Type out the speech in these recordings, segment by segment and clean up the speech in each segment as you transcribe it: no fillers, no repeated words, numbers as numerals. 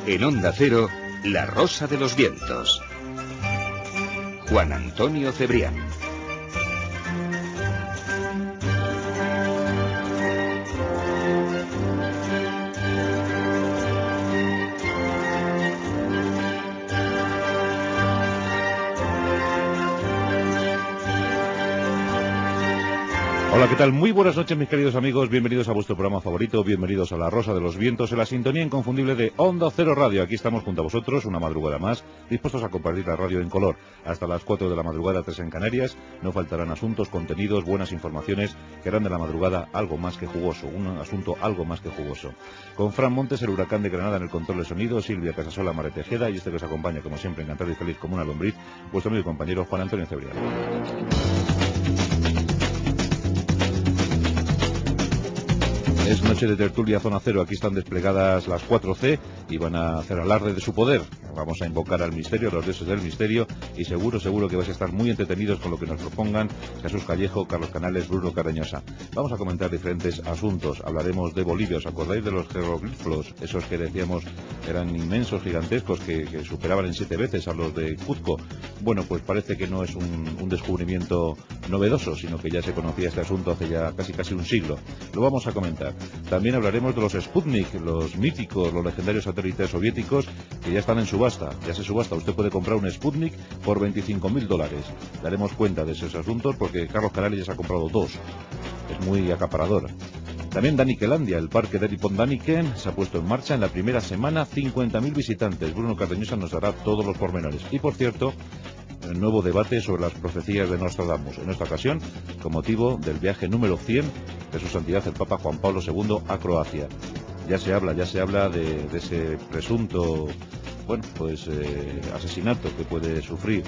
En Onda Cero, La Rosa de los Vientos. Juan Antonio Cebrián. Hola, ¿qué tal? Muy buenas noches, mis queridos amigos. Bienvenidos a vuestro programa favorito. Bienvenidos a La Rosa de los Vientos, en la sintonía inconfundible de Onda Cero Radio. Aquí estamos junto a vosotros, una madrugada más, dispuestos a compartir la radio en color. Hasta las 4 de la madrugada, 3 en Canarias. No faltarán asuntos, contenidos, buenas informaciones que harán de la madrugada algo más que jugoso. Un asunto algo más que jugoso. Con Fran Montes, el huracán de Granada en el control de sonido, Silvia Casasola, Mare Tejeda y este que os acompaña, como siempre, encantado y feliz como una lombriz, vuestro amigo y compañero Juan Antonio Cebrián. Es noche de tertulia Zona Cero. Aquí están desplegadas las 4C y van a hacer alarde de su poder. Vamos a invocar al misterio, a los dioses del misterio, y seguro que vais a estar muy entretenidos con lo que nos propongan Jesús Callejo, Carlos Canales, Bruno Cardeñosa. Vamos a comentar diferentes asuntos. Hablaremos de Bolivia. ¿Os acordáis de los jeroglifos? Esos que decíamos eran inmensos, gigantescos, que superaban en 7 veces a los de Cuzco. Bueno, pues parece que no es un descubrimiento novedoso, sino que ya se conocía este asunto hace ya casi un siglo. Lo vamos a comentar. También hablaremos de los Sputnik, los míticos, los legendarios satélites soviéticos que ya están en subasta. Ya se subasta. Usted puede comprar un Sputnik por $25.000. Daremos cuenta de esos asuntos porque Carlos Canales ya se ha comprado 2. Es muy acaparador. También Daniquelandia, el parque de Daniken, se ha puesto en marcha en la primera semana, 50.000 visitantes. Bruno Cardeñosa nos dará todos los pormenores. Y por cierto, el nuevo debate sobre las profecías de Nostradamus, en esta ocasión con motivo del viaje número 100 de su santidad el Papa Juan Pablo II a Croacia. Ya se habla de ese presunto asesinato que puede sufrir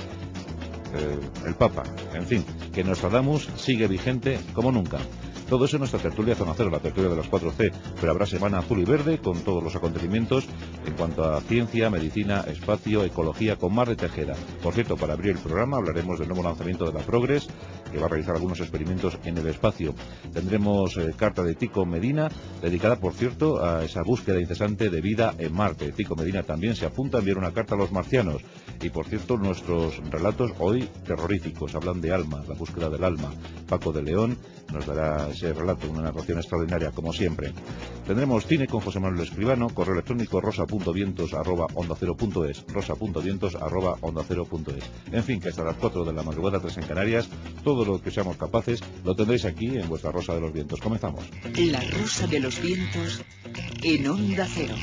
el Papa. En fin, que Nostradamus sigue vigente como nunca. Todo eso en nuestra tertulia Zona Cero, la tertulia de las 4C, pero habrá semana azul y verde con todos los acontecimientos en cuanto a ciencia, medicina, espacio, ecología, con Mare Tejeda. Por cierto, para abrir el programa hablaremos del nuevo lanzamiento de la Progress, que va a realizar algunos experimentos en el espacio. Tendremos carta de Tico Medina, dedicada, por cierto, a esa búsqueda incesante de vida en Marte. Tico Medina también se apunta a enviar una carta a los marcianos. Y, por cierto, nuestros relatos hoy terroríficos, hablan de alma, la búsqueda del alma. Paco de León nos dará ese relato, una narración extraordinaria, como siempre. Tendremos cine con José Manuel Escribano, correo electrónico rosa.vientos@ondacero.es, rosa.vientos@ondacero.es. En fin, que hasta las 4 de la madrugada, 3 en Canarias, todo lo que seamos capaces lo tendréis aquí en vuestra Rosa de los Vientos. Comenzamos. La Rosa de los Vientos en Onda Cero.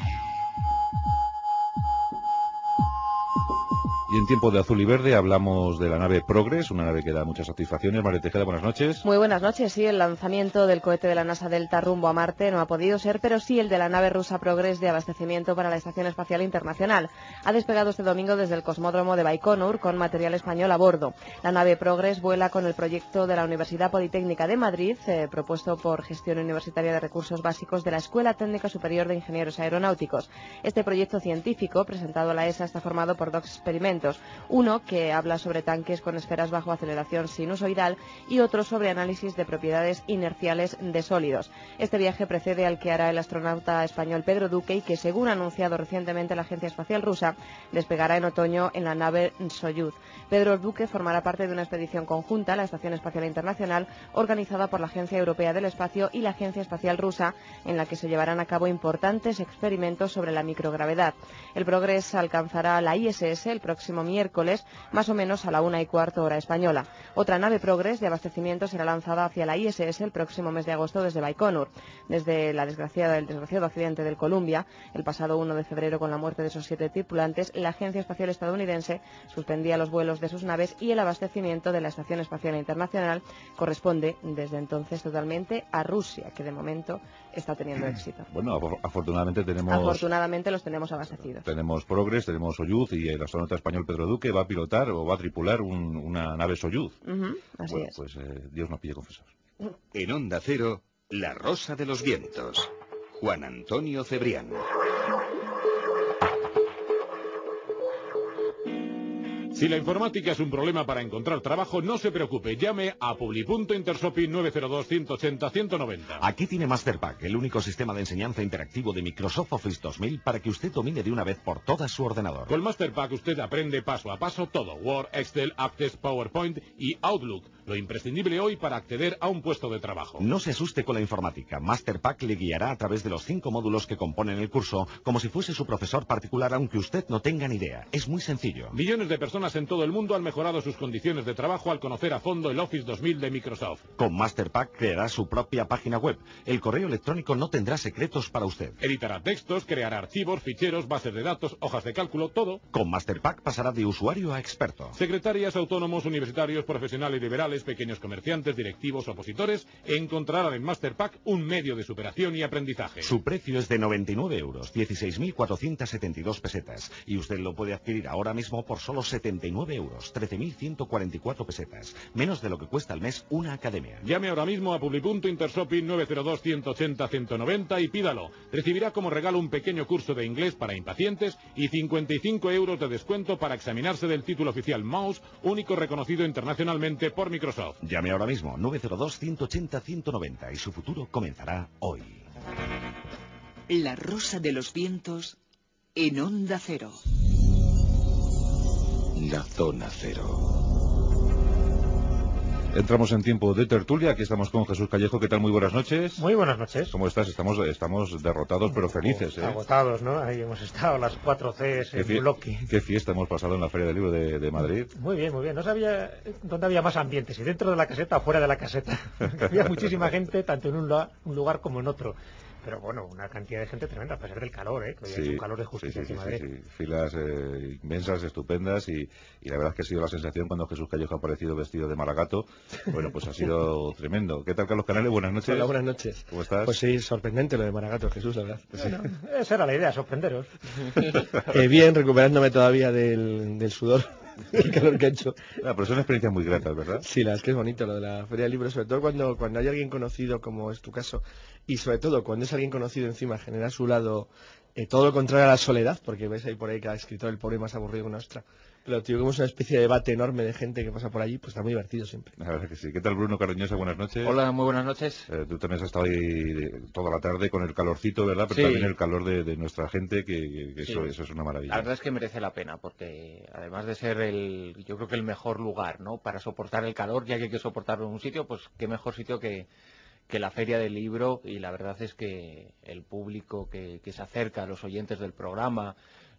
Y en tiempo de azul y verde hablamos de la nave Progress, una nave que da muchas satisfacciones. Mare Tejeda, buenas noches. Muy buenas noches. Sí, el lanzamiento del cohete de la NASA Delta rumbo a Marte no ha podido ser, pero sí el de la nave rusa Progress de abastecimiento para la Estación Espacial Internacional. Ha despegado este domingo desde el cosmódromo de Baikonur con material español a bordo. La nave Progress vuela con el proyecto de la Universidad Politécnica de Madrid, propuesto por Gestión Universitaria de Recursos Básicos de la Escuela Técnica Superior de Ingenieros Aeronáuticos. Este proyecto científico, presentado a la ESA, está formado por 2 experimentos. Uno que habla sobre tanques con esferas bajo aceleración sinusoidal y otro sobre análisis de propiedades inerciales de sólidos. Este viaje precede al que hará el astronauta español Pedro Duque y que, según ha anunciado recientemente la Agencia Espacial Rusa, despegará en otoño en la nave Soyuz. Pedro Duque formará parte de una expedición conjunta a la Estación Espacial Internacional organizada por la Agencia Europea del Espacio y la Agencia Espacial Rusa, en la que se llevarán a cabo importantes experimentos sobre la microgravedad. El Progress alcanzará la ISS el próximo miércoles, más o menos a la 1:15 hora española. Otra nave Progress de abastecimiento será lanzada hacia la ISS el próximo mes de agosto desde Baikonur. Desde el desgraciado accidente del Columbia, el pasado 1 de febrero con la muerte de sus 7 tripulantes, la Agencia Espacial Estadounidense suspendía los vuelos de sus naves y el abastecimiento de la Estación Espacial Internacional corresponde desde entonces totalmente a Rusia, que de momento está teniendo éxito. Bueno, afortunadamente los tenemos abastecidos. Tenemos Progress, tenemos Soyuz y el astronauta español Pedro Duque va a pilotar o va a tripular una nave Soyuz. Así es. Pues Dios nos pille confesor. En Onda Cero, La Rosa de los Vientos. Juan Antonio Cebrián. Si la informática es un problema para encontrar trabajo, no se preocupe, llame a Publi.Intersopi 902-180-190. Aquí tiene MasterPack, el único sistema de enseñanza interactivo de Microsoft Office 2000 para que usted domine de una vez por todas su ordenador. Con MasterPack usted aprende paso a paso todo, Word, Excel, Access, PowerPoint y Outlook, lo imprescindible hoy para acceder a un puesto de trabajo. No se asuste con la informática, MasterPack le guiará a través de los 5 módulos que componen el curso, como si fuese su profesor particular, aunque usted no tenga ni idea. Es muy sencillo. Millones de personas en todo el mundo han mejorado sus condiciones de trabajo al conocer a fondo el Office 2000 de Microsoft. Con MasterPack creará su propia página web. El correo electrónico no tendrá secretos para usted. Editará textos, creará archivos, ficheros, bases de datos, hojas de cálculo, todo. Con MasterPack pasará de usuario a experto. Secretarias, autónomos, universitarios, profesionales liberales, pequeños comerciantes, directivos, opositores, encontrarán en MasterPack un medio de superación y aprendizaje. Su precio es de 99 euros, 16.472 pesetas. Y usted lo puede adquirir ahora mismo por solo 79 euros, 13.144 pesetas. Menos de lo que cuesta al mes una academia. Llame ahora mismo a Publi.Intersopi 902-180-190 y pídalo. Recibirá como regalo un pequeño curso de inglés para impacientes y 55 euros de descuento para examinarse del título oficial Mouse, único reconocido internacionalmente por Microsoft. Llame ahora mismo, 902-180-190 y su futuro comenzará hoy. La Rosa de los Vientos en Onda Cero. La Zona Cero. Entramos en tiempo de tertulia, aquí estamos con Jesús Callejo. ¿Qué tal? Muy buenas noches. Muy buenas noches. ¿Cómo estás? Estamos derrotados pero felices, ¿eh? Agotados, ¿no? Ahí hemos estado, las 4 Cs en bloque. Qué fiesta hemos pasado en la Feria del Libro de Madrid. Muy bien, muy bien. No sabía dónde había más ambiente, si dentro de la caseta o fuera de la caseta. Había muchísima gente, tanto en un lugar como en otro. Pero bueno, una cantidad de gente tremenda, a pesar del calor, ¿eh? Que hoy es un calor de justicia aquí en Madrid. Sí. Filas inmensas, estupendas y la verdad es que ha sido la sensación cuando Jesús Callejo ha aparecido vestido de Maragato. Bueno, pues ha sido tremendo. ¿Qué tal, Carlos Canales? Buenas noches. Hola, buenas noches. ¿Cómo estás? Pues sí, sorprendente lo de Maragato, Jesús, la verdad. Bueno, esa era la idea, sorprenderos. Bien, recuperándome todavía del sudor. El calor que ha hecho. Pero son experiencias muy gratas, ¿verdad? Sí, la verdad es que es bonito lo de la Feria del Libro, sobre todo cuando hay alguien conocido, como es tu caso, y sobre todo cuando es alguien conocido encima, genera a su lado todo lo contrario a la soledad, porque ves ahí por ahí cada escritor el pobre más aburrido que una ostra. Pero tío, como es una especie de debate enorme de gente que pasa por allí, pues está muy divertido siempre. La verdad que sí. ¿Qué tal, Bruno Cardeñosa? Buenas noches. Hola, muy buenas noches. Tú también has estado ahí toda la tarde con el calorcito, ¿verdad? Pero también el calor de nuestra gente, que eso es una maravilla. La verdad es que merece la pena, porque además de ser yo creo que el mejor lugar, ¿no?, para soportar el calor, ya que hay que soportarlo en un sitio, pues qué mejor sitio que la Feria del Libro. Y la verdad es que el público que se acerca, los oyentes del programa,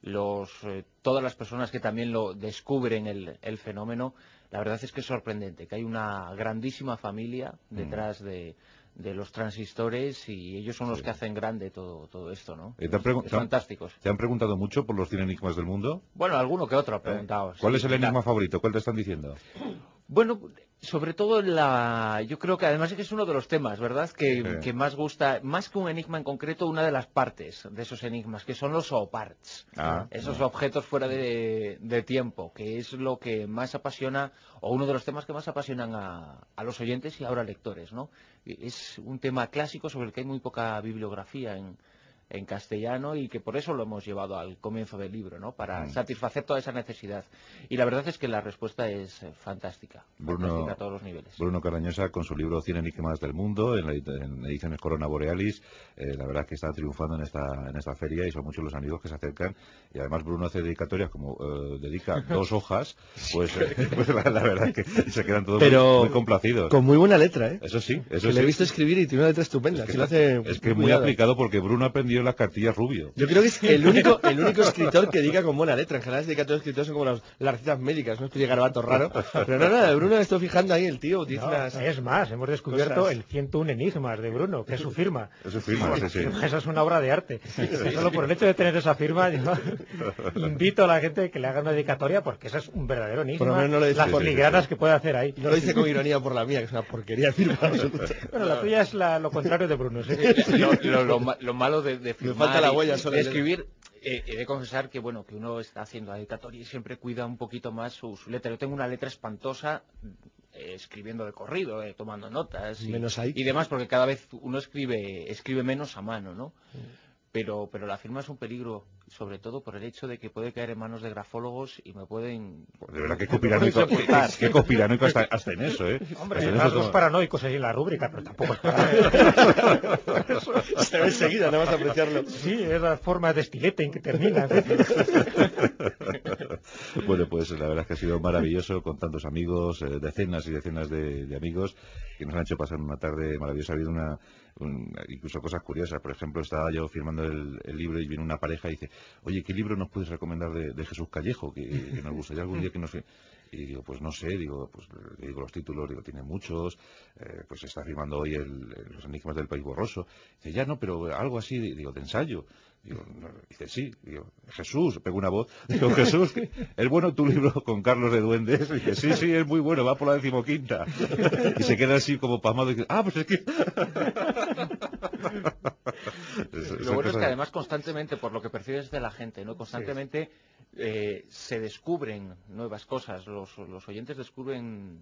todas las personas que también lo descubren el fenómeno, la verdad es que es sorprendente, que hay una grandísima familia detrás de los transistores, y ellos son los que hacen grande todo esto, ¿no? Es fantásticos. ¿Te han preguntado mucho por los 100 enigmas del mundo? Bueno, alguno que otro ha preguntado. ¿Cuál es el enigma favorito? ¿Cuál te están diciendo? Bueno, sobre todo yo creo que además es que es uno de los temas, ¿verdad?, que más gusta, más que un enigma en concreto, una de las partes de esos enigmas, que son los zooparts, esos objetos fuera de tiempo, que es lo que más apasiona, o uno de los temas que más apasionan a los oyentes y ahora lectores, ¿no? Es un tema clásico sobre el que hay muy poca bibliografía en castellano, y que por eso lo hemos llevado al comienzo del libro, ¿no?, para satisfacer toda esa necesidad. Y la verdad es que la respuesta es fantástica, fantástica a todos los niveles. Bruno Cardañosa, con su libro 100 enigmas del mundo, en ediciones Corona Borealis, la verdad es que está triunfando en esta feria, y son muchos los amigos que se acercan, y además Bruno hace dedicatorias, como dedica 2 hojas, pues la verdad es que se quedan todos muy complacidos. Con muy buena letra, ¿eh? Eso sí. Le he visto escribir y tiene una letra estupenda. Es que muy aplicado, porque Bruno aprendió las cartillas Rubio. Yo creo que es el único escritor que diga con buena letra. En general, dedicatorios de escritores son como las recetas médicas, no es que garabato raro. Pero no, Bruno, me estoy fijando ahí, el tío. Es más, hemos descubierto el 101 enigmas de Bruno, que es su firma. Es su firma, sí. Esa es una obra de arte. Solo por el hecho de tener esa firma, yo invito a la gente que le haga una dedicatoria, porque esa es un verdadero enigma. Las filigranas que puede hacer ahí. No lo dice con ironía por la mía, que es una porquería de firma. Bueno, la tuya es lo contrario de Bruno. ¿Sí? Lo malo de firmar, me falta la huella solo de escribir, he de confesar que uno está haciendo la dedicatoria y siempre cuida un poquito más su letra. Yo tengo una letra espantosa, escribiendo de corrido, tomando notas y demás, porque cada vez uno escribe menos a mano, ¿no? Pero la firma es un peligro, sobre todo por el hecho de que puede caer en manos de grafólogos y me pueden... De verdad, qué conspiranoico hasta en eso, ¿eh? Hombre, hay rasgos paranoicos ahí en la rúbrica, pero tampoco es para... Se ve enseguida, no vas a apreciarlo. Sí, es la forma de estilete en que termina. Bueno, pues la verdad es que ha sido maravilloso con tantos amigos, decenas y decenas de amigos que nos han hecho pasar una tarde maravillosa. Ha habido incluso cosas curiosas. Por ejemplo, estaba yo firmando el libro y viene una pareja y dice: oye, ¿qué libro nos puedes recomendar de Jesús Callejo? Que nos gustaría algún día que nos... Y digo, pues no sé, digo los títulos, tiene muchos, pues está firmando hoy los enigmas del país borroso. Dice, ya no, pero algo así, digo, de ensayo. Digo, no. Dice, sí. Digo, Jesús, pego una voz. Digo, Jesús, ¿es bueno tu libro con Carlos de Duendes? Dice, sí, es muy bueno, va por la 15ª. Y se queda así como pasmado y dice, pues es que... Lo bueno es que además constantemente, por lo que percibes de la gente, ¿no? Constantemente se descubren nuevas cosas, los oyentes descubren,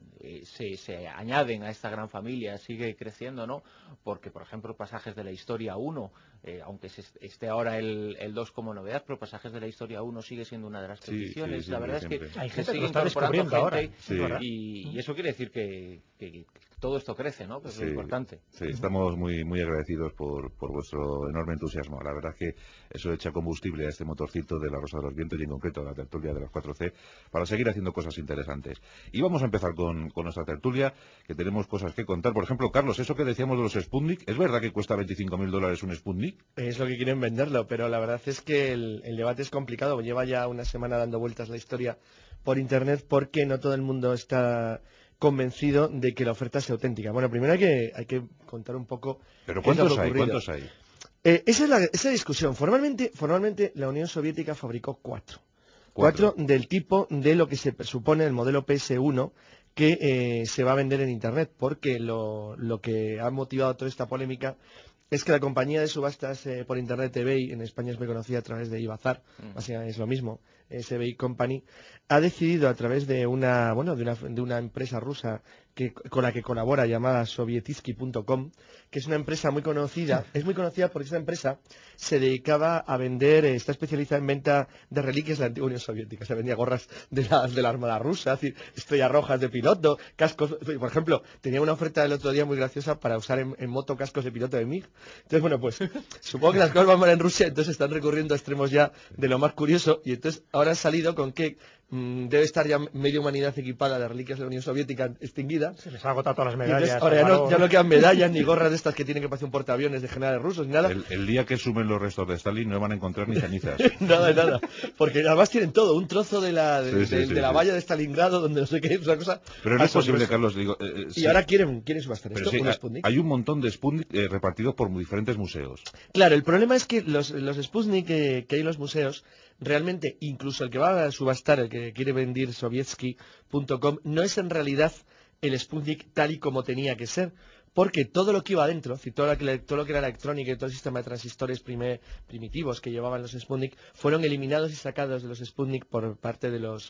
se añaden a esta gran familia, sigue creciendo, ¿no? Porque, por ejemplo, Pasajes de la Historia 1, aunque esté ahora el 2 como novedad, pero Pasajes de la Historia 1 sigue siendo una de las peticiones. Sí, la verdad siempre. Es que hay gente se sigue que lo está incorporando gente ahora. y eso quiere decir que todo esto crece, ¿no? Que es lo importante. Sí, estamos muy, muy agradecidos por vuestro enorme entusiasmo. La verdad es que eso echa combustible a este motorcito de La Rosa de los Vientos y en concreto a la tertulia de las 4C para seguir haciendo cosas interesantes. Y vamos a empezar con nuestra tertulia, que tenemos cosas que contar. Por ejemplo, Carlos, eso que decíamos de los Sputnik, ¿es verdad que cuesta $25.000 un Sputnik? Es lo que quieren venderlo, pero la verdad es que el debate es complicado. Lleva ya una semana dando vueltas la historia por Internet porque no todo el mundo está convencido de que la oferta sea auténtica. Bueno, primero hay que contar un poco... ¿Pero cuántos hay? Esa es la discusión. Formalmente la Unión Soviética fabricó cuatro del tipo de lo que se presupone el modelo PS1 que se va a vender en Internet, porque lo que ha motivado toda esta polémica es que la compañía de subastas por Internet eBay, en España es muy conocida a través de eBazar, básicamente es lo mismo, es eBay Company, ha decidido a través de una empresa rusa con la que colabora llamada Sovietitsky.com, que es una empresa muy conocida, porque esta empresa se dedicaba a vender, está especializada en venta de reliquias de la antigua Unión Soviética, se vendía gorras de la Armada rusa, es decir, estrellas rojas de piloto, cascos, por ejemplo, tenía una oferta el otro día muy graciosa para usar en moto cascos de piloto de MiG. Entonces, bueno, pues supongo que las cosas van mal en Rusia, entonces están recurriendo a extremos ya de lo más curioso, y entonces ahora han salido con que debe estar ya media humanidad equipada de reliquias de la Unión Soviética extinguida. Se les ha agotado todas las medallas. Ahora ya no quedan medallas ni gorras de estas que tienen que parecer un portaaviones de generales rusos ni nada. El día que sumen los restos de Stalin no van a encontrar ni cenizas. nada. Porque además tienen todo, un trozo de la valla de Stalingrado donde no sé qué es una cosa. Pero no es posible, Carlos. Y ahora quieren subastar esto. Sí, hay un montón de Sputnik repartidos por diferentes museos. Claro, el problema es que los Sputnik que hay en los museos, realmente, incluso el que va a subastar, el que quiere vender Sovietsky.com, no es en realidad el Sputnik tal y como tenía que ser, porque todo lo que iba adentro, es decir, todo lo que era electrónica y todo el sistema de transistores primitivos que llevaban los Sputnik, fueron eliminados y sacados de los Sputnik por parte de los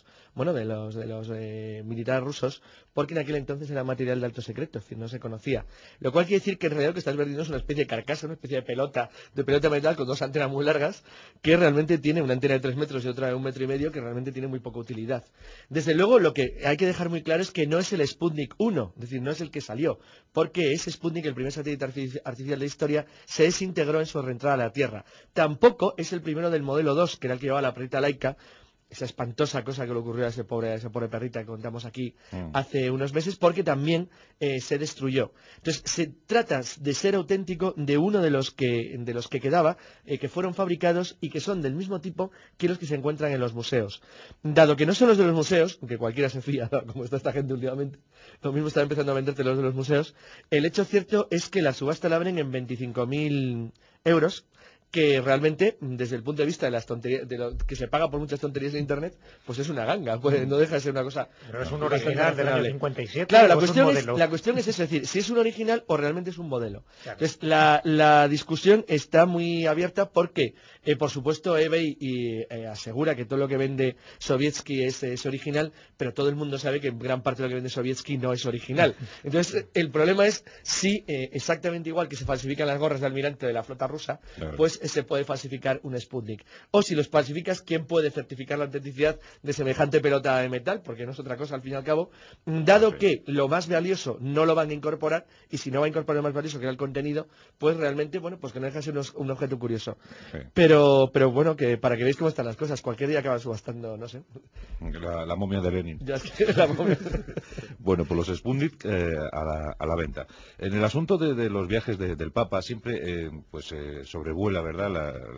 militares rusos, porque en aquel entonces era material de alto secreto, es decir, no se conocía. Lo cual quiere decir que en realidad lo que estás vendiendo es una especie de carcasa, una especie de pelota metal con dos antenas muy largas, que realmente tiene una antena de 3 metros y otra de 1,5 metros, que realmente tiene muy poca utilidad. Desde luego, lo que hay que dejar muy claro es que no es el Sputnik 1, es decir, no es el que salió, porque ese Sputnik, el primer satélite artificial de la historia, se desintegró en su reentrada a la Tierra. Tampoco es el primero del modelo 2, que era el que llevaba la perrita Laika, esa espantosa cosa que le ocurrió a esa pobre perrita que contamos aquí hace unos meses, porque también se destruyó. Entonces, se trata de ser auténtico de uno de los que quedaba, que fueron fabricados y que son del mismo tipo que los que se encuentran en los museos. Dado que no son los de los museos, aunque cualquiera se fía, ¿no?, como está esta gente últimamente, lo mismo está empezando a venderte los de los museos, el hecho cierto es que la subasta la abren en 25.000 euros, que realmente, desde el punto de vista de las tonterías, de lo que se paga por muchas tonterías en Internet, pues es una ganga, pues no deja de ser una cosa. Pero es un original del año 57. Claro, la cuestión es eso, es decir, si es un original o realmente es un modelo. Claro. Entonces, la discusión está muy abierta porque, por supuesto, eBay asegura que todo lo que vende Sovietsky es original, pero todo el mundo sabe que gran parte de lo que vende Sovietsky no es original. Entonces, el problema es si exactamente igual que se falsifican las gorras de almirante de la flota rusa, claro, pues se puede falsificar un Sputnik. O si los falsificas, ¿quién puede certificar la autenticidad de semejante pelota de metal? Porque no es otra cosa, al fin y al cabo. Dado que lo más valioso no lo van a incorporar, y si no va a incorporar lo más valioso, que era el contenido, pues realmente, bueno, pues que no deja de ser un objeto curioso. Sí. Pero bueno, que para que veáis cómo están las cosas, cualquier día acaban subastando, no sé. La momia de Lenin. Ya es que la momia... Bueno, pues los Sputnik a la venta. En el asunto de los viajes del Papa siempre sobrevuela, ¿verdad?,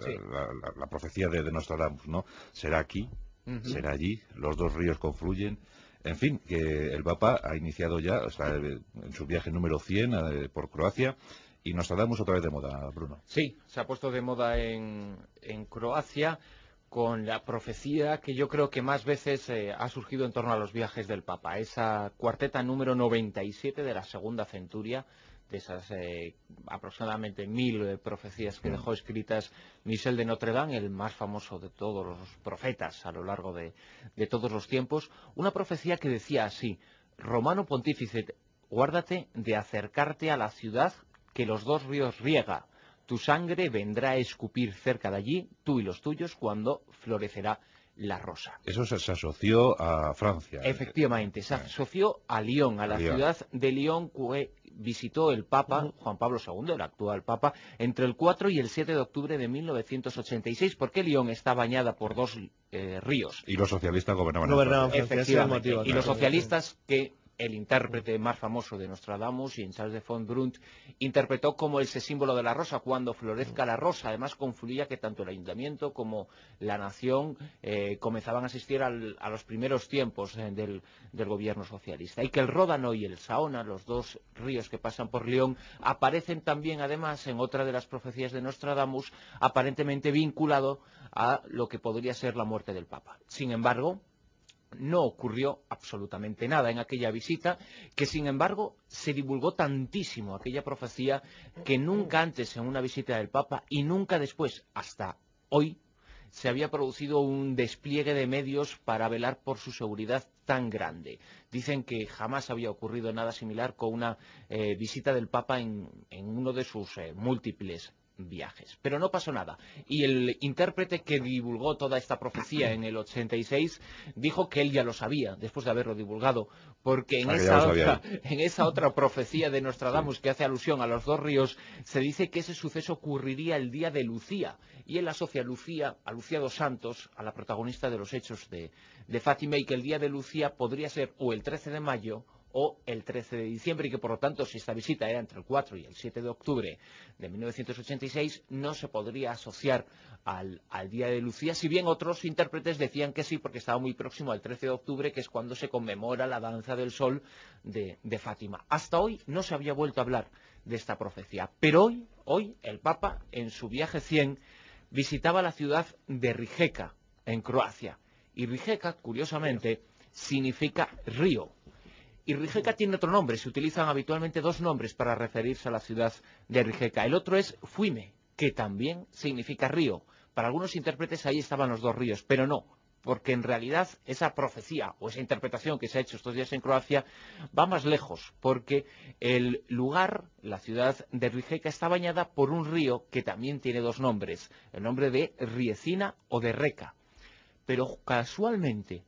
la profecía de Nostradamus, ¿no? Será aquí, será allí, los dos ríos confluyen. En fin, que el Papa ha iniciado ya, o sea, en su viaje número 100 por Croacia, y Nostradamus otra vez de moda, Bruno. Sí, se ha puesto de moda en Croacia, con la profecía que yo creo que más veces ha surgido en torno a los viajes del Papa. Esa cuarteta número 97 de la segunda centuria, de esas aproximadamente 1000 profecías que dejó escritas Michel de Notre Dame, el más famoso de todos los profetas a lo largo de todos los tiempos. Una profecía que decía así: Romano Pontífice, guárdate de acercarte a la ciudad que los dos ríos riega. Tu sangre vendrá a escupir cerca de allí, tú y los tuyos, cuando florecerá la rosa. Eso se asoció a Francia. Efectivamente, se asoció a Lyon, a la ciudad de Lyon, que visitó el Papa, Juan Pablo II, el actual Papa, entre el 4 y el 7 de octubre de 1986, porque Lyon está bañada por dos ríos. Y los socialistas gobernaban Francia. Efectivamente, y los socialistas que el intérprete más famoso de Nostradamus, Jean-Charles de Font-Brunt, interpretó como ese símbolo de la rosa, cuando florezca la rosa. Además confluía que tanto el ayuntamiento como la nación comenzaban a asistir a los primeros tiempos del gobierno socialista. Y que el Ródano y el Saona, los dos ríos que pasan por León, aparecen también, además, en otra de las profecías de Nostradamus, aparentemente vinculado a lo que podría ser la muerte del Papa. Sin embargo, no ocurrió absolutamente nada en aquella visita, que sin embargo se divulgó tantísimo aquella profecía que nunca antes en una visita del Papa y nunca después, hasta hoy, se había producido un despliegue de medios para velar por su seguridad tan grande. Dicen que jamás había ocurrido nada similar con una visita del Papa en uno de sus múltiples viajes. Pero no pasó nada. Y el intérprete que divulgó toda esta profecía en el 86 dijo que él ya lo sabía, después de haberlo divulgado, porque en esa otra profecía de Nostradamus que hace alusión a los dos ríos, se dice que ese suceso ocurriría el día de Lucía, y él asocia a Lucía dos Santos, a la protagonista de los hechos de Fátima, y que el día de Lucía podría ser o el 13 de mayo o el 13 de diciembre, y que por lo tanto, si esta visita era entre el 4 y el 7 de octubre de 1986, no se podría asociar al día de Lucía, si bien otros intérpretes decían que sí, porque estaba muy próximo al 13 de octubre, que es cuando se conmemora la danza del sol de Fátima. Hasta hoy no se había vuelto a hablar de esta profecía, pero hoy el Papa, en su viaje 100, visitaba la ciudad de Rijeka, en Croacia, y Rijeka, curiosamente, significa río. Y Rijeka tiene otro nombre, se utilizan habitualmente dos nombres para referirse a la ciudad de Rijeka. El otro es Fuime, que también significa río. Para algunos intérpretes ahí estaban los dos ríos, pero no, porque en realidad esa profecía o esa interpretación que se ha hecho estos días en Croacia va más lejos, porque el lugar, la ciudad de Rijeka, está bañada por un río que también tiene dos nombres, el nombre de Riecina o de Reka. Pero casualmente,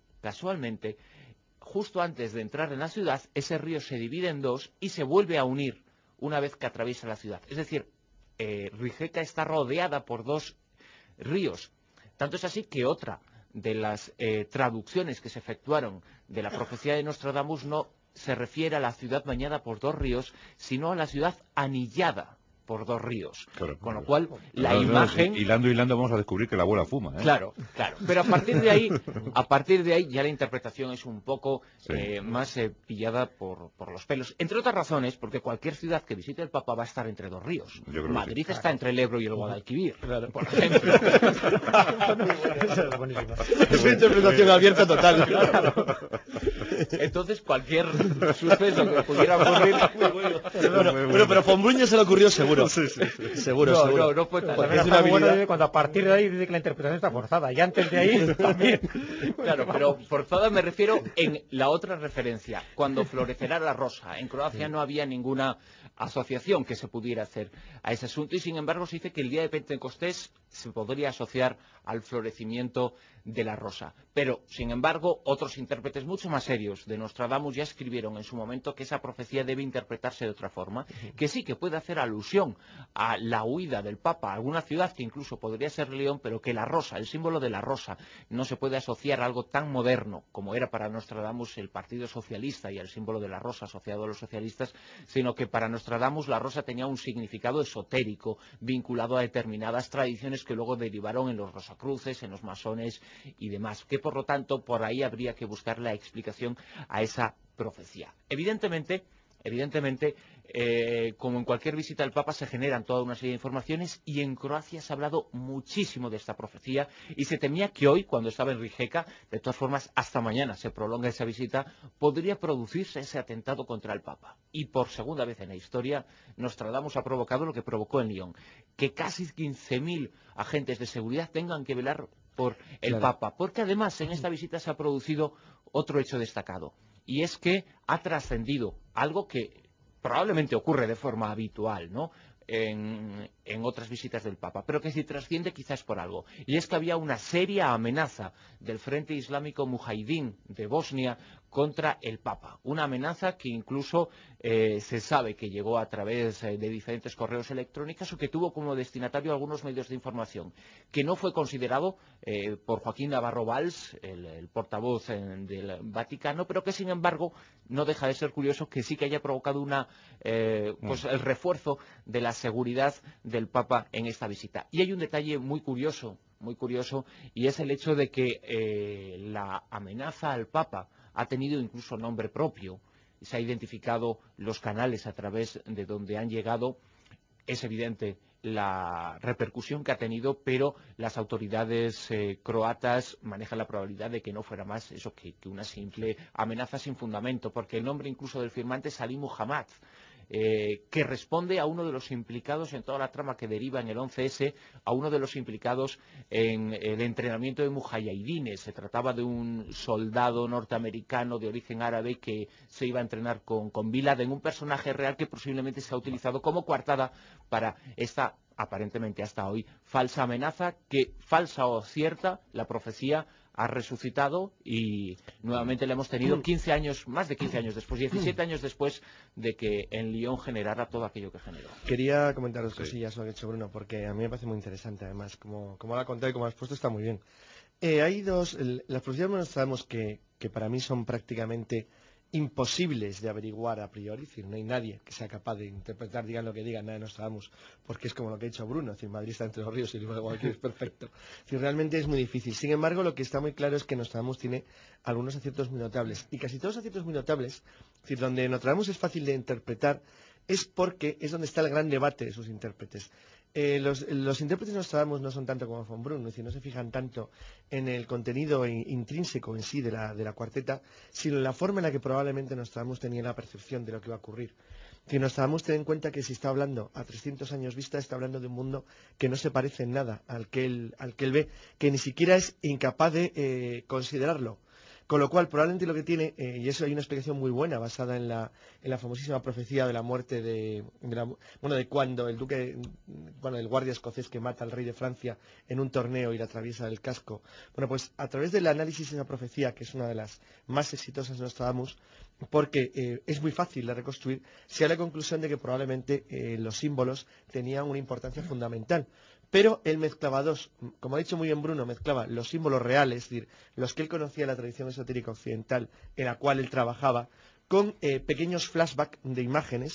justo antes de entrar en la ciudad, ese río se divide en dos y se vuelve a unir una vez que atraviesa la ciudad. Es decir, Rijeka está rodeada por dos ríos. Tanto es así que otra de las traducciones que se efectuaron de la profecía de Nostradamus no se refiere a la ciudad bañada por dos ríos, sino a la ciudad anillada por dos ríos. Claro, con lo cual, la imagen... Hilando vamos a descubrir que la abuela fuma, ¿eh? Claro. Pero a partir de ahí ya la interpretación es un poco más pillada por los pelos. Entre otras razones, porque cualquier ciudad que visite el Papa va a estar entre dos ríos. Madrid está entre el Ebro y el Guadalquivir, por ejemplo. Es una interpretación abierta total. Entonces cualquier suceso que pudiera ocurrir... Bueno, pero von Brünn se le ocurrió seguro. Seguro. No fue tal. Porque es una habilidad... Cuando a partir de ahí dice que la interpretación está forzada, y antes de ahí también. Claro, pero forzada me refiero en la otra referencia, cuando florecerá la rosa. En Croacia no había ninguna asociación que se pudiera hacer a ese asunto, y sin embargo se dice que el día de Pentecostés se podría asociar al florecimiento de la rosa. Pero, sin embargo, otros intérpretes mucho más serios de Nostradamus ya escribieron en su momento que esa profecía debe interpretarse de otra forma, que sí que puede hacer alusión a la huida del Papa a alguna ciudad que incluso podría ser León, pero que la rosa, el símbolo de la rosa, no se puede asociar a algo tan moderno como era para Nostradamus el Partido Socialista y el símbolo de la rosa asociado a los socialistas, sino que para Nostradamus la rosa tenía un significado esotérico vinculado a determinadas tradiciones que luego derivaron en los rosacruces, en los masones y demás, que por lo tanto por ahí habría que buscar la explicación a esa profecía. Evidentemente, como en cualquier visita al Papa se generan toda una serie de informaciones, y en Croacia se ha hablado muchísimo de esta profecía y se temía que hoy, cuando estaba en Rijeka, de todas formas hasta mañana se prolonga esa visita, podría producirse ese atentado contra el Papa. Y por segunda vez en la historia, Nostradamus ha provocado lo que provocó en Lyon, que casi 15.000 agentes de seguridad tengan que velar por el Papa, porque además en esta visita se ha producido otro hecho destacado, y es que ha trascendido algo que probablemente ocurre de forma habitual, ¿no?, en otras visitas del Papa, pero que si trasciende quizás por algo, y es que había una seria amenaza del Frente Islámico Mujahidín de Bosnia contra el Papa, una amenaza que incluso se sabe que llegó a través de diferentes correos electrónicos o que tuvo como destinatario algunos medios de información, que no fue considerado por Joaquín Navarro Valls, el portavoz del Vaticano, pero que sin embargo no deja de ser curioso que sí que haya provocado pues el refuerzo de la seguridad del Papa en esta visita. Y hay un detalle muy curioso, y es el hecho de que la amenaza al Papa ha tenido incluso nombre propio, se ha identificado los canales a través de donde han llegado. Es evidente la repercusión que ha tenido, pero las autoridades croatas manejan la probabilidad de que no fuera más eso que una simple amenaza sin fundamento, porque el nombre incluso del firmante es Ali Muhammad, que responde a uno de los implicados en toda la trama que deriva en el 11S, a uno de los implicados en el entrenamiento de mujahidines. Se trataba de un soldado norteamericano de origen árabe que se iba a entrenar con Bin Laden, un personaje real que posiblemente se ha utilizado como coartada para esta, aparentemente hasta hoy, falsa amenaza, que, falsa o cierta, la profecía ha resucitado y nuevamente la hemos tenido 15 años, más de 15 años después, 17 años después de que en Lyon generara todo aquello que generó. Quería comentar dos cosillas sobre hecho, Bruno, porque a mí me parece muy interesante, además, como lo ha contado y como lo has puesto, está muy bien. Hay las profecías de Nostradamus que para mí son prácticamente imposibles de averiguar a priori, es decir, no hay nadie que sea capaz de interpretar, digan lo que digan, nada de Nostradamus, porque es como lo que ha dicho Bruno, es decir, Madrid está entre los ríos y luego aquí es perfecto. Es decir, realmente es muy difícil. Sin embargo, lo que está muy claro es que Nostradamus tiene algunos aciertos muy notables, y casi todos los aciertos muy notables, es decir, donde Nostradamus es fácil de interpretar, es porque es donde está el gran debate de sus intérpretes. Los intérpretes de Nostradamus no son tanto como von Brünn, es decir, no se fijan tanto en el contenido intrínseco en sí de la cuarteta, sino en la forma en la que probablemente Nostradamus tenía la percepción de lo que iba a ocurrir. Si Nostradamus ten en cuenta que si está hablando a 300 años vista, está hablando de un mundo que no se parece en nada al que él ve, que ni siquiera es incapaz de considerarlo. Con lo cual, probablemente lo que tiene, y eso hay una explicación muy buena basada en la famosísima profecía de la muerte de cuando el guardia escocés que mata al rey de Francia en un torneo y le atraviesa el casco. Bueno, pues a través del análisis de esa profecía, que es una de las más exitosas de Nostradamus, porque es muy fácil de reconstruir, se da la conclusión de que probablemente los símbolos tenían una importancia fundamental. Pero él mezclaba dos, como ha dicho muy bien Bruno, mezclaba los símbolos reales, es decir, los que él conocía de la tradición esotérica occidental en la cual él trabajaba, con pequeños flashbacks de imágenes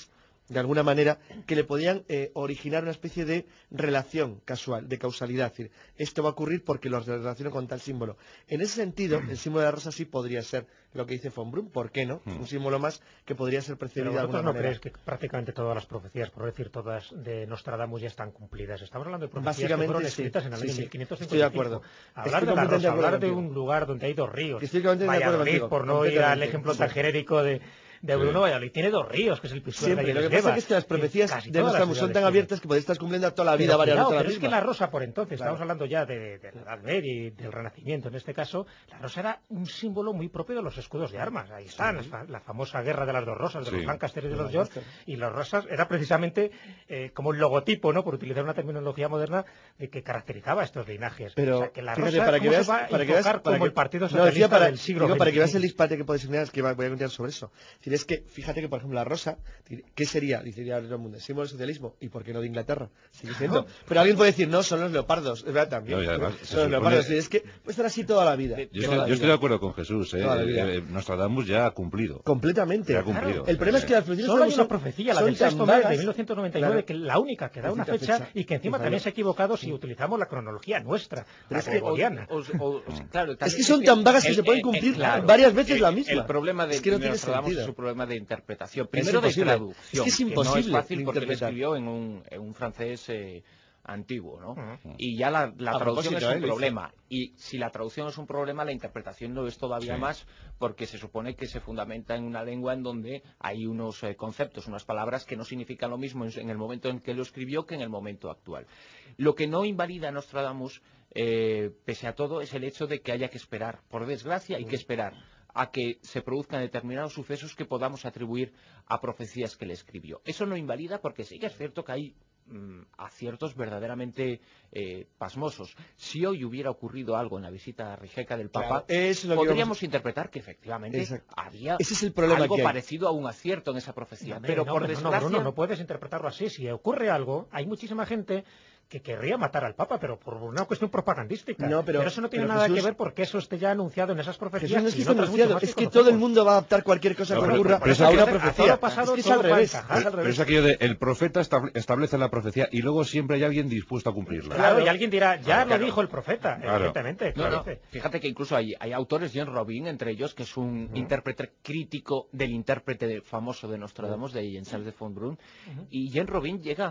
de alguna manera, que le podían originar una especie de relación casual, de causalidad. Es decir, esto va a ocurrir porque lo relaciono con tal símbolo. En ese sentido, el símbolo de la rosa sí podría ser lo que dice von Brunn, ¿por qué no? Un símbolo más que podría ser percibido de alguna manera. ¿Pero vosotros no creéis que prácticamente todas las profecías, por decir todas, de Nostradamus ya están cumplidas? Estamos hablando de profecías que fueron escritas en el año 1555. Estoy de acuerdo. Hablar de la rosa, hablar de un lugar donde hay 2 ríos. Valladolid, por no ir al ejemplo tan genérico de Bruno, Valladolid tiene 2 ríos, que es el Pisuerga y el Lo que pasa es que las profecías de Nostradamus son tan abiertas que podéis estar cumpliendo toda la vida varias veces. Pero es que la rosa, por entonces, estamos hablando ya de la Edad Media y del Renacimiento, en este caso, la rosa era un símbolo muy propio de los escudos de armas. Ahí están, la famosa guerra de las 2 rosas, de los Lancaster y de los York, y las rosas era precisamente como el logotipo, ¿no?, por utilizar una terminología moderna, de que caracterizaba estos linajes. Pero, o sea, que la fíjate, rosa, ¿cómo se va a enfocar como el Partido Socialista del siglo XX? Para que veas el disparate que puedes generar, es que voy a contar sobre eso. Es que, fíjate que, por ejemplo, la rosa, ¿qué sería? Diría todo el mundo, símbolo del socialismo, ¿y por qué no de Inglaterra? Sigue siendo. Pero alguien puede decir, no, son los leopardos, es verdad también. No, además, son los leopardos, es que puede estar así toda la vida. Yo estoy de acuerdo con Jesús, Nostradamus ya ha cumplido. Completamente. Ya ha cumplido. Claro. El problema es que las profecías solo hay una profecía, la del sexto mes de 1999, que es la única que da una fecha y que encima también se ha equivocado si utilizamos la cronología nuestra, la gregoriana. Claro, es que son tan vagas que se pueden cumplir varias veces la misma. El problema de Nostradamus es un problema de interpretación. Primero de traducción, es que es imposible, no es fácil porque lo escribió en un francés antiguo, ¿no? Y ya la traducción es un problema. Y si la traducción es un problema, la interpretación lo es todavía más, porque se supone que se fundamenta en una lengua en donde hay unos conceptos, unas palabras que no significan lo mismo en el momento en que lo escribió que en el momento actual. Lo que no invalida a Nostradamus, pese a todo, es el hecho de que haya que esperar. Por desgracia, hay que esperar a que se produzcan determinados sucesos que podamos atribuir a profecías que le escribió. Eso no invalida, porque sí que es cierto que hay aciertos verdaderamente pasmosos. Si hoy hubiera ocurrido algo en la visita a Rijeka del Papa, podríamos interpretar que efectivamente había algo parecido a un acierto en esa profecía. Pero por desgracia... Bruno, no puedes interpretarlo así. Si ocurre algo, hay muchísima gente que querría matar al Papa, pero por una cuestión propagandística. Pero eso no tiene nada que ver porque eso esté ya anunciado en esas profecías. No es que esté anunciado, es que todo el mundo va a adaptar cualquier cosa que ocurra a una profecía. Es que es al revés. Pero es aquello de el profeta establece la profecía y luego siempre hay alguien dispuesto a cumplirla. Claro, y alguien dirá, ya lo dijo el profeta, evidentemente. Fíjate que incluso hay autores, Jean Robin, entre ellos, que es un intérprete crítico del intérprete famoso de Nostradamus, de Jean-Charles de von Brunn, y Jean Robin llega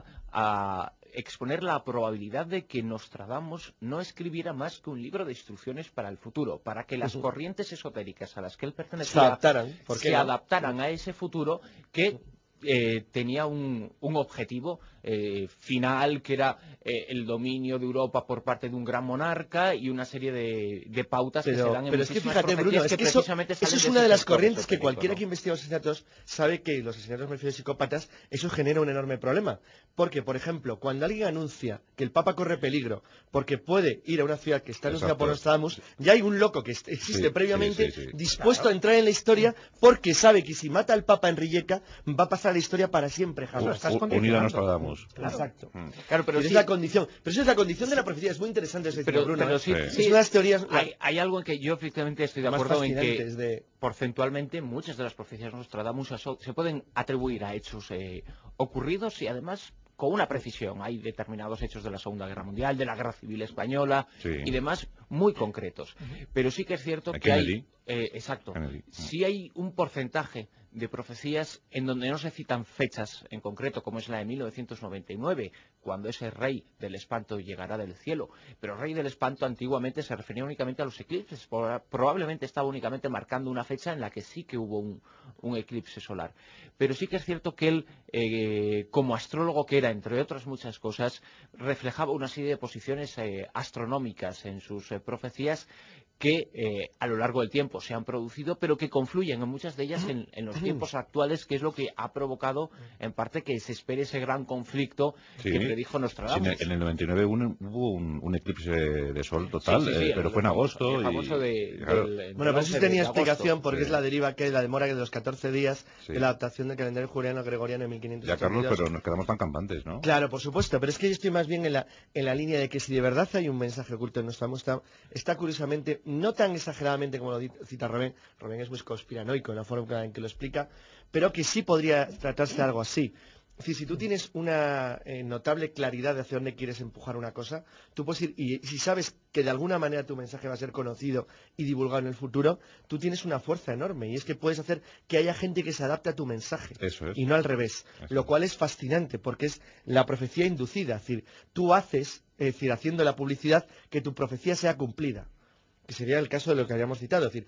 a exponer la probabilidad de que Nostradamus no escribiera más que un libro de instrucciones para el futuro, para que las corrientes esotéricas a las que él pertenecía se adaptaran a ese futuro que tenía un objetivo final, que era el dominio de Europa por parte de un gran monarca y una serie de pautas que se dan en pero es que fíjate, Bruno, es que eso es una de las corrientes que cualquiera que investiga los asesinatos sabe que los asesinatos me refiero a psicópatas, eso genera un enorme problema. Porque, por ejemplo, cuando alguien anuncia que el Papa corre peligro porque puede ir a una ciudad que está anunciada por Nostradamus, ya hay un loco que existe previamente dispuesto a entrar en la historia porque sabe que si mata al Papa en Rijeka va a pasar a la historia para siempre, jamás. Unido a Nostradamus. Exacto. Claro, pero es la condición. Pero eso es la condición de la profecía. Es muy interesante ese Bruno. Pero es unas teorías. Hay algo en que yo efectivamente estoy de acuerdo en que porcentualmente muchas de las profecías de Nostradamus se pueden atribuir a hechos ocurridos y además con una precisión. Hay determinados hechos de la Segunda Guerra Mundial, de la Guerra Civil Española y demás muy concretos. Pero sí que es cierto que hay... sí hay un porcentaje de profecías en donde no se citan fechas en concreto, como es la de 1999, cuando ese rey del espanto llegará del cielo. Pero rey del espanto antiguamente se refería únicamente a los eclipses. Probablemente estaba únicamente marcando una fecha en la que sí que hubo un eclipse solar. Pero sí que es cierto que él, como astrólogo que era, entre otras muchas cosas, reflejaba una serie de posiciones astronómicas en sus profecías que a lo largo del tiempo se han producido, pero que confluyen en muchas de ellas en los tiempos actuales, que es lo que ha provocado en parte que se espere ese gran conflicto que predijo Nostradamus. En el 99 hubo un eclipse de sol total, pero fue en agosto. Bueno, pues sí tenía explicación porque es la deriva que es la demora de los 14 días de la adaptación del calendario juliano gregoriano en 1582. Ya, Carlos, pero nos quedamos tan campantes, ¿no? Claro, por supuesto, pero es que yo estoy más bien en la línea de que si de verdad hay un mensaje oculto en Nostradamus, está curiosamente no tan exageradamente como lo cita Robén. Robén es muy conspiranoico en la forma en que lo explica, pero que sí podría tratarse de algo así. Es decir, si tú tienes una notable claridad de hacia dónde quieres empujar una cosa, tú puedes ir, y si sabes que de alguna manera tu mensaje va a ser conocido y divulgado en el futuro, tú tienes una fuerza enorme, y es que puedes hacer que haya gente que se adapte a tu mensaje, y no al revés, lo cual es fascinante, porque es la profecía inducida, es decir, tú haces, es decir, haciendo la publicidad, que tu profecía sea cumplida, que sería el caso de lo que habíamos citado. Es decir,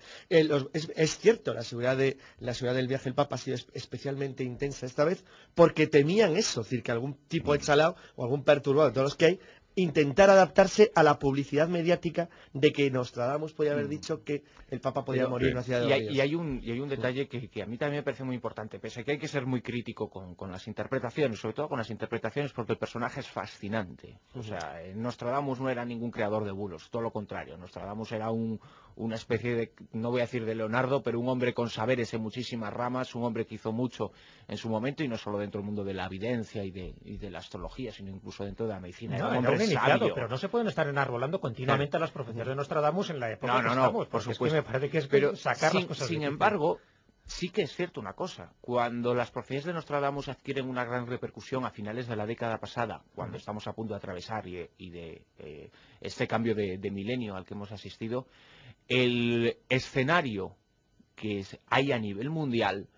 es cierto, la seguridad del viaje del Papa ha sido especialmente intensa esta vez, porque temían eso, es decir, que algún tipo de chalao o algún perturbado, de todos los que hay, intentar adaptarse a la publicidad mediática de que Nostradamus podía haber dicho que el Papa podía morir en una ciudad de los y hay un detalle que a mí también me parece muy importante, pese a que hay que ser muy crítico con las interpretaciones, sobre todo con las interpretaciones, porque el personaje es fascinante. O sea, Nostradamus no era ningún creador de bulos, todo lo contrario. Nostradamus era una especie de, no voy a decir de Leonardo, pero un hombre con saberes en muchísimas ramas, un hombre que hizo mucho en su momento, y no solo dentro del mundo de la evidencia y de la astrología, sino incluso dentro de la medicina. No, era un iniciado, pero no se pueden estar enarbolando continuamente las profecías de Nostradamus en la época que estamos. Por supuesto. Es que me parece que es pero sacar las cosas. Sin embargo, sí que es cierto una cosa. Cuando las profecías de Nostradamus adquieren una gran repercusión a finales de la década pasada, cuando estamos a punto de atravesar y de este cambio de milenio al que hemos asistido, el escenario que hay a nivel mundial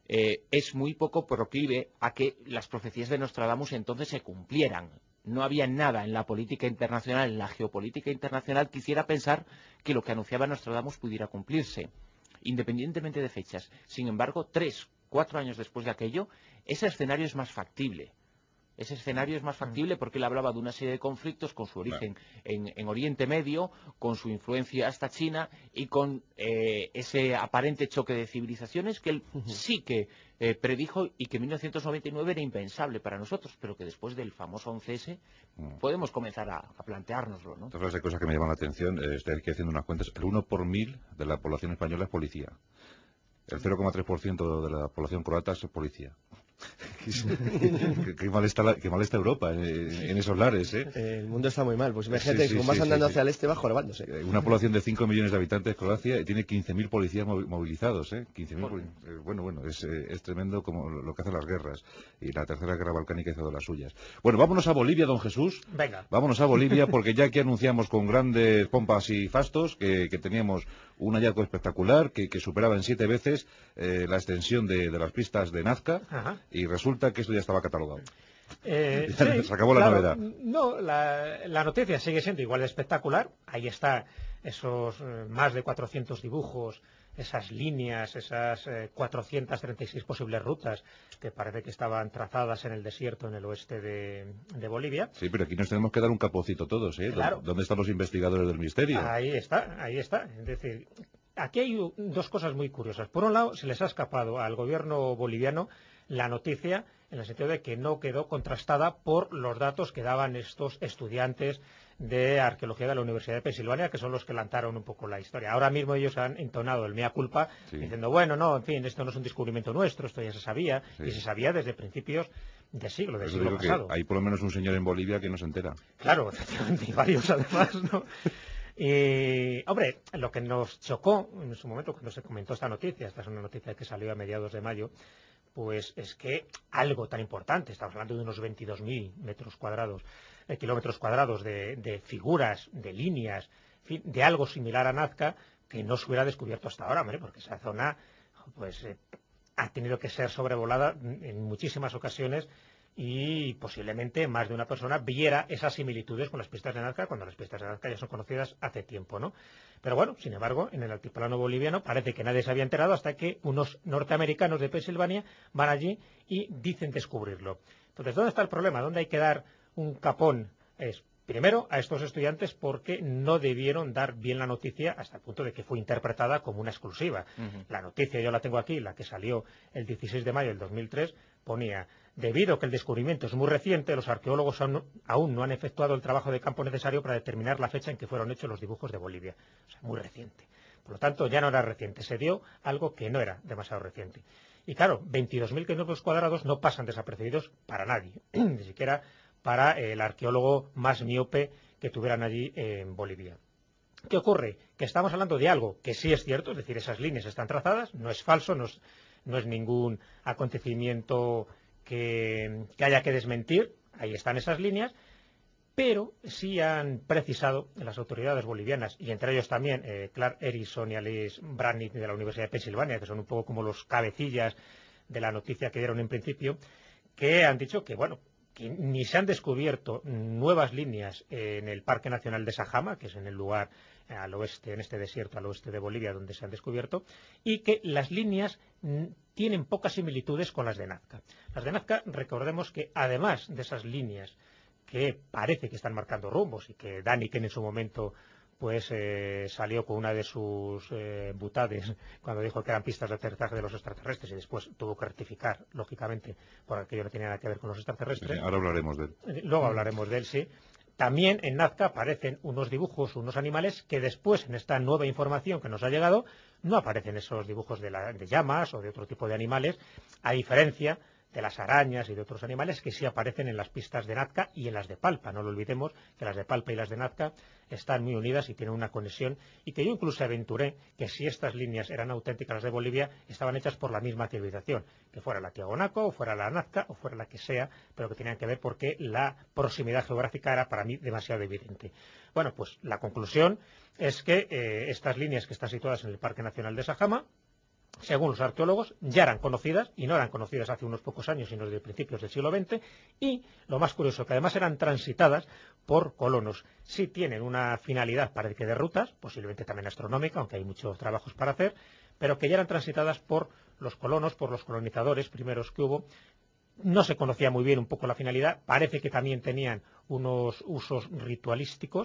es muy poco proclive a que las profecías de Nostradamus entonces se cumplieran. No había nada en la política internacional, en la geopolítica internacional, que hiciera pensar que lo que anunciaba Nostradamus pudiera cumplirse, independientemente de fechas. Sin embargo, 3, 4 años después de aquello, ese escenario es más factible. Ese escenario es más factible porque él hablaba de una serie de conflictos con su origen en Oriente Medio, con su influencia hasta China y con ese aparente choque de civilizaciones que él sí que predijo, y que en 1999 era impensable para nosotros, pero que después del famoso 11S podemos comenzar a planteárnoslo, ¿no? Todas las cosas que me llaman la atención, estoy aquí haciendo unas cuentas. El 1 por 1000 de la población española es policía. El 0,3% de la población croata es policía. Qué mal está Europa en esos lares, ¿eh? El mundo está muy mal. Pues imagínate, como vas andando hacia el este, va jorobándose. Una población de 5 millones de habitantes, Croacia, y tiene 15.000 policías movilizados, ¿eh? 15.000 bueno, es tremendo como lo que hacen las guerras. Y la tercera guerra balcánica hizo de las suyas. Bueno, vámonos a Bolivia, don Jesús. Venga. Vámonos a Bolivia, porque ya aquí anunciamos con grandes pompas y fastos que teníamos un hallazgo espectacular que superaba en 7 veces la extensión de las pistas de Nazca. Ajá. Y resulta que esto ya estaba catalogado. Sí, se acabó la novedad. No, la noticia sigue siendo igual de espectacular. Ahí está esos más de 400 dibujos, esas líneas, esas 436 posibles rutas que parece que estaban trazadas en el desierto en el oeste de Bolivia. Sí, pero aquí nos tenemos que dar un capocito todos, ¿eh? Claro. ¿Dónde están los investigadores del misterio? Ahí está. Es decir, aquí hay dos cosas muy curiosas. Por un lado, se les ha escapado al gobierno boliviano la noticia, en el sentido de que no quedó contrastada por los datos que daban estos estudiantes de arqueología de la Universidad de Pensilvania, que son los que lanzaron un poco la historia. Ahora mismo ellos han entonado el mea culpa, diciendo, bueno, no, en fin, esto no es un descubrimiento nuestro, esto ya se sabía, y se sabía desde principios del siglo pasado. Hay por lo menos un señor en Bolivia que no se entera. Claro, efectivamente, y varios además, ¿no? Y, hombre, lo que nos chocó en su momento cuando se comentó esta noticia, esta es una noticia que salió a mediados de mayo, pues es que algo tan importante, estamos hablando de unos 22.000 kilómetros cuadrados de figuras, de líneas, en fin, de algo similar a Nazca, que no se hubiera descubierto hasta ahora, hombre, porque esa zona pues ha tenido que ser sobrevolada en muchísimas ocasiones, y posiblemente más de una persona viera esas similitudes con las pistas de Nazca, cuando las pistas de Nazca ya son conocidas hace tiempo, ¿no? Pero bueno, sin embargo, en el altiplano boliviano parece que nadie se había enterado hasta que unos norteamericanos de Pensilvania van allí y dicen descubrirlo. Entonces, ¿dónde está el problema? ¿Dónde hay que dar un capón? Primero, a estos estudiantes, porque no debieron dar bien la noticia hasta el punto de que fue interpretada como una exclusiva. La noticia, yo la tengo aquí, la que salió el 16 de mayo del 2003, ponía: debido a que el descubrimiento es muy reciente, los arqueólogos aún no han efectuado el trabajo de campo necesario para determinar la fecha en que fueron hechos los dibujos de Bolivia. O sea, muy reciente. Por lo tanto, ya no era reciente, se dio algo que no era demasiado reciente. Y claro, 22.000 kilómetros cuadrados no pasan desapercibidos para nadie, ni siquiera para el arqueólogo más miope que tuvieran allí en Bolivia. ¿Qué ocurre? Que estamos hablando de algo que sí es cierto, es decir, esas líneas están trazadas, no es falso, no es ningún acontecimiento que haya que desmentir, ahí están esas líneas, pero sí han precisado las autoridades bolivianas, y entre ellos también Clark Erickson y Alice Branick de la Universidad de Pensilvania, que son un poco como los cabecillas de la noticia que dieron en principio, que han dicho que, bueno, que ni se han descubierto nuevas líneas en el Parque Nacional de Sajama, que es en el lugar al oeste, en este desierto al oeste de Bolivia, donde se han descubierto, y que las líneas tienen pocas similitudes con las de Nazca. Las de Nazca, recordemos que además de esas líneas que parece que están marcando rumbos y que Daniken en su momento pues salió con una de sus butades cuando dijo que eran pistas de aterrizaje de los extraterrestres y después tuvo que rectificar, lógicamente, porque aquello no tenía nada que ver con los extraterrestres. Sí, ahora hablaremos de él. Luego hablaremos de él, sí. También en Nazca aparecen unos dibujos, unos animales que después, en esta nueva información que nos ha llegado, no aparecen esos dibujos de llamas o de otro tipo de animales, a diferencia de las arañas y de otros animales que sí aparecen en las pistas de Nazca y en las de Palpa. No lo olvidemos que las de Palpa y las de Nazca están muy unidas y tienen una conexión, y que yo incluso aventuré que si estas líneas eran auténticas las de Bolivia, estaban hechas por la misma civilización, que fuera la Tiahuanaco o fuera la Nazca o fuera la que sea, pero que tenían que ver porque la proximidad geográfica era para mí demasiado evidente. Bueno, pues la conclusión es que estas líneas que están situadas en el Parque Nacional de Sajama, según los arqueólogos, ya eran conocidas, y no eran conocidas hace unos pocos años, sino desde principios del siglo XX, y lo más curioso, que además eran transitadas por colonos. Sí tienen una finalidad, parece que de rutas, posiblemente también astronómica, aunque hay muchos trabajos para hacer, pero que ya eran transitadas por los colonos, por los colonizadores primeros que hubo. No se conocía muy bien un poco la finalidad, parece que también tenían unos usos ritualísticos.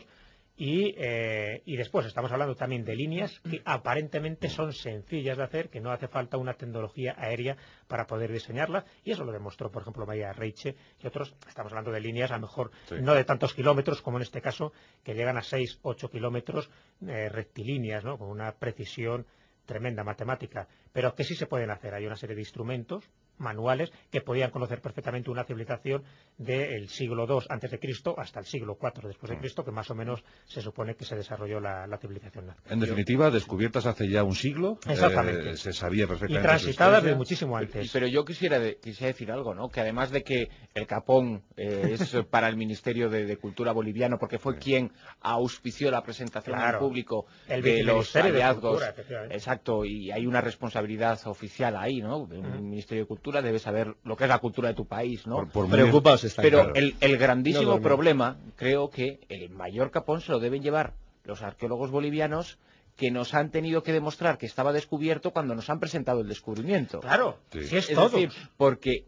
Y después estamos hablando también de líneas que aparentemente son sencillas de hacer, que no hace falta una tecnología aérea para poder diseñarlas, y eso lo demostró, por ejemplo, María Reiche y otros. Estamos hablando de líneas, a lo mejor no de tantos kilómetros como en este caso, que llegan a 6-8 kilómetros rectilíneas, ¿no?, con una precisión tremenda matemática, pero que sí se pueden hacer. Hay una serie de instrumentos manuales que podían conocer perfectamente una civilización del siglo II antes de Cristo hasta el siglo IV después de Cristo, que más o menos se supone que se desarrolló la civilización nazca. En definitiva, descubiertas hace ya un siglo. Exactamente. Se sabía perfectamente. Y transitadas de muchísimo antes. Pero yo quisiera decir algo, ¿no? Que además de que el Capón es para el Ministerio de Cultura boliviano, porque fue quien auspició la presentación al público de los hallazgos. Exacto, y hay una responsabilidad oficial ahí, ¿no? El Ministerio de Cultura debe saber lo que es la cultura de tu país, ¿no? Por preocupados están. Pero claro, el grandísimo problema, creo que el mayor capón se lo deben llevar los arqueólogos bolivianos, que nos han tenido que demostrar que estaba descubierto cuando nos han presentado el descubrimiento. Claro, sí es todo. Decir, porque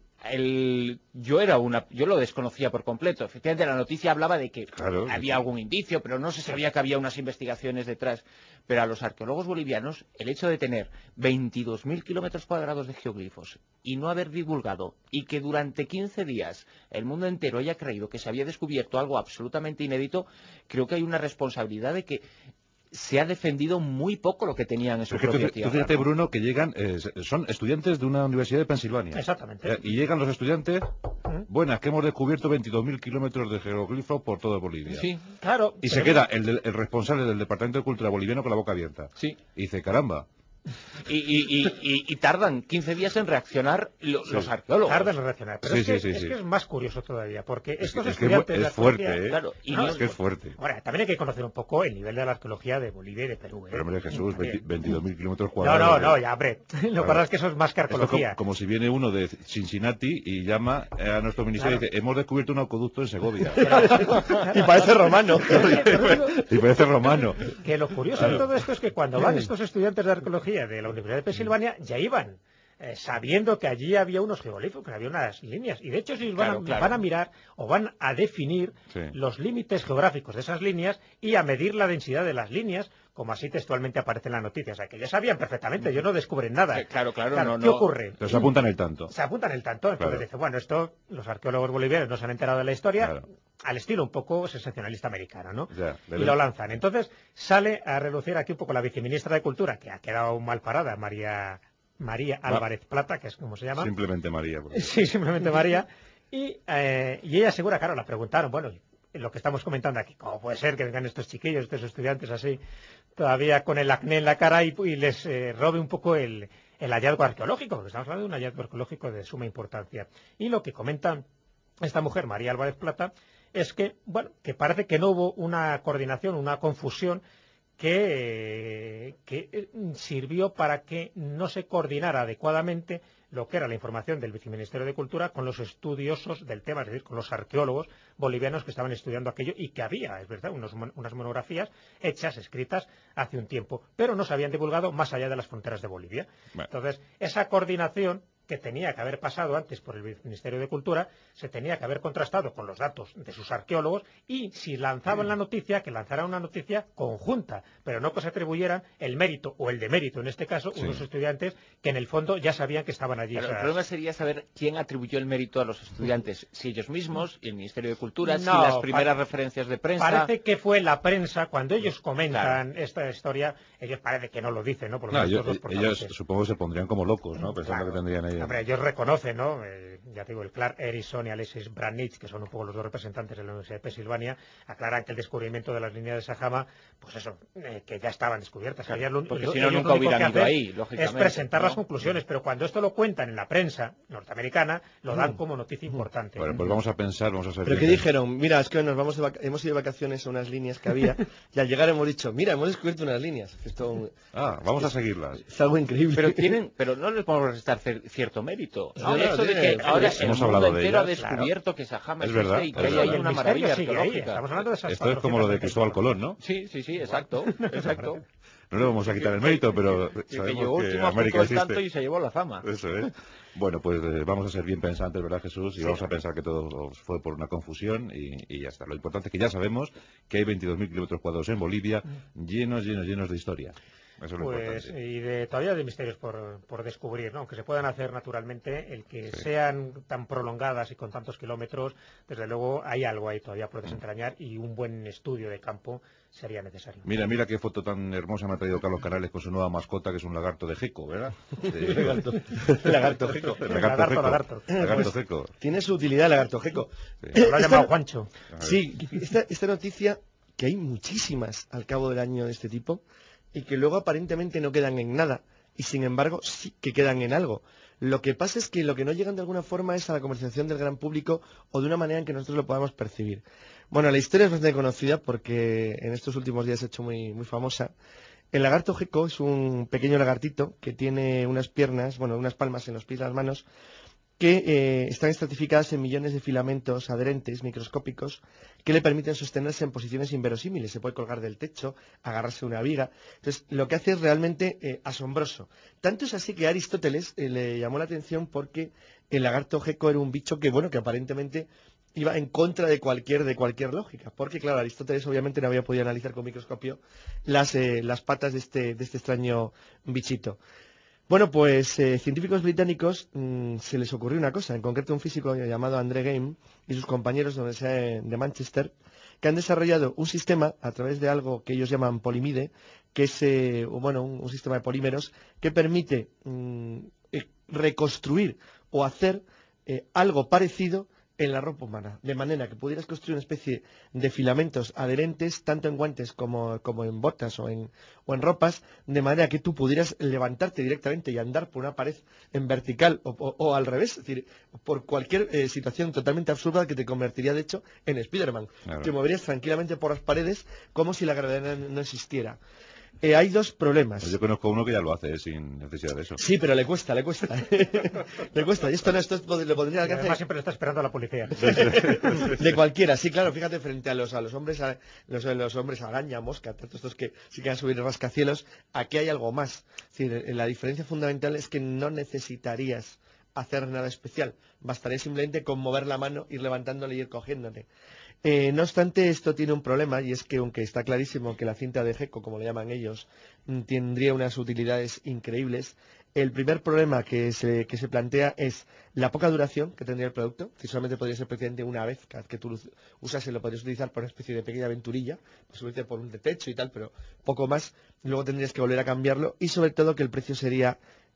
yo lo desconocía por completo. Efectivamente, la noticia hablaba de que había algún indicio, pero no se sabía que había unas investigaciones detrás. Pero a los arqueólogos bolivianos, el hecho de tener 22.000 kilómetros cuadrados de geoglifos y no haber divulgado, y que durante 15 días el mundo entero haya creído que se había descubierto algo absolutamente inédito, creo que hay una responsabilidad de que se ha defendido muy poco lo que tenían en su propia tierra. Tú fíjate, ¿no, Bruno, que llegan, son estudiantes de una universidad de Pensilvania? Exactamente. Y llegan los estudiantes, buenas, que hemos descubierto 22.000 kilómetros de geoglifos por toda Bolivia. Sí, claro. Y se queda el responsable del Departamento de Cultura boliviano con la boca abierta. Sí. Y dice, caramba. Y tardan 15 días en reaccionar los arqueólogos. Tardan en reaccionar. Pero es que es más curioso todavía, porque estos estudiantes de arqueología... Es fuerte, claro, es que es fuerte. Ahora, también hay que conocer un poco el nivel de la arqueología de Bolivia y de Perú. Pero, hombre, Jesús, 22.000 kilómetros cuadrados. No, ya, hombre. Lo que pasa es que eso es más que arqueología. Como si viene uno de Cincinnati y llama a nuestro ministerio y dice, hemos descubierto un acueducto en Segovia. Y parece romano. Y parece romano. Que lo curioso de todo esto es que cuando van estos estudiantes de arqueología de la Universidad de Pensilvania, ya iban sabiendo que allí había unos geoglifos, que había unas líneas, y de hecho ellos van a mirar o van a definir los límites geográficos de esas líneas y a medir la densidad de las líneas, como así textualmente aparece en la noticia. O sea, que ya sabían perfectamente, ellos no descubren nada. Claro, ¿Qué ocurre? Pero se apuntan el tanto. Se apuntan el tanto, entonces dice, bueno, esto los arqueólogos bolivianos no se han enterado de la historia, al estilo un poco sensacionalista americano, ¿no? Y lo lanzan. Entonces sale a relucir aquí un poco la viceministra de Cultura, que ha quedado mal parada, María Álvarez Plata, que es como se llama. Simplemente María. Sí, simplemente María. Y ella asegura, claro, la preguntaron, bueno, lo que estamos comentando aquí, ¿cómo puede ser que vengan estos chiquillos, estos estudiantes así, todavía con el acné en la cara y les robe un poco el el hallazgo arqueológico, porque estamos hablando de un hallazgo arqueológico de suma importancia. Y lo que comenta esta mujer, María Álvarez Plata, es que, bueno, que parece que no hubo una coordinación, una confusión que sirvió para que no se coordinara adecuadamente lo que era la información del Viceministerio de Cultura con los estudiosos del tema, es decir, con los arqueólogos bolivianos que estaban estudiando aquello y que había, es verdad, unas monografías hechas, escritas hace un tiempo, pero no se habían divulgado más allá de las fronteras de Bolivia. Bueno. Entonces, esa coordinación que tenía que haber pasado antes por el Ministerio de Cultura, se tenía que haber contrastado con los datos de sus arqueólogos y si lanzaban la noticia, que lanzaran una noticia conjunta, pero no que se atribuyeran el mérito o el demérito, en este caso, unos estudiantes que en el fondo ya sabían que estaban allí. Pero el problema sería saber quién atribuyó el mérito a los estudiantes, si ellos mismos, y el Ministerio de Cultura, si las primeras referencias de prensa... Parece que fue la prensa, cuando ellos comentan esta historia, ellos parece que no lo dicen, ¿no? Por ellos supongo se pondrían como locos, ¿no? Pensando que tendrían ahí... Hombre, ellos reconocen, ¿no? Ya te digo, el Clark Erickson y Alexis Branitz, que son un poco los dos representantes de la Universidad de Pensilvania, aclaran que el descubrimiento de las líneas de Sajama, pues eso, que ya estaban descubiertas. Claro, porque si no, nunca hubieran ido ahí, lógicamente. Es presentar las conclusiones, pero cuando esto lo cuentan en la prensa norteamericana, lo dan como noticia importante. Bueno, pues vamos a pensar, vamos a hacer... ¿Pero qué dijeron? Mira, es que hemos ido de vacaciones a unas líneas que había, y al llegar hemos dicho, mira, hemos descubierto unas líneas. Vamos a seguirlas. Es algo increíble. Pero no les podemos restar cierto mérito. No, el hecho de que ahora el mundo entero ha descubierto claro. que Sajama es verdad, y que hay una maravilla arqueológica. Estamos hablando de esas Esto es como lo de Cristóbal Colón, ¿no? Sí, exacto. No le vamos a quitar el mérito, pero sabemos que América existe. Y se llevó la fama. Eso es. Bueno, pues vamos a ser bien pensantes, ¿verdad, Jesús? Y vamos a pensar que todo fue por una confusión y ya está. Lo importante es que ya sabemos que hay 22.000 kilómetros cuadrados en Bolivia llenos de historia. Eso es lo importante. Y todavía de misterios por descubrir, ¿no? Aunque se puedan hacer naturalmente, el que sean tan prolongadas y con tantos kilómetros, desde luego hay algo ahí todavía por desentrañar y un buen estudio de campo sería necesario. Mira qué foto tan hermosa me ha traído Carlos Canales con su nueva mascota, que es un lagarto de Geco, ¿verdad? Lagarto Geco. Lagarto Geco. Tiene su utilidad el lagarto Geco. Lo ha llamado Juancho. Sí, esta noticia, que hay muchísimas al cabo del año de este tipo, y que luego aparentemente no quedan en nada, y sin embargo sí que quedan en algo. Lo que pasa es que lo que no llegan de alguna forma es a la conversación del gran público o de una manera en que nosotros lo podamos percibir. Bueno, la historia es bastante conocida porque en estos últimos días se ha hecho muy, muy famosa. El lagarto Geco es un pequeño lagartito que tiene unas palmas en los pies y las manos, que están estratificadas en millones de filamentos adherentes microscópicos que le permiten sostenerse en posiciones inverosímiles. Se puede colgar del techo, agarrarse a una viga. Entonces, lo que hace es realmente asombroso. Tanto es así que a Aristóteles le llamó la atención porque el lagarto Geco era un bicho que aparentemente iba en contra de cualquier lógica. Porque, claro, Aristóteles obviamente no había podido analizar con microscopio las patas de este extraño bichito. Bueno, pues científicos británicos se les ocurrió una cosa, en concreto un físico llamado André Game y sus compañeros de la Universidad de Manchester, que han desarrollado un sistema a través de algo que ellos llaman polimide, que es un sistema de polímeros que permite reconstruir o hacer algo parecido en la ropa humana, de manera que pudieras construir una especie de filamentos adherentes tanto en guantes como en botas o en ropas, de manera que tú pudieras levantarte directamente y andar por una pared en vertical o al revés, es decir, por cualquier situación totalmente absurda que te convertiría de hecho en Spiderman. Claro. Te moverías tranquilamente por las paredes como si la gravedad no existiera. Hay dos problemas. Pues yo conozco uno que ya lo hace sin necesidad de eso. Sí, pero le cuesta. le cuesta. Y esto le podría alcanzar. Además siempre lo está esperando a la policía. De cualquiera, sí, claro. Fíjate, frente a los hombres los hombres araña, mosca, tantos estos que sí que van a subir rascacielos, aquí hay algo más. Es decir, la diferencia fundamental es que no necesitarías hacer nada especial. Bastaría simplemente con mover la mano, ir levantándole y ir cogiéndote. No obstante, esto tiene un problema, y es que aunque está clarísimo que la cinta de Geco, como le llaman ellos, tendría unas utilidades increíbles, el primer problema que se plantea es la poca duración que tendría el producto. Si solamente podría ser prácticamente una vez, cada vez que tú usas lo podrías utilizar por una especie de pequeña aventurilla, posiblemente por un techo y tal, pero poco más. Luego tendrías que volver a cambiarlo, y sobre todo que el precio sería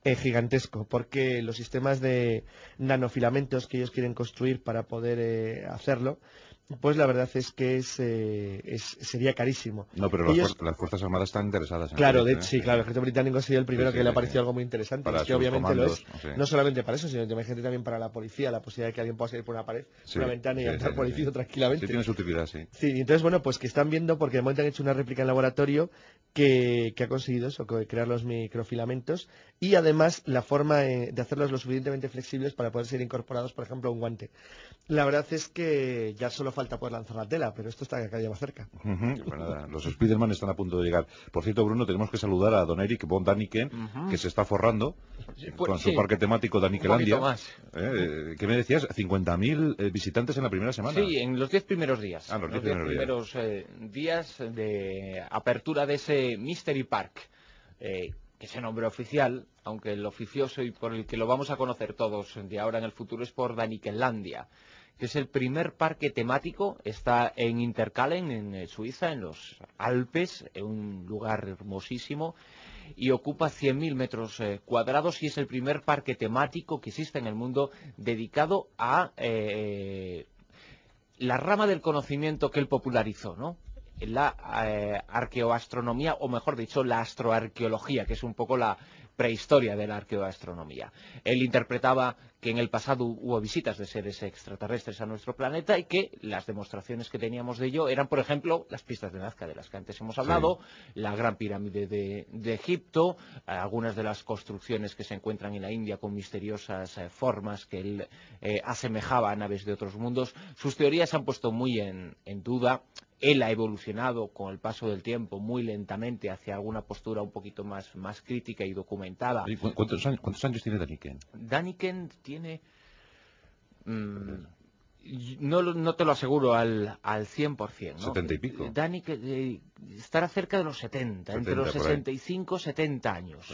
gigantesco, porque los sistemas de nanofilamentos que ellos quieren construir para poder hacerlo, pues la verdad es que sería carísimo. No, pero las Fuerzas Armadas están interesadas en claro, ello, sí, claro, el ejército británico sería el primero que le ha parecido algo muy interesante. Para es que obviamente comandos, lo es, no solamente para eso, sino imagínate también para la policía, la posibilidad de que alguien pueda salir por una pared, por una ventana y andar por el edificio tranquilamente. Sí, tiene su utilidad, sí. Sí, y entonces, bueno, pues que están viendo, porque de momento han hecho una réplica en laboratorio que ha conseguido eso, crear los microfilamentos, y además la forma de hacerlos lo suficientemente flexibles para poder ser incorporados, por ejemplo, a un guante. La verdad es que ya solo falta poder lanzar la tela, pero esto está cada día más cerca. Pues nada, los Spiderman están a punto de llegar. Por cierto, Bruno, tenemos que saludar a don Eric von Daniken, que se está forrando con su parque temático Danikelandia. ¿Qué me decías? 50.000 visitantes en la primera semana. Sí, en los 10 primeros días. Los 10 primeros días de apertura de ese Mystery Park, que se nombre oficial, aunque el oficioso y por el que lo vamos a conocer todos de ahora en el futuro es por Danikenlandia, que es el primer parque temático. Está en Intercalen, en Suiza, en los Alpes, en un lugar hermosísimo, y ocupa 100.000 metros cuadrados, y es el primer parque temático que existe en el mundo dedicado a la rama del conocimiento que él popularizó, ¿no? La arqueoastronomía, o mejor dicho, la astroarqueología, que es un poco la prehistoria de la arqueoastronomía. Él interpretaba que en el pasado hubo visitas de seres extraterrestres a nuestro planeta y que las demostraciones que teníamos de ello eran, por ejemplo, las pistas de Nazca de las que antes hemos hablado, la Gran Pirámide de Egipto, algunas de las construcciones que se encuentran en la India con misteriosas formas que él asemejaba a naves de otros mundos. Sus teorías se han puesto muy en duda. Él ha evolucionado con el paso del tiempo muy lentamente hacia alguna postura un poquito más crítica y documentada. ¿Cuántos años tiene Daniken? Daniken tiene... no te lo aseguro al 100%, ¿no? 70 y pico. Daniken estará cerca de los 70 entre los 65 y 70 años.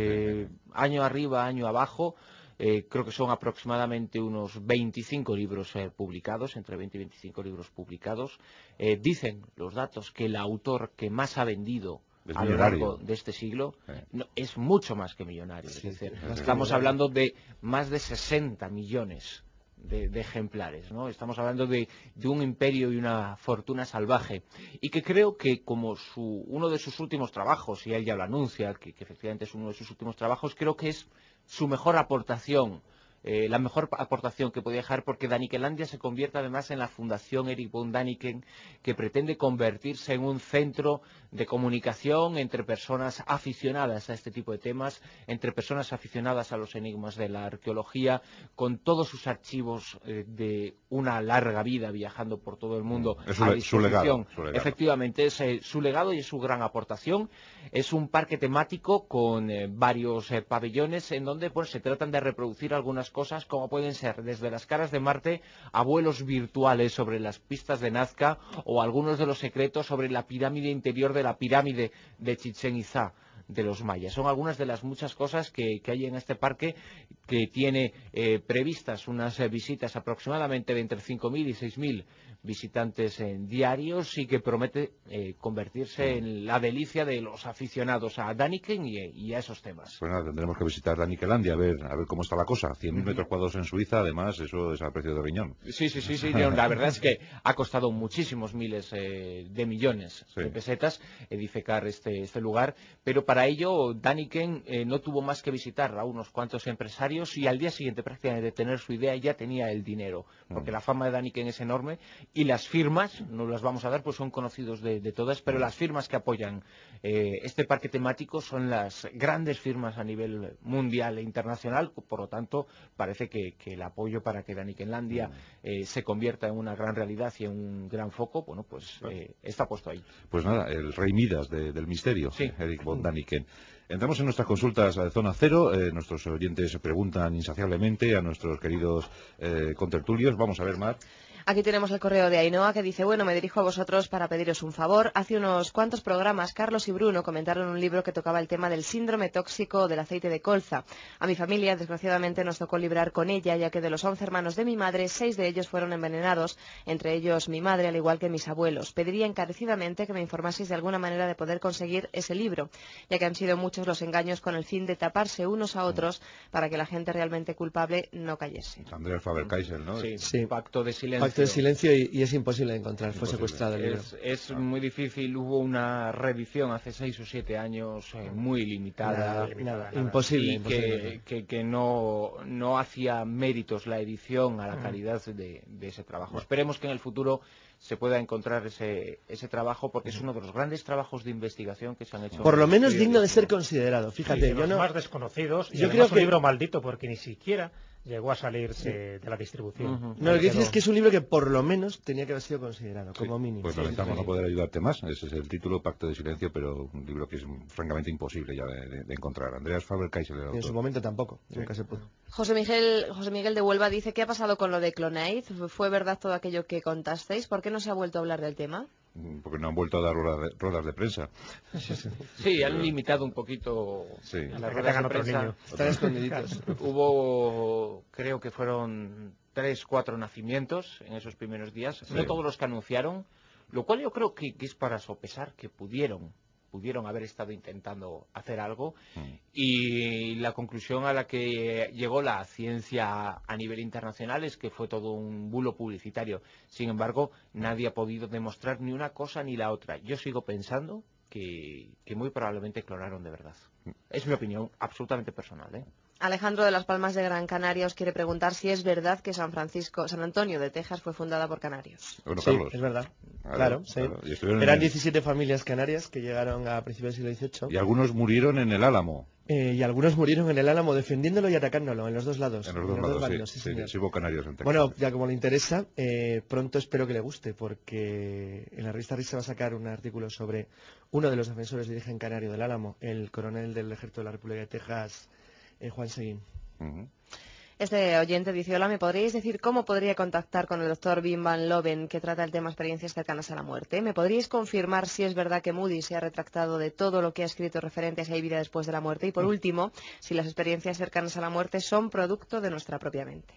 Año arriba, año abajo. Creo que son aproximadamente unos 25 libros publicados, entre 20 y 25 libros publicados. Dicen los datos que el autor que más ha vendido a lo largo de este siglo es mucho más que millonario. Es decir, estamos hablando de más de 60 millones de ejemplares, ¿no? Estamos hablando de un imperio y una fortuna salvaje, y que creo que como uno de sus últimos trabajos, y él ya lo anuncia, que efectivamente es uno de sus últimos trabajos, creo que es su mejor aportación, la mejor aportación que podía dejar, porque Danikenlandia se convierte además en la Fundación Erich von Daniken, que pretende convertirse en un centro de comunicación entre personas aficionadas a este tipo de temas, entre personas aficionadas a los enigmas de la arqueología, con todos sus archivos de una larga vida viajando por todo el mundo a disposición. Su legado. Efectivamente, es su legado y es su gran aportación. Es un parque temático con varios pabellones en donde pues se tratan de reproducir algunas cosas, como pueden ser desde las caras de Marte a vuelos virtuales sobre las pistas de Nazca, o algunos de los secretos sobre la pirámide interior de la pirámide de Chichén Itzá de los mayas. Son algunas de las muchas cosas que hay en este parque, que tiene previstas unas visitas aproximadamente de entre 5.000 y 6.000 visitantes diarios, y que promete convertirse en la delicia de los aficionados a Daniken y a esos temas. Pues nada, tendremos que visitar Danikenlandia a ver cómo está la cosa. 100.000 metros cuadrados en Suiza, además, eso es a precio de riñón. Sí, la verdad es que ha costado muchísimos miles de millones de pesetas edificar este lugar, pero para ello Daniken no tuvo más que visitar a unos cuantos empresarios, y al día siguiente prácticamente de tener su idea ya tenía el dinero, porque la fama de Daniken es enorme, y las firmas, no las vamos a dar pues son conocidos de todas, pero las firmas que apoyan este parque temático son las grandes firmas a nivel mundial e internacional. Por lo tanto, parece que el apoyo para que Danikenlandia se convierta en una gran realidad y en un gran foco, bueno, pues está puesto ahí. Pues nada, el rey Midas del misterio, Erich von Daniken. Entramos en nuestras consultas de Zona Cero. Nuestros oyentes preguntan insaciablemente a nuestros queridos contertulios. Vamos a ver, Mar. Aquí tenemos el correo de Ainhoa, que dice: bueno, me dirijo a vosotros para pediros un favor. Hace unos cuantos programas, Carlos y Bruno comentaron un libro que tocaba el tema del síndrome tóxico del aceite de colza. A mi familia, desgraciadamente, nos tocó librar con ella, ya que de los 11 hermanos de mi madre, 6 de ellos fueron envenenados, entre ellos mi madre, al igual que mis abuelos. Pediría encarecidamente que me informaseis de alguna manera de poder conseguir ese libro, ya que han sido muchos hechos, los engaños, con el fin de taparse unos a otros para que la gente realmente culpable no cayese. Andreas Faber-Cayser, ¿no? Sí, Pacto de silencio. Pacto de silencio y es imposible de encontrar, fue secuestrado el libro. Es muy difícil, hubo una reedición hace 6 o 7 años muy limitada. Nada, imposible. Que no hacía méritos la edición a la calidad de ese trabajo. Esperemos que en el futuro se pueda encontrar ese trabajo, porque es uno de los grandes trabajos de investigación que se han hecho. Por lo menos digno de ser considerado. Fíjate, sí, de los más desconocidos. Yo creo que un libro maldito, porque ni siquiera llegó a salir de la distribución. No, lo que dices es que es un libro que por lo menos tenía que haber sido considerado, como mínimo. Pues lamentamos no poder ayudarte más. Ese es el título, Pacto de Silencio, pero un libro que es francamente imposible ya de encontrar. Andreas Faber-Cayser, el autor. En su momento tampoco, nunca se pudo. José Miguel de Huelva dice: ¿qué ha pasado con lo de Clonade? ¿Fue verdad todo aquello que contasteis? ¿Por qué no se ha vuelto a hablar del tema? Porque no han vuelto a dar ruedas de prensa. Sí, han limitado un poquito las ruedas de prensa. Están escondiditos. Hubo, creo que fueron 3, 4 nacimientos en esos primeros días, no todos los que anunciaron, lo cual yo creo que es para sopesar que pudieron haber estado intentando hacer algo, y la conclusión a la que llegó la ciencia a nivel internacional es que fue todo un bulo publicitario. Sin embargo, nadie ha podido demostrar ni una cosa ni la otra. Yo sigo pensando que muy probablemente clonaron de verdad. Es mi opinión absolutamente personal, ¿eh? Alejandro de Las Palmas de Gran Canaria os quiere preguntar si es verdad que San Antonio de Texas fue fundada por canarios. Bueno, sí, Carlos. Es verdad. Claro, sí. Eran 17 familias canarias que llegaron a principios del siglo XVIII. Y algunos murieron en el Álamo. Y algunos murieron en el Álamo defendiéndolo y atacándolo, en los dos lados. En los dos lados, bandos, sí, hubo canarios en Texas. Bueno, ya como le interesa, pronto espero que le guste, porque en la revista RIS se va a sacar un artículo sobre uno de los defensores de origen canario del Álamo, el coronel del Ejército de la República de Texas, Juan Seguín. Este oyente dice: hola, ¿me podríais decir cómo podría contactar con el doctor Wim van Loven, que trata el tema experiencias cercanas a la muerte? ¿Me podríais confirmar si es verdad que Moody se ha retractado de todo lo que ha escrito referente a si hay vida después de la muerte? Y por último, si las experiencias cercanas a la muerte son producto de nuestra propia mente.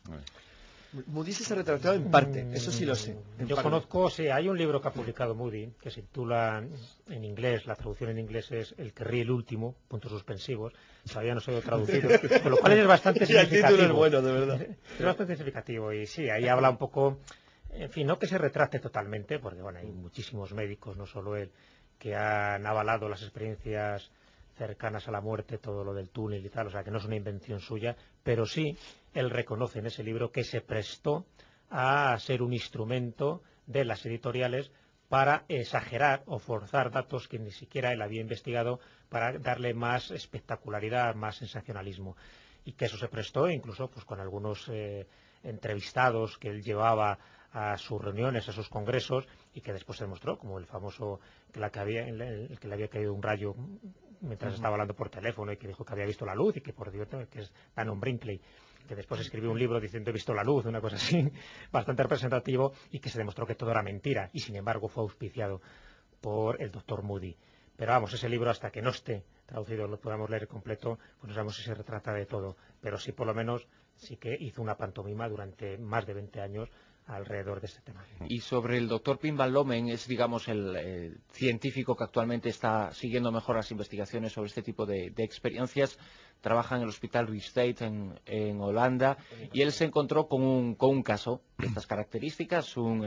Moody se ha retratado en parte, eso sí lo sé. Yo conozco, hay un libro que ha publicado Moody, que se titula en inglés, la traducción en inglés es El que ríe el último, puntos suspensivos, todavía no se ha traducido, con lo cual es bastante significativo. El título es bueno, de verdad. Es bastante significativo, y sí, ahí habla un poco, en fin, no que se retracte totalmente, porque bueno, hay muchísimos médicos, no solo él, que han avalado las experiencias cercanas a la muerte, todo lo del túnel y tal, o sea que no es una invención suya, pero sí él reconoce en ese libro que se prestó a ser un instrumento de las editoriales para exagerar o forzar datos que ni siquiera él había investigado, para darle más espectacularidad, más sensacionalismo, y que eso se prestó incluso pues con algunos entrevistados que él llevaba a sus reuniones, a sus congresos, y que después se demostró, como el famoso que le había caído un rayo mientras estaba hablando por teléfono y que dijo que había visto la luz, y que por Dios, que es Bannon Brinkley, que después escribió un libro diciendo he visto la luz, una cosa así, bastante representativo, y que se demostró que todo era mentira, y sin embargo fue auspiciado por el doctor Moody. Pero vamos, ese libro, hasta que no esté traducido, lo podamos leer completo, pues no sabemos si se retrata de todo, pero sí, por lo menos, sí que hizo una pantomima durante más de 20 años alrededor de este tema. Y sobre el doctor Wim van Loven, es, digamos, el científico que actualmente está siguiendo mejor las investigaciones sobre este tipo de experiencias. Trabaja en el Hospital Rigstate en Holanda, y él se encontró con un caso de estas características, un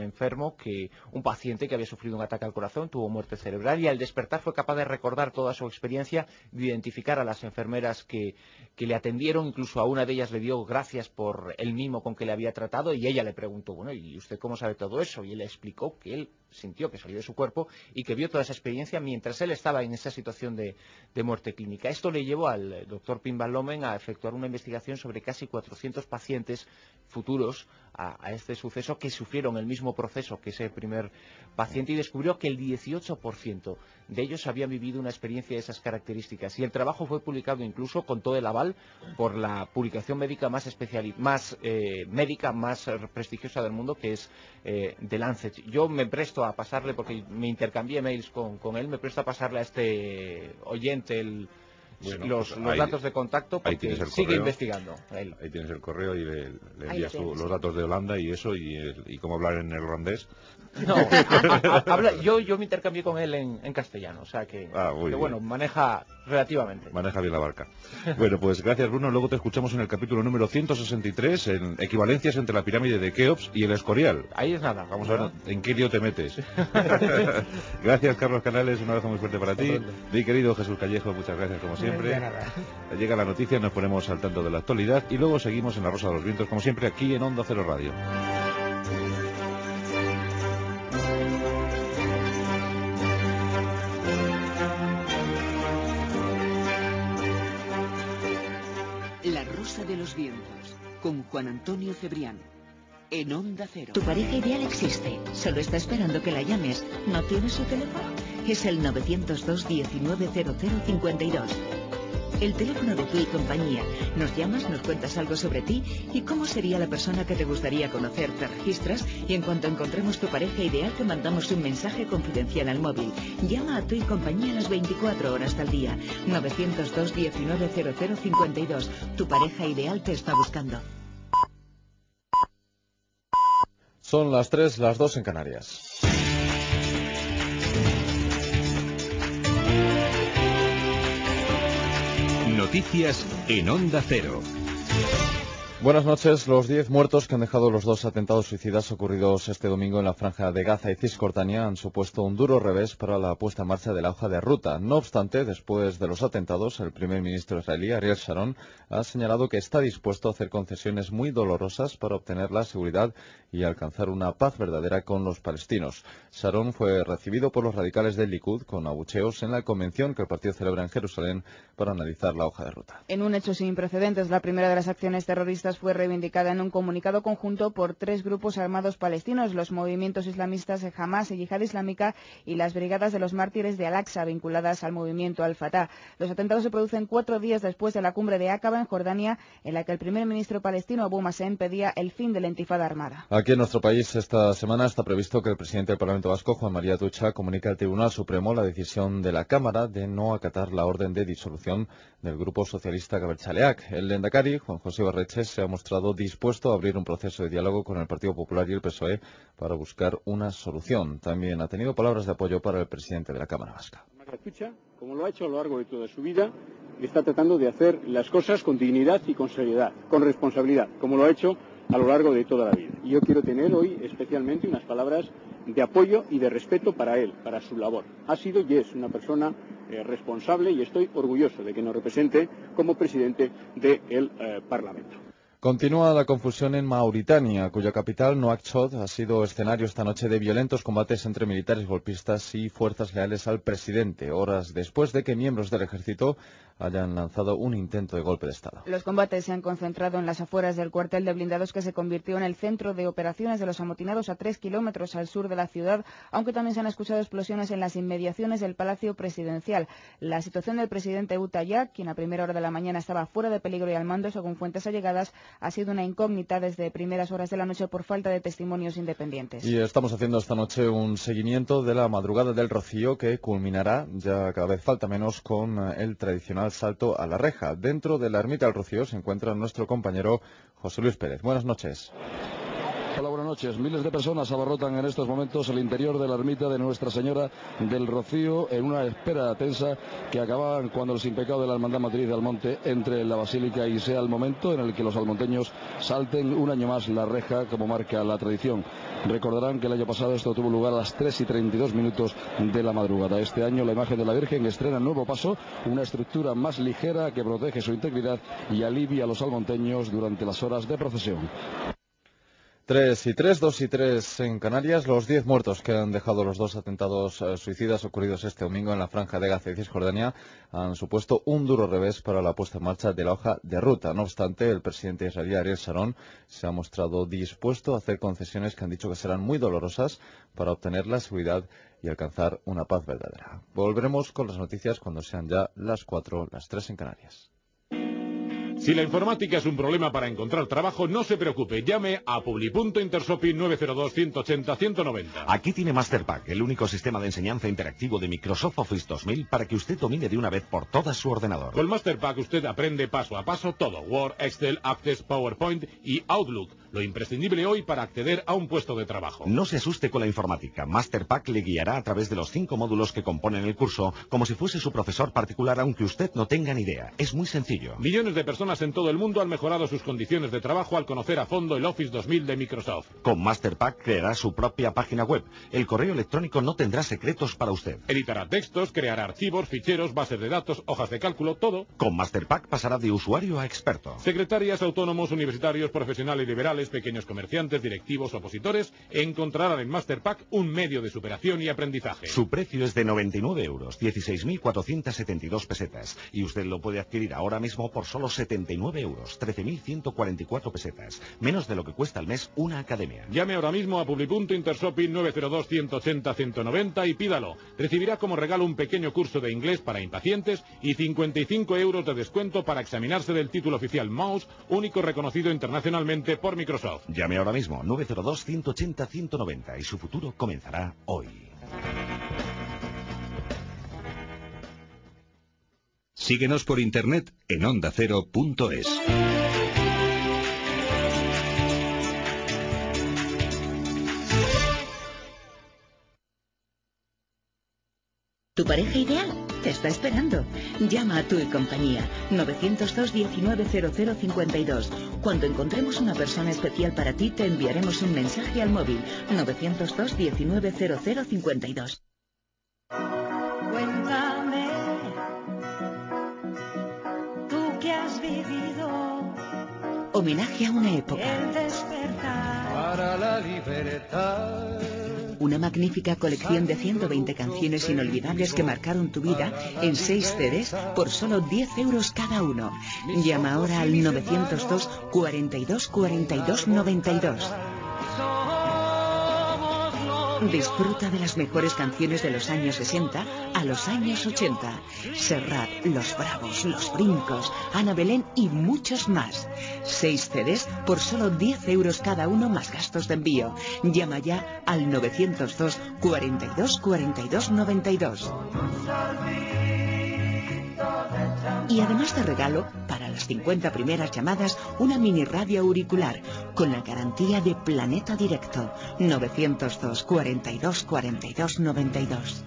paciente que había sufrido un ataque al corazón, tuvo muerte cerebral, y al despertar fue capaz de recordar toda su experiencia, de identificar a las enfermeras que le atendieron, incluso a una de ellas le dio gracias por el mimo con que le había tratado, y ella le preguntó, bueno, ¿y usted cómo sabe todo eso? Y él le explicó que él sintió que salió de su cuerpo y que vio toda esa experiencia mientras él estaba en esa situación de muerte clínica. Esto le llevó al doctor Wim van Loven a efectuar una investigación sobre casi 400 pacientes futuros a este suceso, que sufrieron el mismo proceso que ese primer paciente, y descubrió que el 18% de ellos habían vivido una experiencia de esas características, y el trabajo fue publicado incluso con todo el aval por la publicación médica más prestigiosa del mundo, que es The Lancet. Yo me presto a pasarle, porque me intercambié mails con él, me presto a pasarle a este oyente los datos de contacto, porque sigue investigando él. Ahí tienes el correo y le envías tú los datos de Holanda y eso, y cómo hablar en neerlandés. No, yo me intercambié con él en castellano, o sea que bueno, maneja relativamente. Maneja bien la barca. Bueno, pues gracias, Bruno. Luego te escuchamos en el capítulo número 163, en equivalencias entre la pirámide de Keops y el Escorial. Ahí es nada. Vamos a ver en qué lío te metes. Gracias, Carlos Canales, un abrazo muy fuerte para ti. Mi querido Jesús Callejo, muchas gracias como siempre. De nada. Llega la noticia, nos ponemos al tanto de la actualidad y luego seguimos en La Rosa de los Vientos, como siempre, aquí en Onda Cero Radio. La Rosa de los Vientos, con Juan Antonio Cebrián, en Onda Cero. Tu pareja ideal existe, solo está esperando que la llames. ¿No tienes su teléfono? Es el 902 190052. El teléfono de Tu y Compañía. Nos llamas, nos cuentas algo sobre ti y cómo sería la persona que te gustaría conocer. Te registras y en cuanto encontremos tu pareja ideal te mandamos un mensaje confidencial al móvil. Llama a Tu y Compañía las 24 horas del día. 902 190052. Tu pareja ideal te está buscando. Son las 3, las 2 en Canarias. Noticias en Onda Cero. Buenas noches. Los 10 muertos que han dejado los 2 atentados suicidas ocurridos este domingo en la franja de Gaza y Cisjordania han supuesto un duro revés para la puesta en marcha de la hoja de ruta. No obstante, después de los atentados, el primer ministro israelí, Ariel Sharon, ha señalado que está dispuesto a hacer concesiones muy dolorosas para obtener la seguridad y alcanzar una paz verdadera con los palestinos. Sharon fue recibido por los radicales del Likud con abucheos en la convención que el partido celebra en Jerusalén para analizar la hoja de ruta. En un hecho sin precedentes, la primera de las acciones terroristas fue reivindicada en un comunicado conjunto por 3 grupos armados palestinos, los movimientos islamistas Hamas y Yihad Islámica y las brigadas de los mártires de Al-Aqsa, vinculadas al movimiento Al-Fatah. Los atentados se producen 4 días después de la cumbre de Aqaba en Jordania, en la que el primer ministro palestino Abu Mazen pedía el fin de la intifada armada. Aquí en nuestro país esta semana está previsto que el presidente del Parlamento Vasco, Juan María Atutxa, comunique al Tribunal Supremo la decisión de la Cámara de no acatar la orden de disolución del Grupo Socialista Abertzaleak. El lehendakari, Juan José Ibarretxe, se ha mostrado dispuesto a abrir un proceso de diálogo con el Partido Popular y el PSOE para buscar una solución. También ha tenido palabras de apoyo para el presidente de la Cámara Vasca. Atutxa, como lo ha hecho a lo largo de toda su vida, está tratando de hacer las cosas con dignidad y con seriedad, con responsabilidad, como lo ha hecho a lo largo de toda la vida. Y yo quiero tener hoy especialmente unas palabras de apoyo y de respeto para él, para su labor. Ha sido y es una persona responsable y estoy orgulloso de que nos represente como presidente del Parlamento. Continúa la confusión en Mauritania, cuya capital, Nuakchot, ha sido escenario esta noche de violentos combates entre militares golpistas y fuerzas leales al presidente, horas después de que miembros del ejército hayan lanzado un intento de golpe de Estado. Los combates se han concentrado en las afueras del cuartel de blindados que se convirtió en el centro de operaciones de los amotinados a 3 kilómetros al sur de la ciudad, aunque también se han escuchado explosiones en las inmediaciones del Palacio Presidencial. La situación del presidente Outayak, quien a primera hora de la mañana estaba fuera de peligro y al mando, según fuentes allegadas, ha sido una incógnita desde primeras horas de la noche por falta de testimonios independientes. Y estamos haciendo esta noche un seguimiento de la madrugada del Rocío que culminará, ya cada vez falta menos, con el tradicional salto a la reja. Dentro de la ermita del Rocío se encuentra nuestro compañero José Luis Pérez. Buenas noches. Hola, buenas noches. Miles de personas abarrotan en estos momentos el interior de la ermita de Nuestra Señora del Rocío en una espera tensa que acaba cuando el sin pecado de la Hermandad Matriz de Almonte entre en la Basílica y sea el momento en el que los almonteños salten un año más la reja como marca la tradición. Recordarán que el año pasado esto tuvo lugar a las 3:32 de la madrugada. Este año la imagen de la Virgen estrena nuevo paso, una estructura más ligera que protege su integridad y alivia a los almonteños durante las horas de procesión. 3:03, 2:03 en Canarias. Los 10 muertos que han dejado los 2 atentados suicidas ocurridos este domingo en la franja de Gaza y Cisjordania han supuesto un duro revés para la puesta en marcha de la hoja de ruta. No obstante, el presidente israelí Ariel Sharon se ha mostrado dispuesto a hacer concesiones que han dicho que serán muy dolorosas para obtener la seguridad y alcanzar una paz verdadera. Volveremos con las noticias cuando sean ya las 4, las 3 en Canarias. Si la informática es un problema para encontrar trabajo, no se preocupe, llame a Publi.Intershopping 902-180-190. Aquí tiene Masterpack, el único sistema de enseñanza interactivo de Microsoft Office 2000 para que usted domine de una vez por todas su ordenador. Con Masterpack usted aprende paso a paso todo, Word, Excel, Access, PowerPoint y Outlook, lo imprescindible hoy para acceder a un puesto de trabajo. No se asuste con la informática, Masterpack le guiará a través de los 5 módulos que componen el curso, como si fuese su profesor particular, aunque usted no tenga ni idea. Es muy sencillo. Millones de personas en todo el mundo han mejorado sus condiciones de trabajo al conocer a fondo el Office 2000 de Microsoft. Con Masterpack creará su propia página web. El correo electrónico no tendrá secretos para usted. Editará textos, creará archivos, ficheros, bases de datos, hojas de cálculo, todo. Con Masterpack pasará de usuario a experto. Secretarias, autónomos, universitarios, profesionales liberales, pequeños comerciantes, directivos, opositores, encontrarán en Masterpack un medio de superación y aprendizaje. Su precio es de 99 euros, 16.472 pesetas. Y usted lo puede adquirir ahora mismo por solo 79 euros, 13.144 pesetas. Menos de lo que cuesta al mes una academia. Llame ahora mismo a Publi.Intershopping 902-180-190 y pídalo. Recibirá como regalo un pequeño curso de inglés para impacientes y 55 euros de descuento para examinarse del título oficial Mouse, único reconocido internacionalmente por Microsoft. Llame ahora mismo 902-180-190 y su futuro comenzará hoy. Síguenos por internet en ondacero.es. Tu pareja ideal te está esperando. Llama a Tu y Compañía 902 19 0052. Cuando encontremos una persona especial para ti, te enviaremos un mensaje al móvil 902 19 0052. Cuéntame, tú que has vivido Homenaje a una época. el despertar para la libertad. Una magnífica colección de 120 canciones inolvidables que marcaron tu vida en 6 CDs por solo 10 euros cada uno. Llama ahora al 902 42 42 92. Disfruta de las mejores canciones de los años 60 a los años 80. Serrat, Los Bravos, Los Brincos, Ana Belén y muchos más. 6 CDs por solo 10 euros cada uno más gastos de envío. Llama ya al 902 42 42 92. Y además de regalo, para las 50 primeras llamadas, una mini radio auricular con la garantía de Planeta Directo. 902 42 42 92.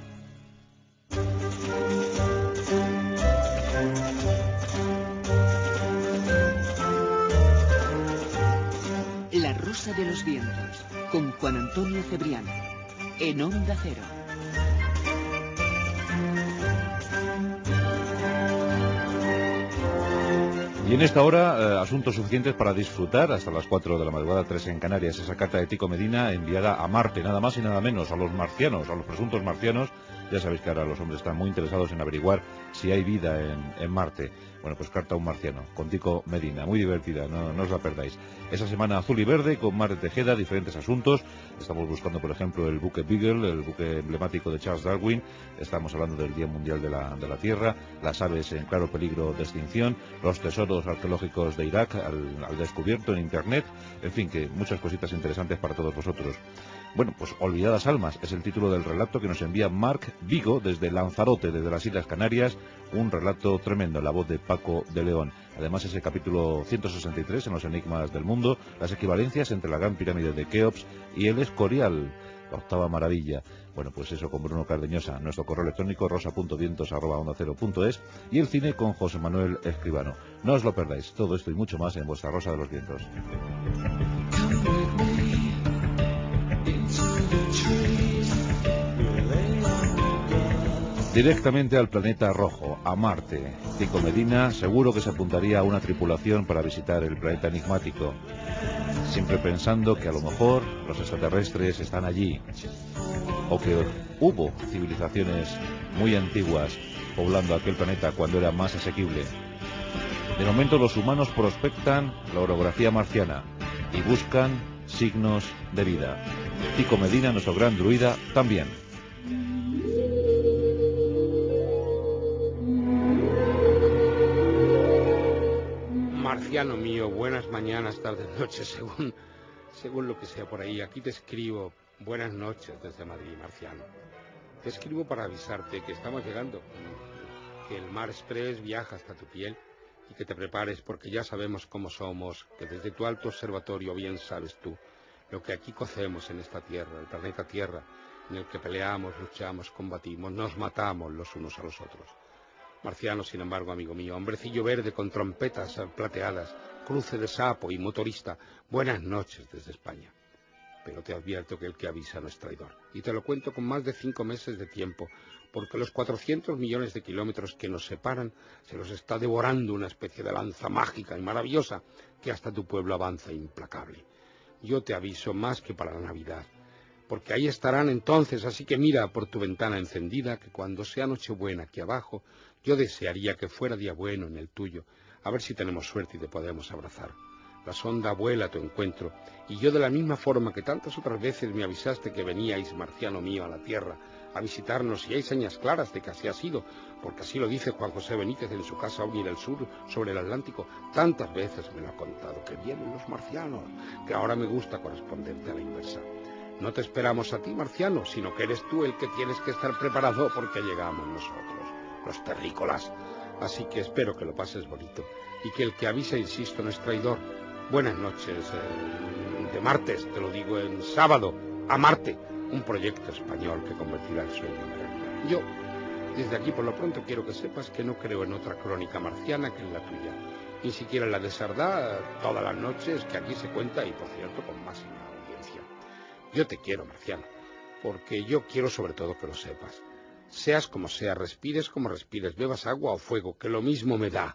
La Rosa de los Vientos, con Juan Antonio Cebrián, en Onda Cero. Y en esta hora, asuntos suficientes para disfrutar hasta las 4 de la madrugada, 3 en Canarias. Esa carta de Tico Medina enviada a Marte, nada más y nada menos, a los marcianos, a los presuntos marcianos. Ya sabéis que ahora los hombres están muy interesados en averiguar si hay vida en Marte. Bueno, pues carta a un marciano, con Tico Medina, muy divertida, no os la perdáis. Esa semana azul y verde, con Mar de Tejeda, diferentes asuntos. Estamos buscando, por ejemplo, el buque Beagle, el buque emblemático de Charles Darwin. Estamos hablando del Día Mundial de la Tierra, las aves en claro peligro de extinción, los tesoros arqueológicos de Irak al descubierto en Internet. En fin, que muchas cositas interesantes para todos vosotros. Bueno, pues Olvidadas Almas es el título del relato que nos envía Marc Vigo desde Lanzarote, desde las Islas Canarias. Un relato tremendo, la voz de Paco de León. Además es el capítulo 163 en los enigmas del mundo, las equivalencias entre la Gran Pirámide de Keops y el Escorial, la octava maravilla. Bueno, pues eso con Bruno Cardeñosa, nuestro correo electrónico rosa.vientos@ondacero.es, y el cine con José Manuel Escribano. No os lo perdáis, todo esto y mucho más en vuestra Rosa de los Vientos. Directamente al planeta rojo, a Marte. Tico Medina seguro que se apuntaría a una tripulación para visitar el planeta enigmático, siempre pensando que a lo mejor los extraterrestres están allí, o que hubo civilizaciones muy antiguas poblando aquel planeta cuando era más asequible. De momento los humanos prospectan la orografía marciana y buscan signos de vida. Tico Medina, nuestro gran druida, también. Marciano mío, buenas mañanas, tardes, noches, según lo que sea por ahí. Aquí te escribo, buenas noches desde Madrid, Marciano. Te escribo para avisarte que estamos llegando, que el Mar Express viaja hasta tu piel y que te prepares porque ya sabemos cómo somos, que desde tu alto observatorio bien sabes tú lo que aquí cocemos en esta tierra, el planeta Tierra, en el que peleamos, luchamos, combatimos, nos matamos los unos a los otros. Marciano, sin embargo, amigo mío, hombrecillo verde con trompetas plateadas, cruce de sapo y motorista, buenas noches desde España. Pero te advierto que el que avisa no es traidor. Y te lo cuento con más de 5 meses de tiempo, porque los 400 millones de kilómetros que nos separan se los está devorando una especie de lanza mágica y maravillosa que hasta tu pueblo avanza implacable. Yo te aviso más que para la Navidad, porque ahí estarán entonces, así que mira por tu ventana encendida, que cuando sea Nochebuena aquí abajo, yo desearía que fuera día bueno en el tuyo, a ver si tenemos suerte y te podemos abrazar. La sonda vuela a tu encuentro, y yo de la misma forma que tantas otras veces me avisaste que veníais, Marciano mío, a la Tierra, a visitarnos, y hay señas claras de que así ha sido, porque así lo dice Juan José Benítez en su casa Ovni del Sur, sobre el Atlántico, tantas veces me lo ha contado, que vienen los marcianos, que ahora me gusta corresponderte a la inversa. No te esperamos a ti, Marciano, sino que eres tú el que tienes que estar preparado porque llegamos nosotros, los terrícolas. Así que espero que lo pases bonito y que el que avisa, insisto, no es traidor. Buenas noches, de martes, te lo digo en sábado, a Marte, un proyecto español que convertirá el sueño en realidad. Yo, desde aquí por lo pronto, quiero que sepas que no creo en otra crónica marciana que en la tuya, ni siquiera en la de Sardá, todas las noches, que aquí se cuenta y, por cierto, con máxima audiencia. Yo te quiero, Marciano, porque yo quiero sobre todo que lo sepas. Seas como seas, respires como respires, bebas agua o fuego, que lo mismo me da.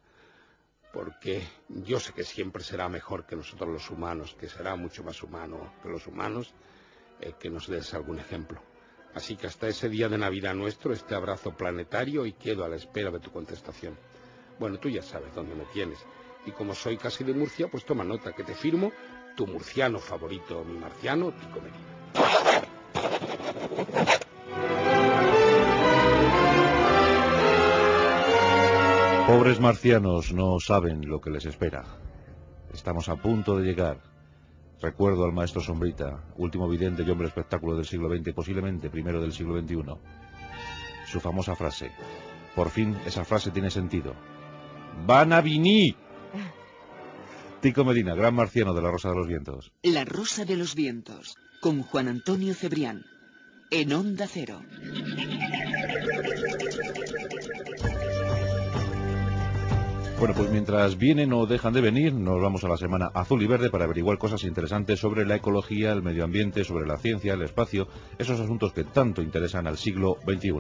Porque yo sé que siempre será mejor que nosotros los humanos, que será mucho más humano que los humanos, que nos des algún ejemplo. Así que hasta ese día de Navidad nuestro, este abrazo planetario, y quedo a la espera de tu contestación. Bueno, tú ya sabes dónde me tienes. Y como soy casi de Murcia, pues toma nota, que te firmo tu murciano favorito, mi marciano, Tico Medina. Pobres marcianos no saben lo que les espera. Estamos a punto de llegar. Recuerdo al maestro Sombrita, último vidente y hombre espectáculo del siglo XX, posiblemente primero del siglo XXI. Su famosa frase. Por fin esa frase tiene sentido. ¡Van a venir! Tico Medina, gran marciano de La Rosa de los Vientos. La Rosa de los Vientos, con Juan Antonio Cebrián, en Onda Cero. Bueno, pues mientras vienen o dejan de venir, nos vamos a la semana azul y verde para averiguar cosas interesantes sobre la ecología, el medio ambiente, sobre la ciencia, el espacio, esos asuntos que tanto interesan al siglo XXI.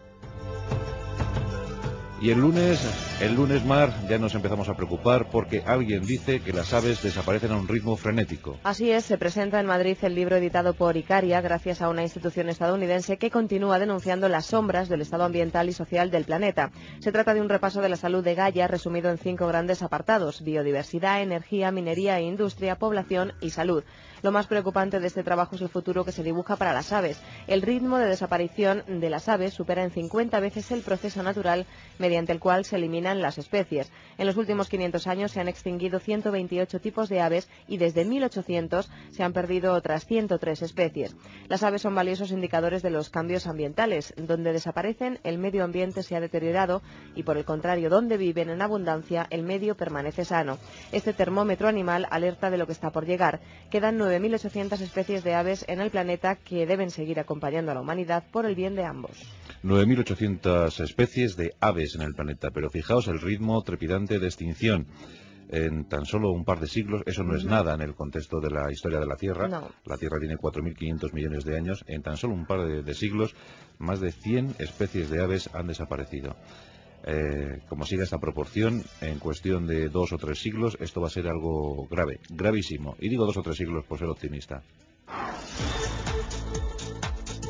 Y el lunes, Mar, ya nos empezamos a preocupar porque alguien dice que las aves desaparecen a un ritmo frenético. Así es, se presenta en Madrid el libro editado por Icaria, gracias a una institución estadounidense que continúa denunciando las sombras del estado ambiental y social del planeta. Se trata de un repaso de la salud de Gaia, resumido en 5 grandes apartados: biodiversidad, energía, minería e industria, población y salud. Lo más preocupante de este trabajo es el futuro que se dibuja para las aves. El ritmo de desaparición de las aves supera en 50 veces el proceso natural mediante el cual se eliminan las especies. En los últimos 500 años se han extinguido 128 tipos de aves y desde 1800 se han perdido otras 103 especies. Las aves son valiosos indicadores de los cambios ambientales. Donde desaparecen, el medio ambiente se ha deteriorado y, por el contrario, donde viven en abundancia, el medio permanece sano. Este termómetro animal alerta de lo que está por llegar. Quedan 9.800 especies de aves en el planeta que deben seguir acompañando a la humanidad por el bien de ambos. 9.800 especies de aves en el planeta, pero fijaos el ritmo trepidante de extinción. En tan solo un par de siglos, eso no es nada en el contexto de la historia de la Tierra. No. La Tierra tiene 4.500 millones de años. En tan solo un par de siglos, más de 100 especies de aves han desaparecido. Como siga esta proporción, en cuestión de 2 o 3 siglos, esto va a ser algo grave, gravísimo. Y digo 2 o 3 siglos por ser optimista.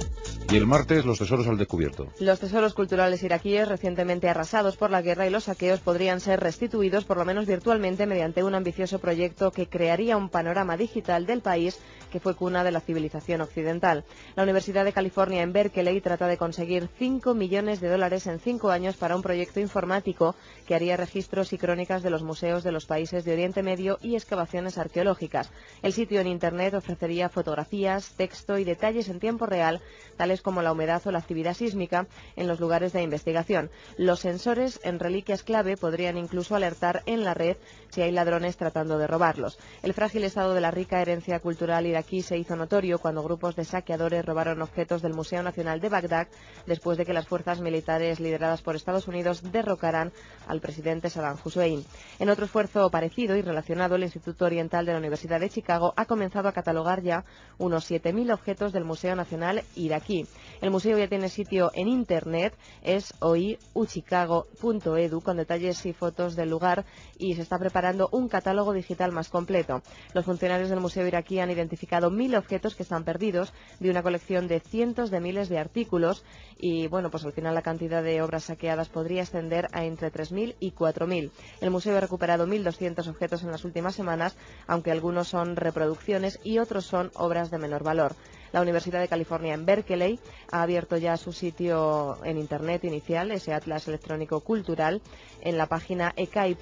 Y el martes, los tesoros al descubierto. Los tesoros culturales iraquíes recientemente arrasados por la guerra y los saqueos podrían ser restituidos, por lo menos virtualmente, mediante un ambicioso proyecto que crearía un panorama digital del país que fue cuna de la civilización occidental. La Universidad de California en Berkeley trata de conseguir $5 millones en 5 años para un proyecto informático que haría registros y crónicas de los museos de los países de Oriente Medio y excavaciones arqueológicas. El sitio en Internet ofrecería fotografías, texto y detalles en tiempo real, tales como la humedad o la actividad sísmica en los lugares de investigación. Los sensores en reliquias clave podrían incluso alertar en la red si hay ladrones tratando de robarlos. El frágil estado de la rica herencia cultural iraquí se hizo notorio cuando grupos de saqueadores robaron objetos del Museo Nacional de Bagdad después de que las fuerzas militares lideradas por Estados Unidos derrocaran al presidente Saddam Hussein. En otro esfuerzo parecido y relacionado, el Instituto Oriental de la Universidad de Chicago ha comenzado a catalogar ya unos 7.000 objetos del Museo Nacional iraquí. El museo ya tiene sitio en Internet, es oiuchicago.edu, con detalles y fotos del lugar, y se está preparando un catálogo digital más completo. Los funcionarios del museo iraquí han identificado 1.000 objetos que están perdidos de una colección de cientos de miles de artículos y, bueno, pues al final la cantidad de obras saqueadas podría ascender a entre 3.000 y 4.000. El museo ha recuperado 1.200 objetos en las últimas semanas, aunque algunos son reproducciones y otros son obras de menor valor. La Universidad de California en Berkeley ha abierto ya su sitio en Internet inicial, ese Atlas Electrónico Cultural, en la página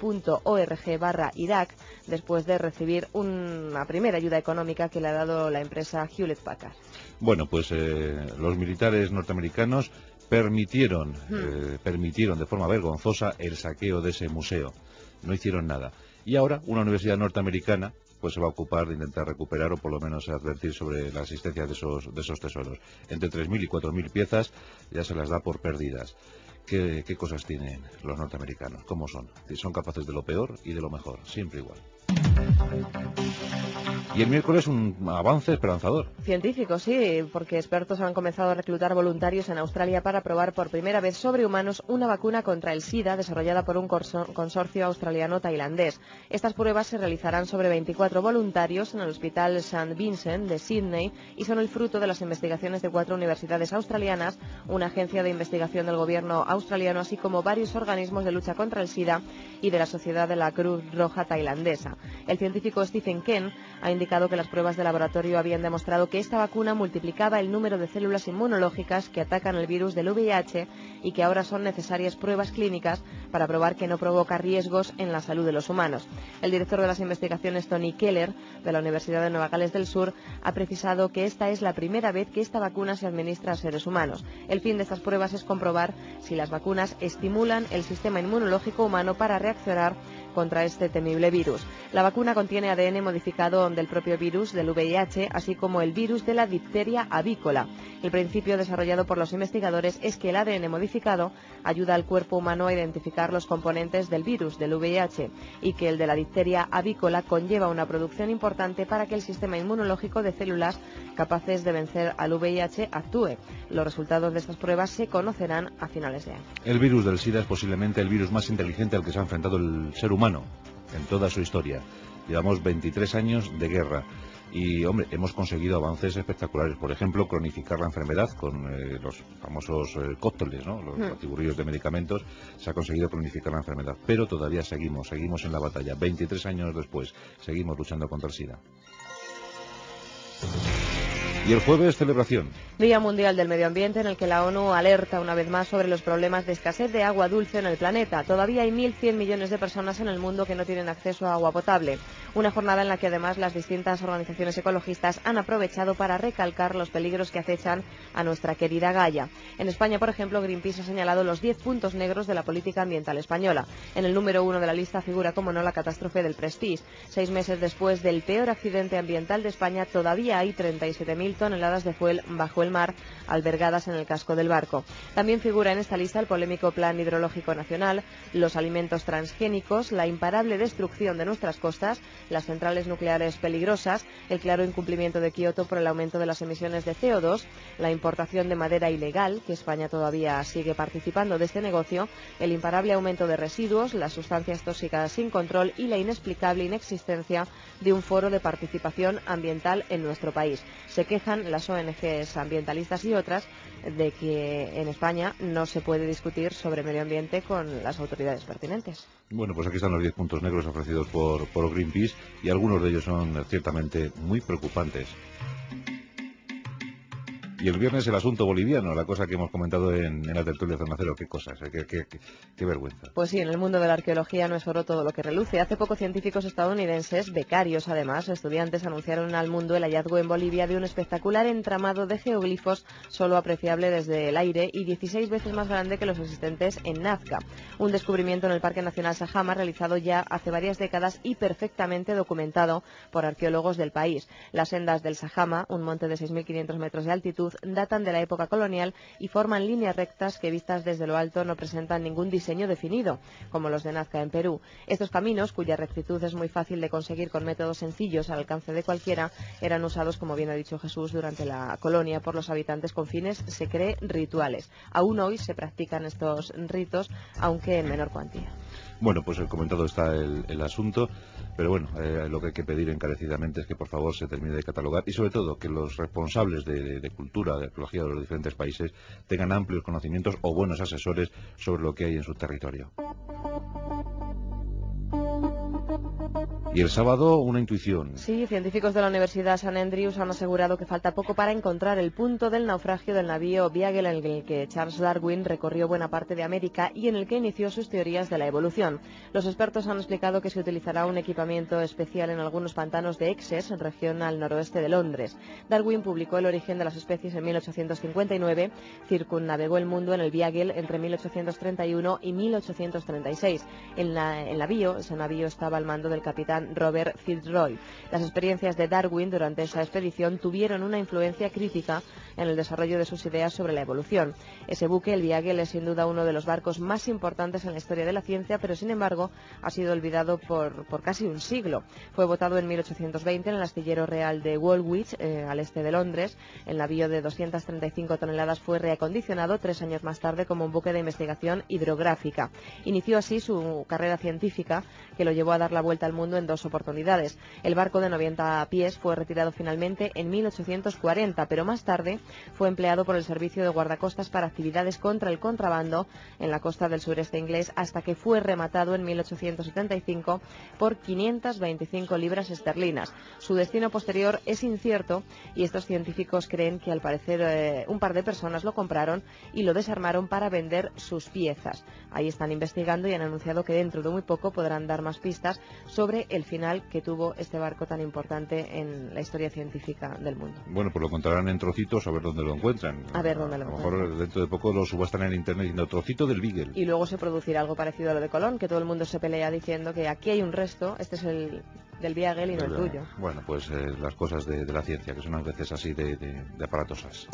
ecai.org/Irak, después de recibir una primera ayuda económica que le ha dado la empresa Hewlett Packard. Bueno, pues los militares norteamericanos permitieron de forma vergonzosa el saqueo de ese museo. No hicieron nada. Y ahora una universidad norteamericana pues se va a ocupar de intentar recuperar o por lo menos advertir sobre la existencia de esos tesoros. Entre 3.000 y 4.000 piezas ya se las da por perdidas. ¿Qué cosas tienen los norteamericanos? ¿Cómo son? Son capaces de lo peor y de lo mejor, siempre igual. Y el miércoles un avance esperanzador. Científico, sí, porque expertos han comenzado a reclutar voluntarios en Australia para probar por primera vez sobre humanos una vacuna contra el SIDA desarrollada por un consorcio australiano-tailandés. Estas pruebas se realizarán sobre 24 voluntarios en el Hospital St. Vincent de Sydney y son el fruto de las investigaciones de 4 universidades australianas, una agencia de investigación del gobierno australiano, así como varios organismos de lucha contra el SIDA y de la Sociedad de la Cruz Roja tailandesa. El científico Stephen Ken ha indicado que las pruebas de laboratorio habían demostrado que esta vacuna multiplicaba el número de células inmunológicas que atacan el virus del VIH y que ahora son necesarias pruebas clínicas para probar que no provoca riesgos en la salud de los humanos. El director de las investigaciones, Tony Keller, de la Universidad de Nueva Gales del Sur, ha precisado que esta es la primera vez que esta vacuna se administra a seres humanos. El fin de estas pruebas es comprobar si las vacunas estimulan el sistema inmunológico humano para reaccionar contra este temible virus. La vacuna contiene ADN modificado del propio virus del VIH, así como el virus de la difteria avícola. El principio desarrollado por los investigadores es que el ADN modificado ayuda al cuerpo humano a identificar los componentes del virus del VIH y que el de la difteria avícola conlleva una producción importante para que el sistema inmunológico de células capaces de vencer al VIH actúe. Los resultados de estas pruebas se conocerán a finales de año. El virus del SIDA es posiblemente el virus más inteligente al que se ha enfrentado el ser humano en toda su historia. Llevamos 23 años de guerra y, hombre, hemos conseguido avances espectaculares. Por ejemplo, cronificar la enfermedad con los famosos cócteles, ¿no? Los batiburrillos de medicamentos. Se ha conseguido cronificar la enfermedad, pero todavía seguimos en la batalla. 23 años después, seguimos luchando contra el SIDA. Y el jueves, celebración. Día Mundial del Medio Ambiente, en el que la ONU alerta una vez más sobre los problemas de escasez de agua dulce en el planeta. Todavía hay 1.100 millones de personas en el mundo que no tienen acceso a agua potable. Una jornada en la que además las distintas organizaciones ecologistas han aprovechado para recalcar los peligros que acechan a nuestra querida Gaia. En España, por ejemplo, Greenpeace ha señalado los 10 puntos negros de la política ambiental española. En el número 1 de la lista figura, como no, la catástrofe del Prestige. 6 meses después del peor accidente ambiental de España, todavía hay 37.000 toneladas de fuel bajo el mar albergadas en el casco del barco. También figura en esta lista el polémico Plan Hidrológico Nacional, los alimentos transgénicos, la imparable destrucción de nuestras costas, las centrales nucleares peligrosas, el claro incumplimiento de Kioto por el aumento de las emisiones de CO2, la importación de madera ilegal, que España todavía sigue participando de este negocio, el imparable aumento de residuos, las sustancias tóxicas sin control y la inexplicable inexistencia de un foro de participación ambiental en nuestro país. Se queja quejan las ONGs ambientalistas y otras de que en España no se puede discutir sobre medio ambiente con las autoridades pertinentes. Bueno, pues aquí están los 10 puntos negros ofrecidos por Greenpeace y algunos de ellos son ciertamente muy preocupantes. Y el viernes el asunto boliviano, la cosa que hemos comentado en la tertulia Zona Cero. Qué cosas, qué vergüenza. Pues sí, en el mundo de la arqueología no es oro todo lo que reluce. Hace poco científicos estadounidenses, becarios además, estudiantes, anunciaron al mundo el hallazgo en Bolivia de un espectacular entramado de geoglifos solo apreciable desde el aire y 16 veces más grande que los existentes en Nazca. Un descubrimiento en el Parque Nacional Sajama realizado ya hace varias décadas y perfectamente documentado por arqueólogos del país. Las sendas del Sajama, un monte de 6.500 metros de altitud, datan de la época colonial y forman líneas rectas que vistas desde lo alto no presentan ningún diseño definido, como los de Nazca en Perú. Estos caminos, cuya rectitud es muy fácil de conseguir con métodos sencillos al alcance de cualquiera, eran usados, como bien ha dicho Jesús, durante la colonia por los habitantes con fines, se cree, rituales. Aún hoy se practican estos ritos, aunque en menor cuantía. Bueno, pues comentado está el asunto, pero bueno, lo que hay que pedir encarecidamente es que por favor se termine de catalogar y sobre todo que los responsables de cultura, de arqueología de los diferentes países tengan amplios conocimientos o buenos asesores sobre lo que hay en su territorio. Y el sábado, una intuición. Sí, científicos de la Universidad St. Andrews han asegurado que falta poco para encontrar el punto del naufragio del navío Beagle en el que Charles Darwin recorrió buena parte de América y en el que inició sus teorías de la evolución. Los expertos han explicado que se utilizará un equipamiento especial en algunos pantanos de Essex, región al noroeste de Londres. Darwin publicó El origen de las especies en 1859, circunnavegó el mundo en el Beagle entre 1831 y 1836. El navío, ese navío estaba al mando del capitán Robert Fitzroy. Las experiencias de Darwin durante esa expedición tuvieron una influencia crítica en el desarrollo de sus ideas sobre la evolución. Ese buque, el Beagle, es sin duda uno de los barcos más importantes en la historia de la ciencia, pero sin embargo ha sido olvidado por casi un siglo. Fue botado en 1820 en el astillero real de Woolwich, al este de Londres. El navío de 235 toneladas fue reacondicionado 3 años más tarde como un buque de investigación hidrográfica. Inició así su carrera científica, que lo llevó a dar la vuelta al mundo en 2 oportunidades. El barco de 90 pies fue retirado finalmente en 1840, pero más tarde fue empleado por el servicio de guardacostas para actividades contra el contrabando en la costa del sureste inglés hasta que fue rematado en 1875 por 525 libras esterlinas. Su destino posterior es incierto y estos científicos creen que al parecer un par de personas lo compraron y lo desarmaron para vender sus piezas. Ahí están investigando y han anunciado que dentro de muy poco podrán dar más pistas sobre el final que tuvo este barco tan importante en la historia científica del mundo. Bueno, pues lo encontrarán en trocitos a ver dónde lo encuentran. A ver dónde lo encuentran. A lo mejor dentro de poco lo subastan en internet diciendo trocito del Beagle. Y luego se producirá algo parecido a lo de Colón, que todo el mundo se pelea diciendo que aquí hay un resto, este es el del Beagle y no el tuyo. Bueno, pues las cosas de la ciencia, que son a veces así de aparatosas.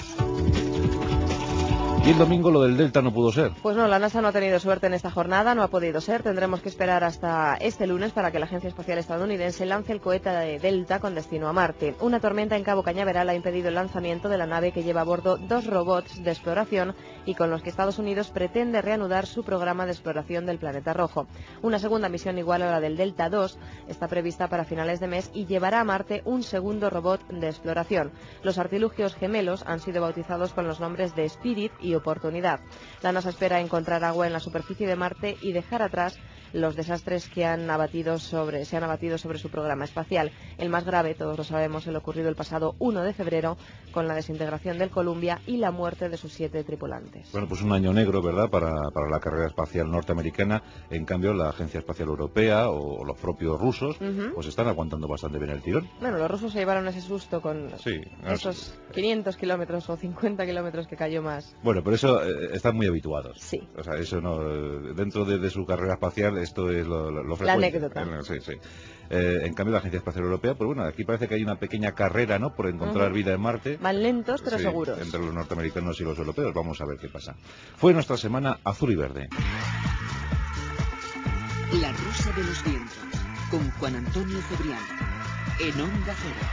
Y el domingo lo del Delta no pudo ser. Pues no, la NASA no ha tenido suerte en esta jornada, no ha podido ser. Tendremos que esperar hasta este lunes para que la Agencia Espacial Estadounidense lance el cohete de Delta con destino a Marte. Una tormenta en Cabo Cañaveral ha impedido el lanzamiento de la nave que lleva a bordo 2 robots de exploración y con los que Estados Unidos pretende reanudar su programa de exploración del planeta rojo. Una segunda misión igual a la del Delta 2 está prevista para finales de mes y llevará a Marte un segundo robot de exploración. Los artilugios gemelos han sido bautizados con los nombres de Spirit y Oportunidad. La NASA espera encontrar agua en la superficie de Marte y dejar atrás los desastres que se han abatido sobre su programa espacial. El más grave, todos lo sabemos, el ocurrido el pasado 1 de febrero con la desintegración del Columbia y la muerte de sus 7 tripulantes. Bueno, pues un año negro, ¿verdad?, para la carrera espacial norteamericana. En cambio, la Agencia Espacial Europea o los propios rusos pues están aguantando bastante bien el tirón. Bueno, los rusos se llevaron ese susto con esos 500 kilómetros o 50 kilómetros que cayó más. Bueno, pero eso están muy habituados. Sí. O sea, eso no, dentro de su carrera espacial esto es lo frecuente. La anécdota. Sí, sí. En cambio, la Agencia Espacial Europea, pues bueno, aquí parece que hay una pequeña carrera, ¿no?, por encontrar vida en Marte. Van lentos, pero sí, seguros. Entre los norteamericanos y los europeos. Vamos a ver qué pasa. Fue nuestra semana azul y verde. La Rosa de los Vientos, con Juan Antonio Cebrián, en Onda Cero.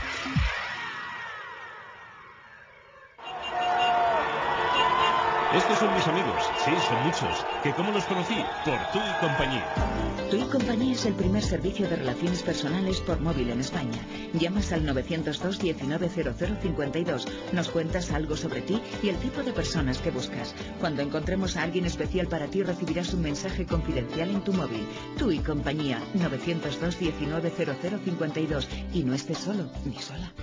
Estos son mis amigos, sí, son muchos. ¿Que cómo los conocí? Por Tú y Compañía. Tú y Compañía es el primer servicio de relaciones personales por móvil en España. Llamas al 902 190052, nos cuentas algo sobre ti y el tipo de personas que buscas. Cuando encontremos a alguien especial para ti, recibirás un mensaje confidencial en tu móvil. Tú y Compañía, 902 190052. Y no estés solo ni sola.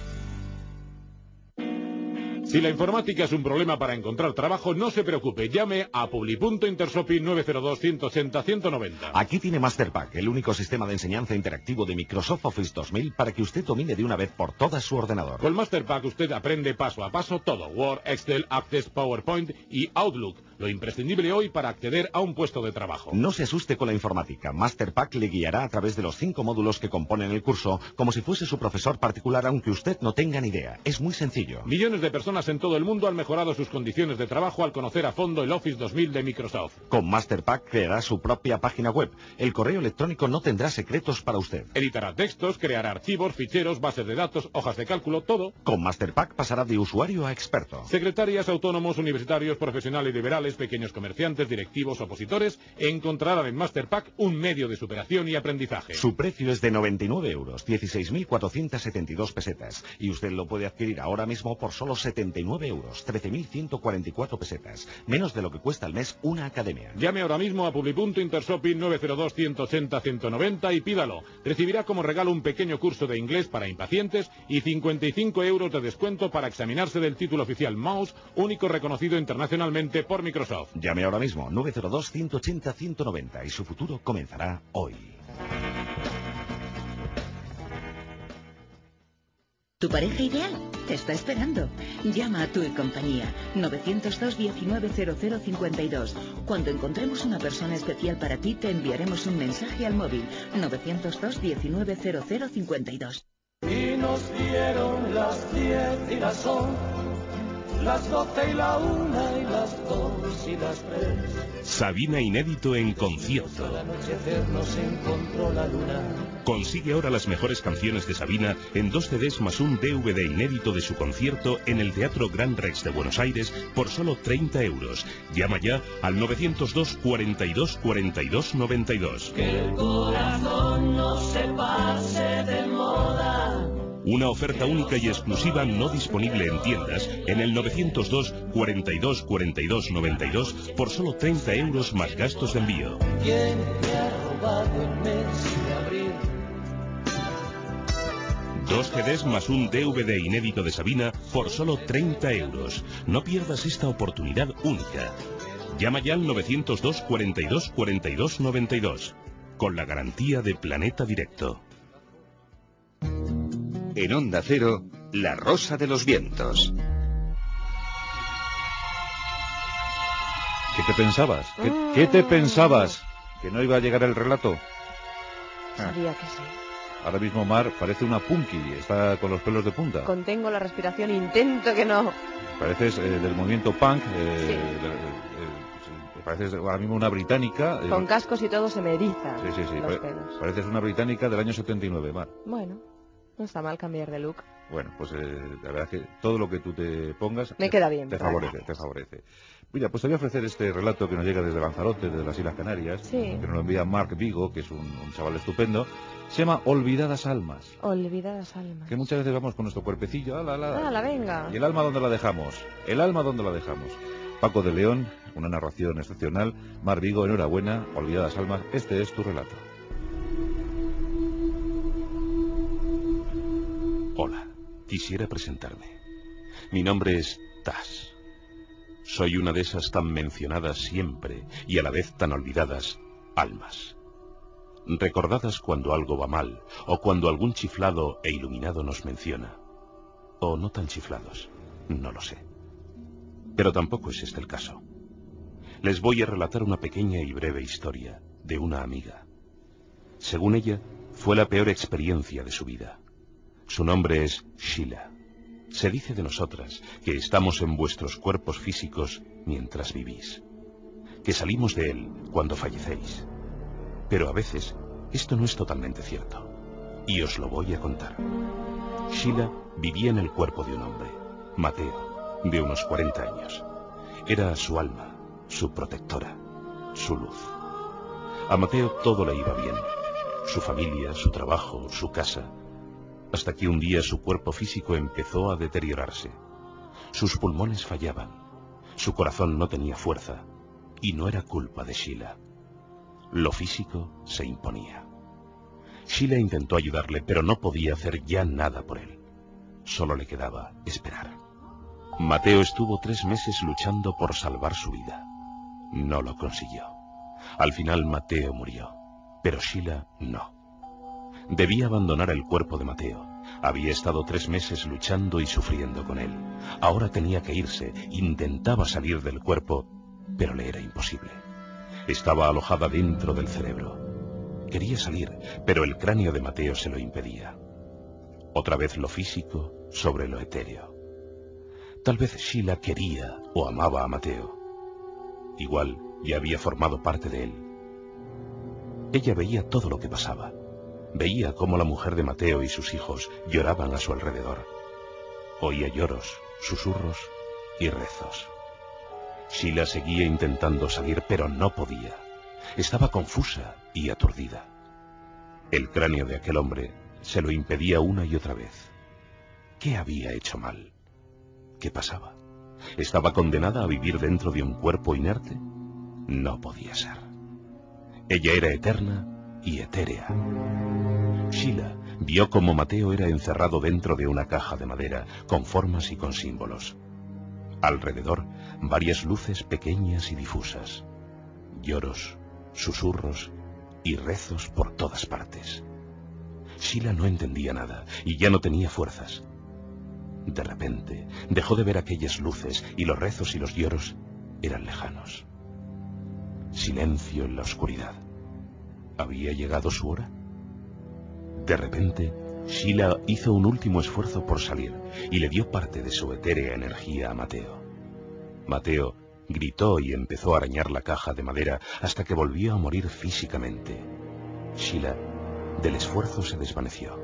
Si la informática es un problema para encontrar trabajo, no se preocupe. Llame a Publi.Intersopi 902-180-190. Aquí tiene Masterpack, el único sistema de enseñanza interactivo de Microsoft Office 2000 para que usted domine de una vez por todas su ordenador. Con Masterpack usted aprende paso a paso todo. Word, Excel, Access, PowerPoint y Outlook. Lo imprescindible hoy para acceder a un puesto de trabajo. No se asuste con la informática. Masterpack le guiará a través de los 5 módulos que componen el curso, como si fuese su profesor particular, aunque usted no tenga ni idea. Es muy sencillo. Millones de personas en todo el mundo han mejorado sus condiciones de trabajo al conocer a fondo el Office 2000 de Microsoft. Con Masterpack creará su propia página web. El correo electrónico no tendrá secretos para usted. Editará textos, creará archivos, ficheros, bases de datos, hojas de cálculo, todo. Con Masterpack pasará de usuario a experto. Secretarias, autónomos, universitarios, profesionales liberales, pequeños comerciantes, directivos, opositores, encontrarán en Masterpack un medio de superación y aprendizaje. Su precio es de 99 euros, 16.472 pesetas. Y usted lo puede adquirir ahora mismo por solo 79 euros, 13.144 pesetas. Menos de lo que cuesta al mes una academia. Llame ahora mismo a Publi.Intersopi 902-180-190 y pídalo. Recibirá como regalo un pequeño curso de inglés para impacientes y 55 euros de descuento para examinarse del título oficial Mouse, único reconocido internacionalmente por Microsoft. Llame ahora mismo, 902-180-190 y su futuro comenzará hoy. Tu pareja ideal te está esperando. Llama a Tú y Compañía, 902 190052. Cuando encontremos una persona especial para ti, te enviaremos un mensaje al móvil, 902 190052. Y nos dieron las 10 y las 11, las 12 y la 1 y las 2 y las 3. Sabina inédito en concierto. Al anochecer nos encontró la luna. Consigue ahora las mejores canciones de Sabina en 2 CDs más un DVD inédito de su concierto en el Teatro Gran Rex de Buenos Aires por solo 30 euros. Llama ya al 902 42 42 92. Que el corazón no se pase de moda. Una oferta única y exclusiva no disponible en tiendas en el 902 42 42 92 por solo 30 euros más gastos de envío. ¿Quién me ha robado el mes de abril? 2 CDs más un DVD inédito de Sabina por solo 30 euros. No pierdas esta oportunidad única. Llama ya al 902 42 42 92 con la garantía de Planeta Directo. En Onda Cero, La Rosa de los Vientos. ¿Qué te pensabas? ¿Qué te pensabas? ¿Que no iba a llegar el relato? Sabía que sí. Ahora mismo Mar parece una punky, está con los pelos de punta. Contengo la respiración, intento que no. Pareces del movimiento punk, pareces ahora mismo una británica. Con cascos y todo se me erizan sí. los pelos. Pareces una británica del año 79, Mar. Bueno, no está mal cambiar de look. Bueno, pues la verdad es que todo lo que tú te pongas... Me queda bien. Te favorece. Mira, pues te voy a ofrecer este relato que nos llega desde Lanzarote, desde las Islas Canarias, que nos lo envía Mark Vigo, que es un chaval estupendo. Se llama Olvidadas Almas. Olvidadas Almas. Que muchas veces vamos con nuestro cuerpecillo, la venga. ¿Y el alma dónde la dejamos? Paco de León, una narración excepcional. Mark Vigo, enhorabuena. Olvidadas Almas, este es tu relato. Hola, quisiera presentarme. Mi nombre es Tas. Soy una de esas tan mencionadas siempre y a la vez tan olvidadas almas. Recordadas cuando algo va mal o cuando algún chiflado e iluminado nos menciona. O no tan chiflados, no lo sé. Pero tampoco es este el caso. Les voy a relatar una pequeña y breve historia de una amiga. Según ella, fue la peor experiencia de su vida. Su nombre es Sheila. Se dice de nosotras que estamos en vuestros cuerpos físicos mientras vivís, que salimos de él cuando fallecéis. Pero a veces esto no es totalmente cierto, y os lo voy a contar. Sheila vivía en el cuerpo de un hombre, Mateo, de unos 40 años. Era su alma, su protectora, su luz. A Mateo todo le iba bien. Su familia, su trabajo, su casa. Hasta que un día su cuerpo físico empezó a deteriorarse. Sus pulmones fallaban. Su corazón no tenía fuerza. Y no era culpa de Sheila. Lo físico se imponía. Sheila intentó ayudarle, pero no podía hacer ya nada por él. Solo le quedaba esperar. Mateo estuvo 3 meses luchando por salvar su vida. No lo consiguió. Al final Mateo murió, pero Sheila no. Debía abandonar el cuerpo de Mateo. Había estado 3 meses luchando y sufriendo con él. Ahora tenía que irse. Intentaba salir del cuerpo, pero le era imposible. Estaba alojada dentro del cerebro. Quería salir, pero el cráneo de Mateo se lo impedía. Otra vez lo físico sobre lo etéreo. Tal vez Sheila quería o amaba a Mateo. Igual ya había formado parte de él. Ella veía todo lo que pasaba. Veía cómo la mujer de Mateo y sus hijos lloraban a su alrededor. Oía lloros, susurros y rezos. Sheila seguía intentando salir, pero no podía. Estaba confusa y aturdida. El cráneo de aquel hombre se lo impedía una y otra vez. ¿Qué había hecho mal? ¿Qué pasaba? ¿Estaba condenada a vivir dentro de un cuerpo inerte? No podía ser. Ella era eterna y etérea. Sheila vio cómo Mateo era encerrado dentro de una caja de madera, con formas y con símbolos. Alrededor, varias luces pequeñas y difusas. Lloros, susurros y rezos por todas partes. Sheila no entendía nada y ya no tenía fuerzas. De repente, dejó de ver aquellas luces y los rezos y los lloros eran lejanos. Silencio en la oscuridad. ¿Había llegado su hora? De repente, Sheila hizo un último esfuerzo por salir y le dio parte de su etérea energía a Mateo. Mateo gritó y empezó a arañar la caja de madera hasta que volvió a morir físicamente. Sheila, del esfuerzo, se desvaneció.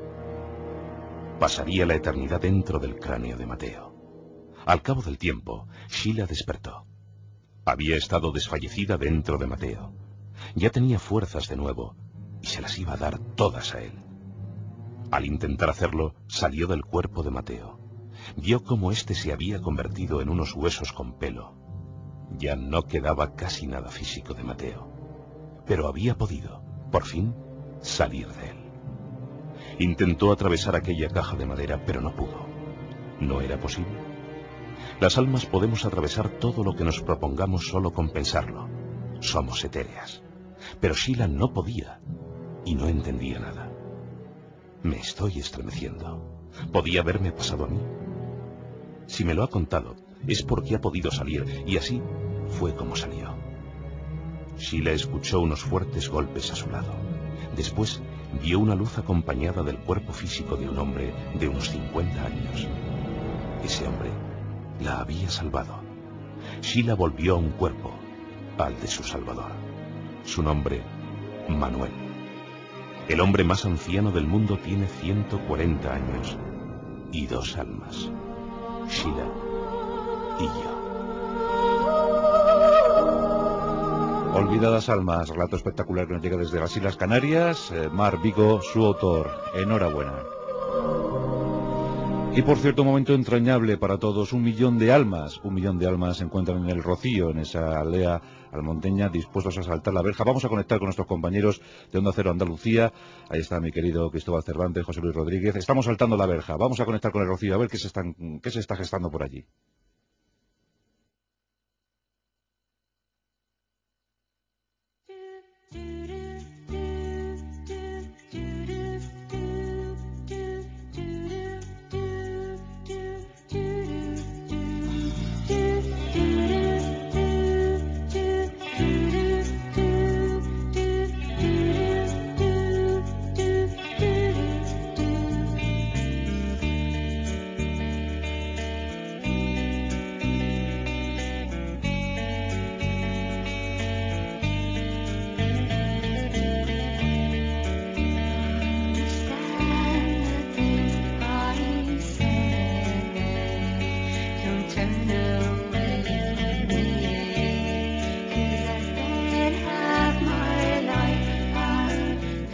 Pasaría la eternidad dentro del cráneo de Mateo. Al cabo del tiempo, Sheila despertó. Había estado desfallecida dentro de Mateo. Ya tenía fuerzas de nuevo y se las iba a dar todas a él. Al intentar hacerlo, salió del cuerpo de Mateo. Vio cómo éste se había convertido en unos huesos con pelo. Ya no quedaba casi nada físico de Mateo. Pero había podido, por fin, salir de él. Intentó atravesar aquella caja de madera, pero no pudo. ¿No era posible? Las almas podemos atravesar todo lo que nos propongamos solo con pensarlo. Somos etéreas. Pero Sheila no podía y no entendía nada. Me estoy estremeciendo. ¿Podía haberme pasado a mí? Si me lo ha contado, es porque ha podido salir, y así fue como salió. Sheila escuchó unos fuertes golpes a su lado. Después vio una luz acompañada del cuerpo físico de un hombre de unos 50 años. Ese hombre la había salvado. Sheila volvió a un cuerpo, al de su salvador. Su nombre, Manuel. El hombre más anciano del mundo tiene 140 años y 2 almas. Sheila y yo. Olvidadas almas, relato espectacular que nos llega desde las Islas Canarias. Mar Vigo, su autor. Enhorabuena. Y por cierto, un momento entrañable para todos. 1 millón de almas se encuentran en el Rocío, en esa aldea almonteña, dispuestos a saltar la verja. Vamos a conectar con nuestros compañeros de Onda Cero Andalucía. Ahí está mi querido Cristóbal Cervantes, José Luis Rodríguez. Estamos saltando la verja. Vamos a conectar con el Rocío a ver qué se está gestando por allí.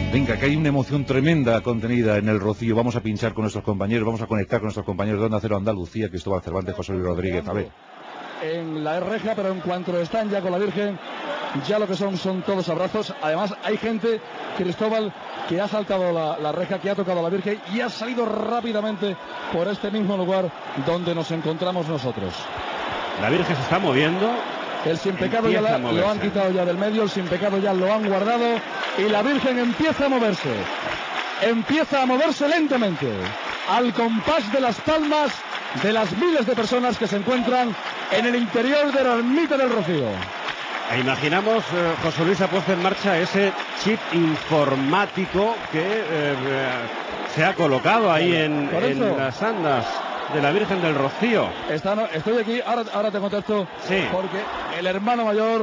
Venga, que hay una emoción tremenda contenida en el Rocío. Vamos a pinchar con nuestros compañeros, vamos a conectar con nuestros compañeros de Onda Cero Andalucía, Cristóbal Cervantes, José Luis Rodríguez. A ver. En la reja, pero en cuanto están ya con la Virgen, ya lo que son todos abrazos. Además, hay gente, Cristóbal, que ha saltado la reja, que ha tocado a la Virgen y ha salido rápidamente por este mismo lugar donde nos encontramos nosotros. La Virgen se está moviendo. El sin pecado ya lo han quitado ya del medio, el sin pecado ya lo han guardado y la Virgen empieza a moverse. Empieza a moverse lentamente, al compás de las palmas de las miles de personas que se encuentran en el interior de la ermita del Rocío. E imaginamos, José Luis ha puesto en marcha ese chip informático que se ha colocado ahí en las andas de la Virgen del Rocío. Estoy aquí, ahora te contesto, sí. Porque el hermano mayor,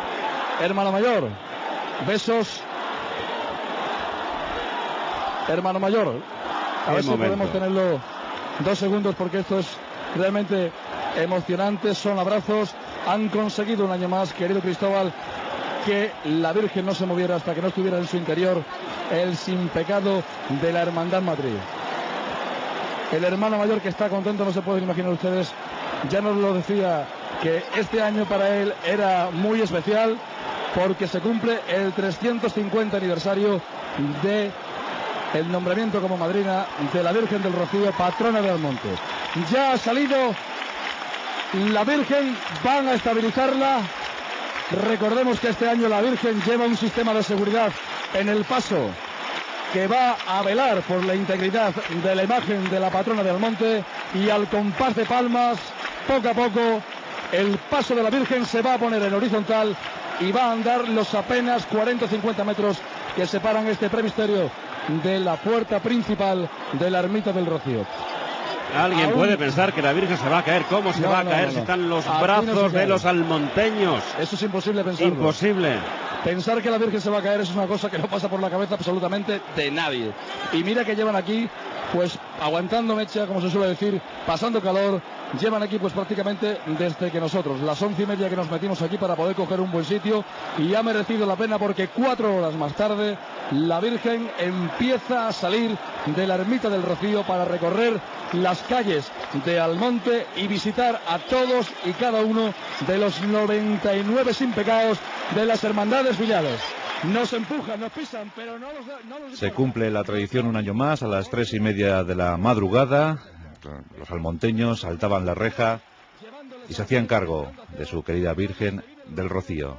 besos, hermano mayor, a ver si podemos tenerlo 2 segundos porque esto es realmente emocionante, son abrazos, han conseguido un año más, querido Cristóbal, que la Virgen no se moviera hasta que no estuviera en su interior el sin pecado de la Hermandad Matriz. El hermano mayor que está contento, no se pueden imaginar ustedes, ya nos lo decía, que este año para él era muy especial porque se cumple el 350 aniversario de el nombramiento como madrina de la Virgen del Rocío, patrona de Almonte. Ya ha salido la Virgen, van a estabilizarla. Recordemos que este año la Virgen lleva un sistema de seguridad en el paso que va a velar por la integridad de la imagen de la patrona de Almonte, y al compás de palmas, poco a poco, el paso de la Virgen se va a poner en horizontal y va a andar los apenas 40 o 50 metros que separan este premisterio de la puerta principal de la ermita del Rocío. Alguien puede pensar que la Virgen se va a caer. ¿Cómo se va a caer si están los brazos de los almonteños? Eso es imposible pensarlo. Imposible. Pensar que la Virgen se va a caer es una cosa que no pasa por la cabeza absolutamente de nadie. Y mira que llevan aquí, pues, aguantando mecha, como se suele decir, pasando calor. Llevan aquí, pues, prácticamente desde que nosotros, las 11:30 que nos metimos aquí para poder coger un buen sitio, y ha merecido la pena porque 4 horas más tarde la Virgen empieza a salir de la ermita del Rocío para recorrer las calles de Almonte y visitar a todos y cada uno de los 99 sin pecados de las hermandades villales. Nos empujan, nos pisan, pero no los... Se cumple la tradición un año más, a las 3:30 de la madrugada. Los almonteños saltaban la reja y se hacían cargo de su querida Virgen del Rocío.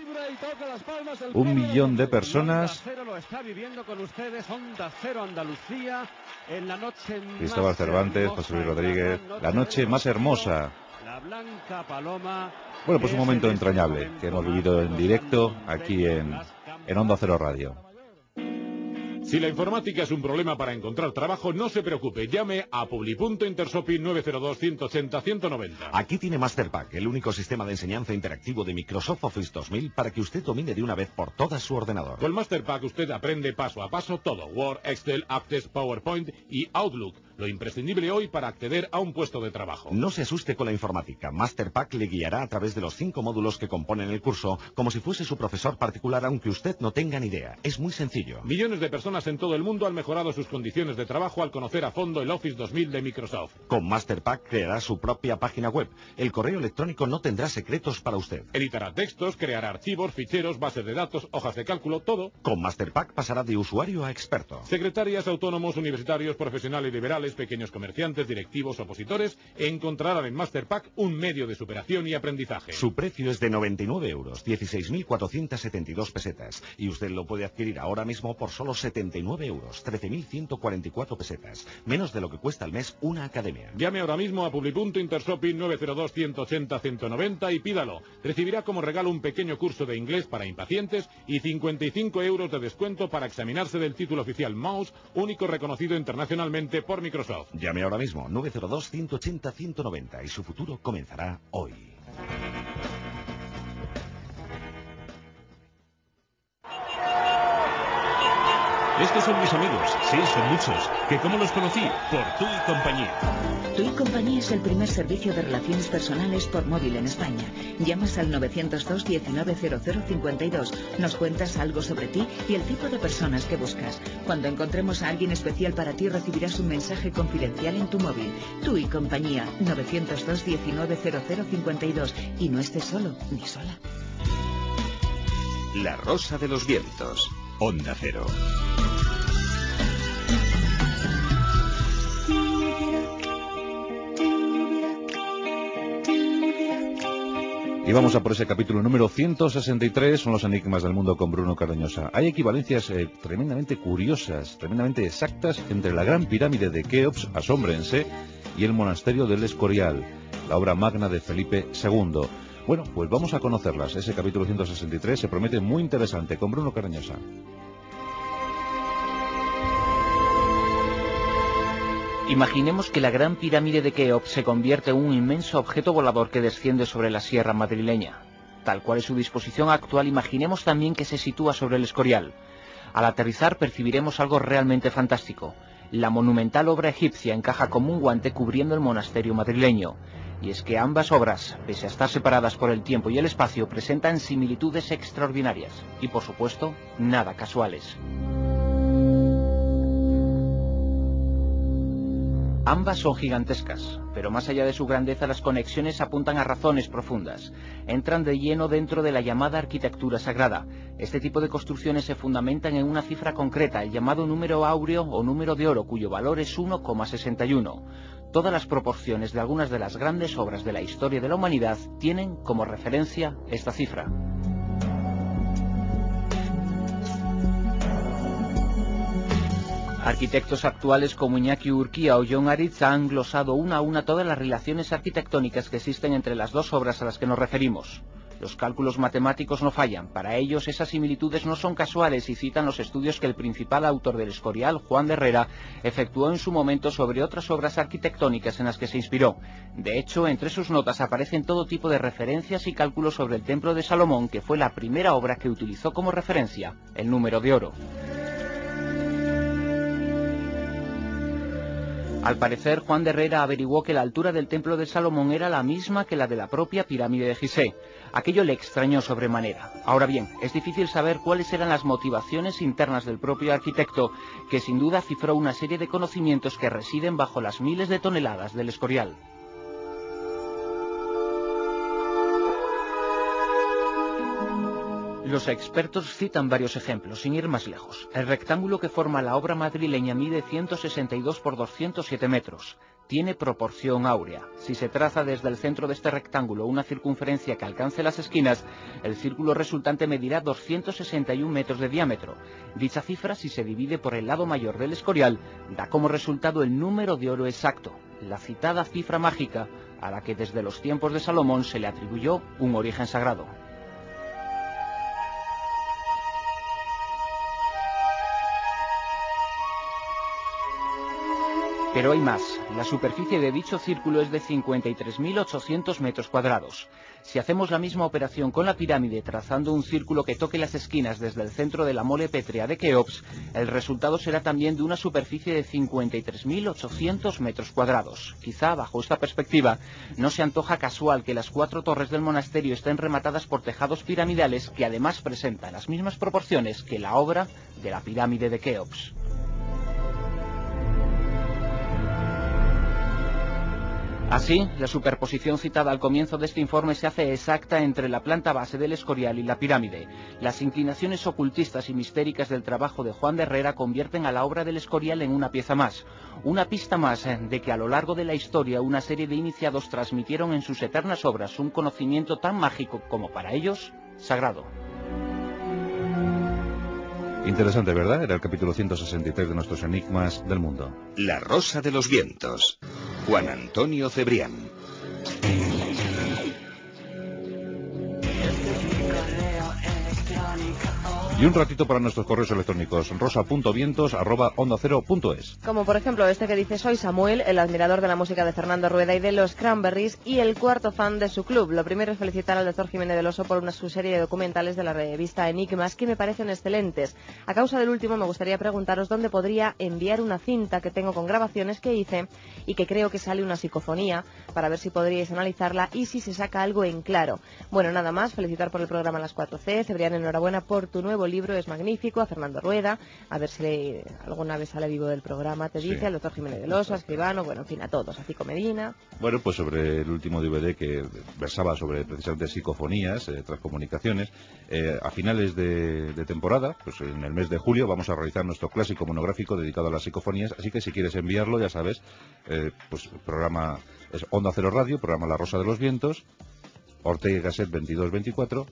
1 millón de personas. Lo está viviendo con ustedes Onda Cero Andalucía en la noche Cristóbal Cervantes, José Luis Rodríguez, la noche más hermosa. La blanca paloma. Bueno, pues un momento entrañable que hemos vivido en directo aquí en Onda Cero Radio. Si la informática es un problema para encontrar trabajo, no se preocupe. Llame a Publi.Intersopi 902-180-190. Aquí tiene MasterPack, el único sistema de enseñanza interactivo de Microsoft Office 2000 para que usted domine de una vez por todas su ordenador. Con MasterPack usted aprende paso a paso todo. Word, Excel, Access, PowerPoint y Outlook. Lo imprescindible hoy para acceder a un puesto de trabajo. No se asuste con la informática. MasterPack le guiará a través de los 5 módulos que componen el curso, como si fuese su profesor particular, aunque usted no tenga ni idea. Es muy sencillo. Millones de personas en todo el mundo han mejorado sus condiciones de trabajo al conocer a fondo el Office 2000 de Microsoft. Con MasterPack creará su propia página web. El correo electrónico no tendrá secretos para usted. Editará textos, creará archivos, ficheros, bases de datos, hojas de cálculo, todo. Con MasterPack pasará de usuario a experto. Secretarias, autónomos, universitarios, profesionales liberales, pequeños comerciantes, directivos, opositores, encontrarán en MasterPack un medio de superación y aprendizaje. Su precio es de 99 euros, 16.472 pesetas. Y usted lo puede adquirir ahora mismo por solo 79 euros, 13.144 pesetas. Menos de lo que cuesta al mes una academia. Llame ahora mismo a Publi.Intersopi 902-180-190 y pídalo. Recibirá como regalo un pequeño curso de inglés para impacientes y 55 euros de descuento para examinarse del título oficial Mouse, único reconocido internacionalmente por Microsoft. Llame ahora mismo, 902-180-190 y su futuro comenzará hoy. Estos son mis amigos, sí, son muchos. ¿Que cómo los conocí? Por Tú y Compañía. Tú y Compañía es el primer servicio de relaciones personales por móvil en España. Llamas al 902 190052. Nos cuentas algo sobre ti y el tipo de personas que buscas. Cuando encontremos a alguien especial para ti, recibirás un mensaje confidencial en tu móvil. Tú y Compañía, 902 190052. Y no estés solo ni sola. La Rosa de los Vientos. Onda Cero. Y vamos a por ese capítulo número 163, son los enigmas del mundo con Bruno Cardeñosa. Hay equivalencias tremendamente curiosas, tremendamente exactas entre la Gran Pirámide de Keops, asómbrense, y el Monasterio del Escorial, la obra magna de Felipe II. Bueno, pues vamos a conocerlas. Ese capítulo 163 se promete muy interesante con Bruno Cardeñosa. Imaginemos que la Gran Pirámide de Keops se convierte en un inmenso objeto volador que desciende sobre la sierra madrileña. Tal cual es su disposición actual, imaginemos también que se sitúa sobre el Escorial. Al aterrizar percibiremos algo realmente fantástico. La monumental obra egipcia encaja como un guante cubriendo el monasterio madrileño. Y es que ambas obras, pese a estar separadas por el tiempo y el espacio, presentan similitudes extraordinarias. Y por supuesto, nada casuales. Ambas son gigantescas, pero más allá de su grandeza las conexiones apuntan a razones profundas. Entran de lleno dentro de la llamada arquitectura sagrada. Este tipo de construcciones se fundamentan en una cifra concreta, el llamado número áureo o número de oro, cuyo valor es 1,61. Todas las proporciones de algunas de las grandes obras de la historia de la humanidad tienen como referencia esta cifra. Arquitectos actuales como Iñaki Urquía o Jon Aritz han glosado una a una todas las relaciones arquitectónicas que existen entre las dos obras a las que nos referimos. Los cálculos matemáticos no fallan. Para ellos esas similitudes no son casuales y citan los estudios que el principal autor del Escorial, Juan de Herrera, efectuó en su momento sobre otras obras arquitectónicas en las que se inspiró. De hecho, entre sus notas aparecen todo tipo de referencias y cálculos sobre el Templo de Salomón, que fue la primera obra que utilizó como referencia el número de oro. Al parecer, Juan de Herrera averiguó que la altura del Templo de Salomón era la misma que la de la propia pirámide de Gizeh. Aquello le extrañó sobremanera. Ahora bien, es difícil saber cuáles eran las motivaciones internas del propio arquitecto, que sin duda cifró una serie de conocimientos que residen bajo las miles de toneladas del Escorial. Los expertos citan varios ejemplos, sin ir más lejos. El rectángulo que forma la obra madrileña mide 162 por 207 metros. Tiene proporción áurea. Si se traza desde el centro de este rectángulo una circunferencia que alcance las esquinas, el círculo resultante medirá 261 metros de diámetro. Dicha cifra, si se divide por el lado mayor del Escorial, da como resultado el número de oro exacto, la citada cifra mágica a la que desde los tiempos de Salomón se le atribuyó un origen sagrado. Pero hay más. La superficie de dicho círculo es de 53.800 metros cuadrados. Si hacemos la misma operación con la pirámide trazando un círculo que toque las esquinas desde el centro de la mole pétrea de Keops, el resultado será también de una superficie de 53.800 metros cuadrados. Quizá, bajo esta perspectiva, no se antoja casual que las 4 torres del monasterio estén rematadas por tejados piramidales que además presentan las mismas proporciones que la obra de la pirámide de Keops. Así, la superposición citada al comienzo de este informe se hace exacta entre la planta base del Escorial y la pirámide. Las inclinaciones ocultistas y mistéricas del trabajo de Juan de Herrera convierten a la obra del Escorial en una pieza más, una pista más de que a lo largo de la historia una serie de iniciados transmitieron en sus eternas obras un conocimiento tan mágico como para ellos sagrado. Interesante, ¿verdad? Era el capítulo 163 de nuestros enigmas del mundo. La Rosa de los Vientos. Juan Antonio Cebrián. Y un ratito para nuestros correos electrónicos, rosa.vientos@ondacero.es. Como por ejemplo este que dice: soy Samuel, el admirador de la música de Fernando Rueda y de los Cranberries y el cuarto fan de su club. Lo primero es felicitar al doctor Jiménez del Oso por su serie de documentales de la revista Enigmas, que me parecen excelentes. A causa del último, me gustaría preguntaros dónde podría enviar una cinta que tengo con grabaciones que hice y que creo que sale una psicofonía, para ver si podríais analizarla y si se saca algo en claro. Bueno, nada más, felicitar por el programa Las 4C. Cebrián, enhorabuena por tu nuevo libro, es magnífico. A Fernando Rueda, a ver si alguna vez sale vivo del programa, te dice, al doctor Jiménez del Oso, a Escribano, bueno, en fin, a todos, a Cico Medina. Bueno, pues sobre el último DVD que versaba sobre precisamente psicofonías, transcomunicaciones, a finales de temporada, pues en el mes de julio, vamos a realizar nuestro clásico monográfico dedicado a las psicofonías, así que si quieres enviarlo, ya sabes, pues programa es Onda Cero Radio, programa La Rosa de los Vientos, Ortega y Gasset 2224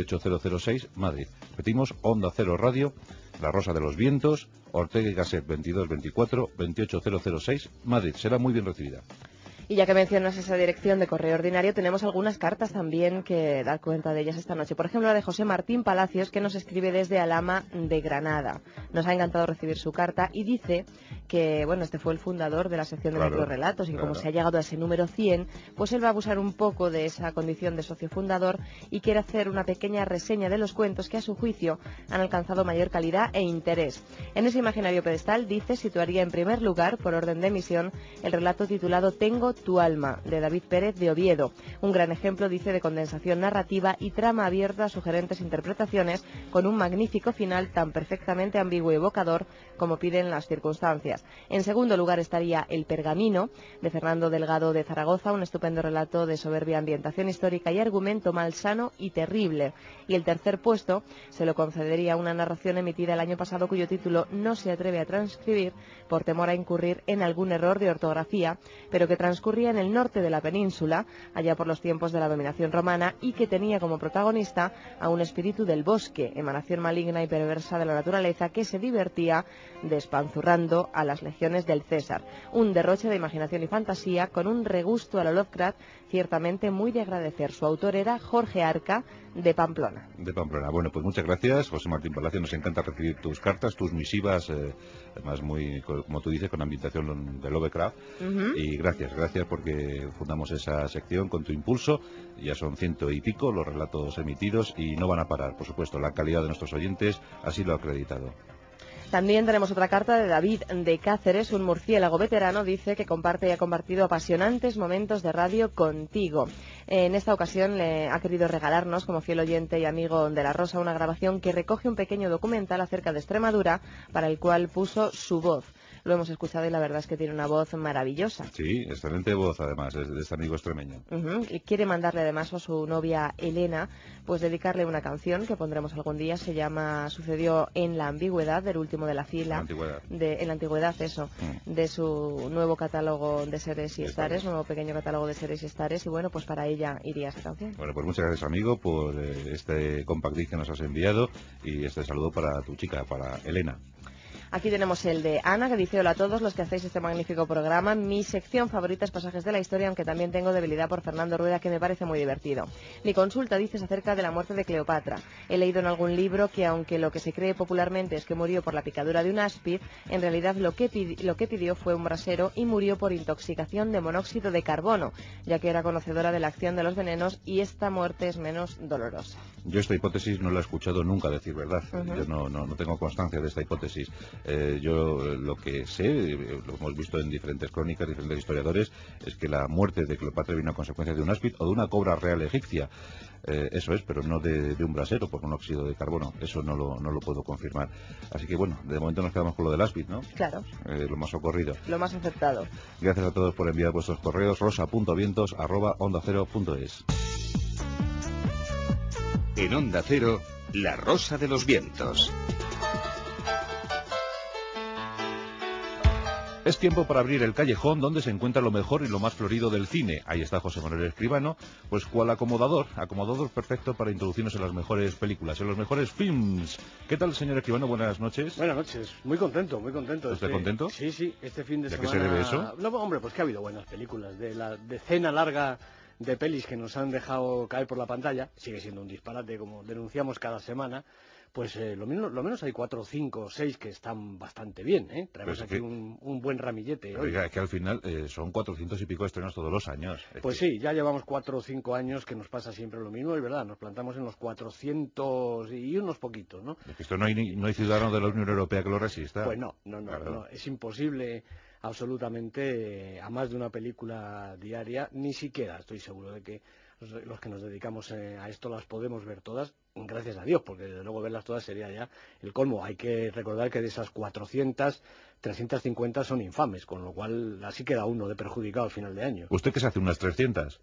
28006, Madrid. Repetimos, Onda Cero Radio, La Rosa de los Vientos, Ortega y Gasset 2224 28006, Madrid. Será muy bien recibida. Y ya que mencionas esa dirección de correo ordinario, tenemos algunas cartas también que dar cuenta de ellas esta noche. Por ejemplo, la de José Martín Palacios, que nos escribe desde Alhama de Granada. Nos ha encantado recibir su carta y dice que, bueno, este fue el fundador de la sección de microrrelatos y que como se ha llegado a ese número 100, pues él va a abusar un poco de esa condición de socio fundador y quiere hacer una pequeña reseña de los cuentos que a su juicio han alcanzado mayor calidad e interés. En ese imaginario pedestal, dice, situaría en primer lugar, por orden de emisión, el relato titulado Tengo tu alma, de David Pérez de Oviedo. Un gran ejemplo, dice, de condensación narrativa y trama abierta a sugerentes interpretaciones, con un magnífico final tan perfectamente ambiguo y evocador como piden las circunstancias. En segundo lugar estaría El Pergamino, de Fernando Delgado de Zaragoza, un estupendo relato de soberbia ambientación histórica y argumento malsano y terrible. Y el tercer puesto se lo concedería una narración emitida el año pasado cuyo título no se atreve a transcribir por temor a incurrir en algún error de ortografía, pero que transcurría en el norte de la península, allá por los tiempos de la dominación romana, y que tenía como protagonista a un espíritu del bosque, emanación maligna y perversa de la naturaleza, que se divertía despanzurrando a las legiones del César. Un derroche de imaginación y fantasía con un regusto a la Lovecraft ciertamente muy de agradecer. Su autor era Jorge Arca, de Pamplona. De Pamplona. Bueno, pues muchas gracias, José Martín Palacio. Nos encanta recibir tus cartas, tus misivas, además muy, como tú dices, con ambientación de Lovecraft. Y gracias porque fundamos esa sección con tu impulso. Ya son 100 y pico los relatos emitidos y no van a parar, por supuesto. La calidad de nuestros oyentes así lo ha acreditado. También tenemos otra carta de David de Cáceres, un murciélago veterano. Dice que comparte y ha compartido apasionantes momentos de radio contigo. En esta ocasión le ha querido regalarnos, como fiel oyente y amigo de La Rosa, una grabación que recoge un pequeño documental acerca de Extremadura, para el cual puso su voz. Lo hemos escuchado y la verdad es que tiene una voz maravillosa. Sí, excelente voz además, de este amigo extremeño. Y quiere mandarle además a su novia Elena, pues dedicarle una canción que pondremos algún día. Se llama Sucedió en la ambigüedad, del último de la fila. En la antigüedad, eso. De su nuevo catálogo de seres y estares, nuevo pequeño catálogo de seres y estares. Y bueno, pues para ella iría esa canción. Bueno, pues muchas gracias, amigo, por este compact disc que nos has enviado y este saludo para tu chica, para Elena. Aquí tenemos el de Ana, que dice: hola a todos los que hacéis este magnífico programa. Mi sección favorita es Pasajes de la Historia, aunque también tengo debilidad por Fernando Rueda, que me parece muy divertido. Mi consulta, dice, es acerca de la muerte de Cleopatra. He leído en algún libro que, aunque lo que se cree popularmente es que murió por la picadura de un áspid, en realidad lo que pidió fue un brasero y murió por intoxicación de monóxido de carbono, ya que era conocedora de la acción de los venenos y esta muerte es menos dolorosa. Yo esta hipótesis no la he escuchado nunca decir verdad. Yo no tengo constancia de esta hipótesis. Yo lo que sé, lo hemos visto en diferentes crónicas, diferentes historiadores, es que la muerte de Cleopatra vino a consecuencia de un áspid o de una cobra real egipcia. Eso es, pero no de un brasero por monóxido de carbono. Eso no lo puedo confirmar. Así que bueno, de momento nos quedamos con lo del áspid, ¿no? Claro. Lo más ocurrido. Lo más aceptado. Gracias a todos por enviar vuestros correos. rosa.vientos@ondacero.es. En Onda Cero, La Rosa de los Vientos. Es tiempo para abrir el callejón donde se encuentra lo mejor y lo más florido del cine. Ahí está José Manuel Escribano, pues cual acomodador perfecto para introducirnos en las mejores películas, en los mejores films. ¿Qué tal, señor Escribano? Buenas noches. Buenas noches, muy contento. ¿Usted contento? Sí, este fin de semana... ¿De qué se debe eso? No, hombre, pues que ha habido buenas películas, de la decena larga de pelis que nos han dejado caer por la pantalla. Sigue siendo un disparate, como denunciamos cada semana. Pues lo menos hay 4, 5, 6 que están bastante bien, ¿eh? Traemos aquí un buen ramillete. Oiga, es que al final son 400 y pico estrenos todos los años. Pues sí, ya llevamos 4 o 5 años que nos pasa siempre lo mismo, es verdad, nos plantamos en los 400 y unos poquitos, ¿no? Es que esto no hay ciudadano de la Unión Europea que lo resista. Pues no, es imposible absolutamente a más de una película diaria, ni siquiera estoy seguro de que los que nos dedicamos a esto las podemos ver todas, gracias a Dios, porque desde luego verlas todas sería ya el colmo. Hay que recordar que de esas 400, 350 son infames, con lo cual así queda uno de perjudicado al final de año. ¿Usted qué se hace, unas 300?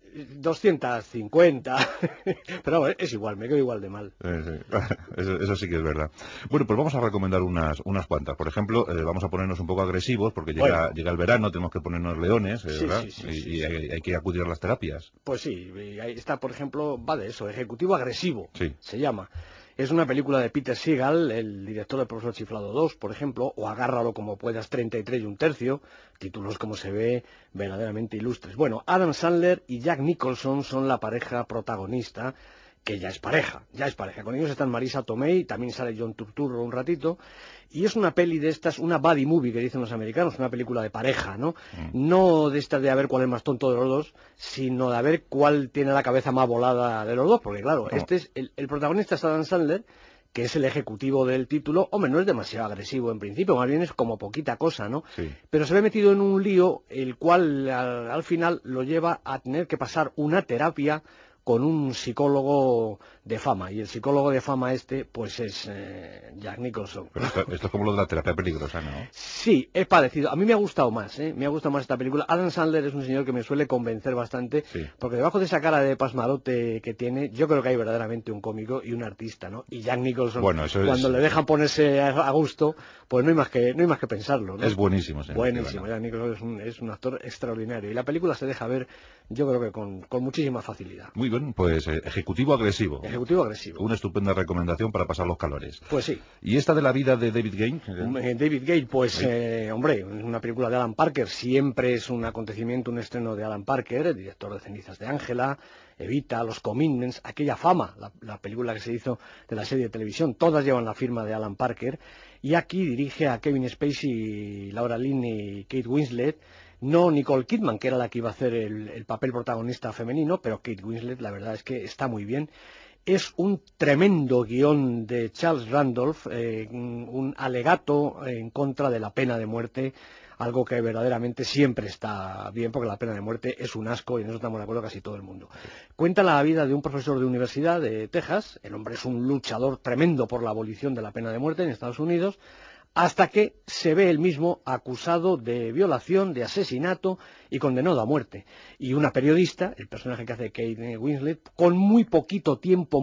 250, pero es igual, me quedo igual de mal. Sí. Eso sí que es verdad. Bueno, pues vamos a recomendar unas cuantas. Por ejemplo, vamos a ponernos un poco agresivos, porque llega el verano, tenemos que ponernos leones, ¿verdad? Y hay que acudir a las terapias. Pues sí, ahí está, por ejemplo, va de eso, Ejecutivo Agresivo, sí. Se llama. Es una película de Peter Segal, el director de Profesor Chiflado 2, por ejemplo, o Agárralo como puedas, 33 1/3, títulos como se ve verdaderamente ilustres. Bueno, Adam Sandler y Jack Nicholson son la pareja protagonista, que ya es pareja. Con ellos están Marisa Tomei, también sale John Turturro un ratito, y es una peli de estas, una buddy movie que dicen los americanos, una película de pareja, ¿no? No de estas de a ver cuál es más tonto de los dos, sino de a ver cuál tiene la cabeza más volada de los dos, porque claro, este es el protagonista es Adam Sandler, que es el ejecutivo del título. Hombre, no es demasiado agresivo en principio, más bien es como poquita cosa, ¿no? Sí. Pero se ve metido en un lío, el cual al final lo lleva a tener que pasar una terapia con un psicólogo de fama, y el psicólogo de fama pues es Jack Nicholson. Pero esto es como lo de la terapia peligrosa, ¿no? Sí, es parecido. A mí me ha gustado más, me ha gustado más esta película. Adam Sandler es un señor que me suele convencer bastante, porque debajo de esa cara de pasmarote que tiene, yo creo que hay verdaderamente un cómico y un artista, ¿no? Y Jack Nicholson, cuando le dejan ponerse a gusto, pues no hay más que pensarlo, ¿no? Es buenísimo, señor. Buenísimo, Jack Nicholson es un actor extraordinario, y la película se deja ver, yo creo que con muchísima facilidad. Muy bien, pues Ejecutivo Agresivo. Ejecutivo Agresivo. Una estupenda recomendación para pasar los calores. Pues sí. ¿Y esta de la vida de David Gale? David Gale, pues, hombre, es una película de Alan Parker. Siempre es un acontecimiento, un estreno de Alan Parker, el director de Cenizas de Ángela, Evita, Los Commitments, aquella Fama, la película que se hizo de la serie de televisión. Todas llevan la firma de Alan Parker. Y aquí dirige a Kevin Spacey, Laura Linney y Kate Winslet. No Nicole Kidman, que era la que iba a hacer el papel protagonista femenino, pero Kate Winslet, la verdad es que está muy bien. Es un tremendo guión de Charles Randolph, un alegato en contra de la pena de muerte, algo que verdaderamente siempre está bien, porque la pena de muerte es un asco, y en eso estamos de acuerdo casi todo el mundo. Cuenta la vida de un profesor de universidad de Texas. El hombre es un luchador tremendo por la abolición de la pena de muerte en Estados Unidos, hasta que se ve él mismo acusado de violación, de asesinato y condenado a muerte. Y una periodista, el personaje que hace Kate Winslet, con muy poquito tiempo,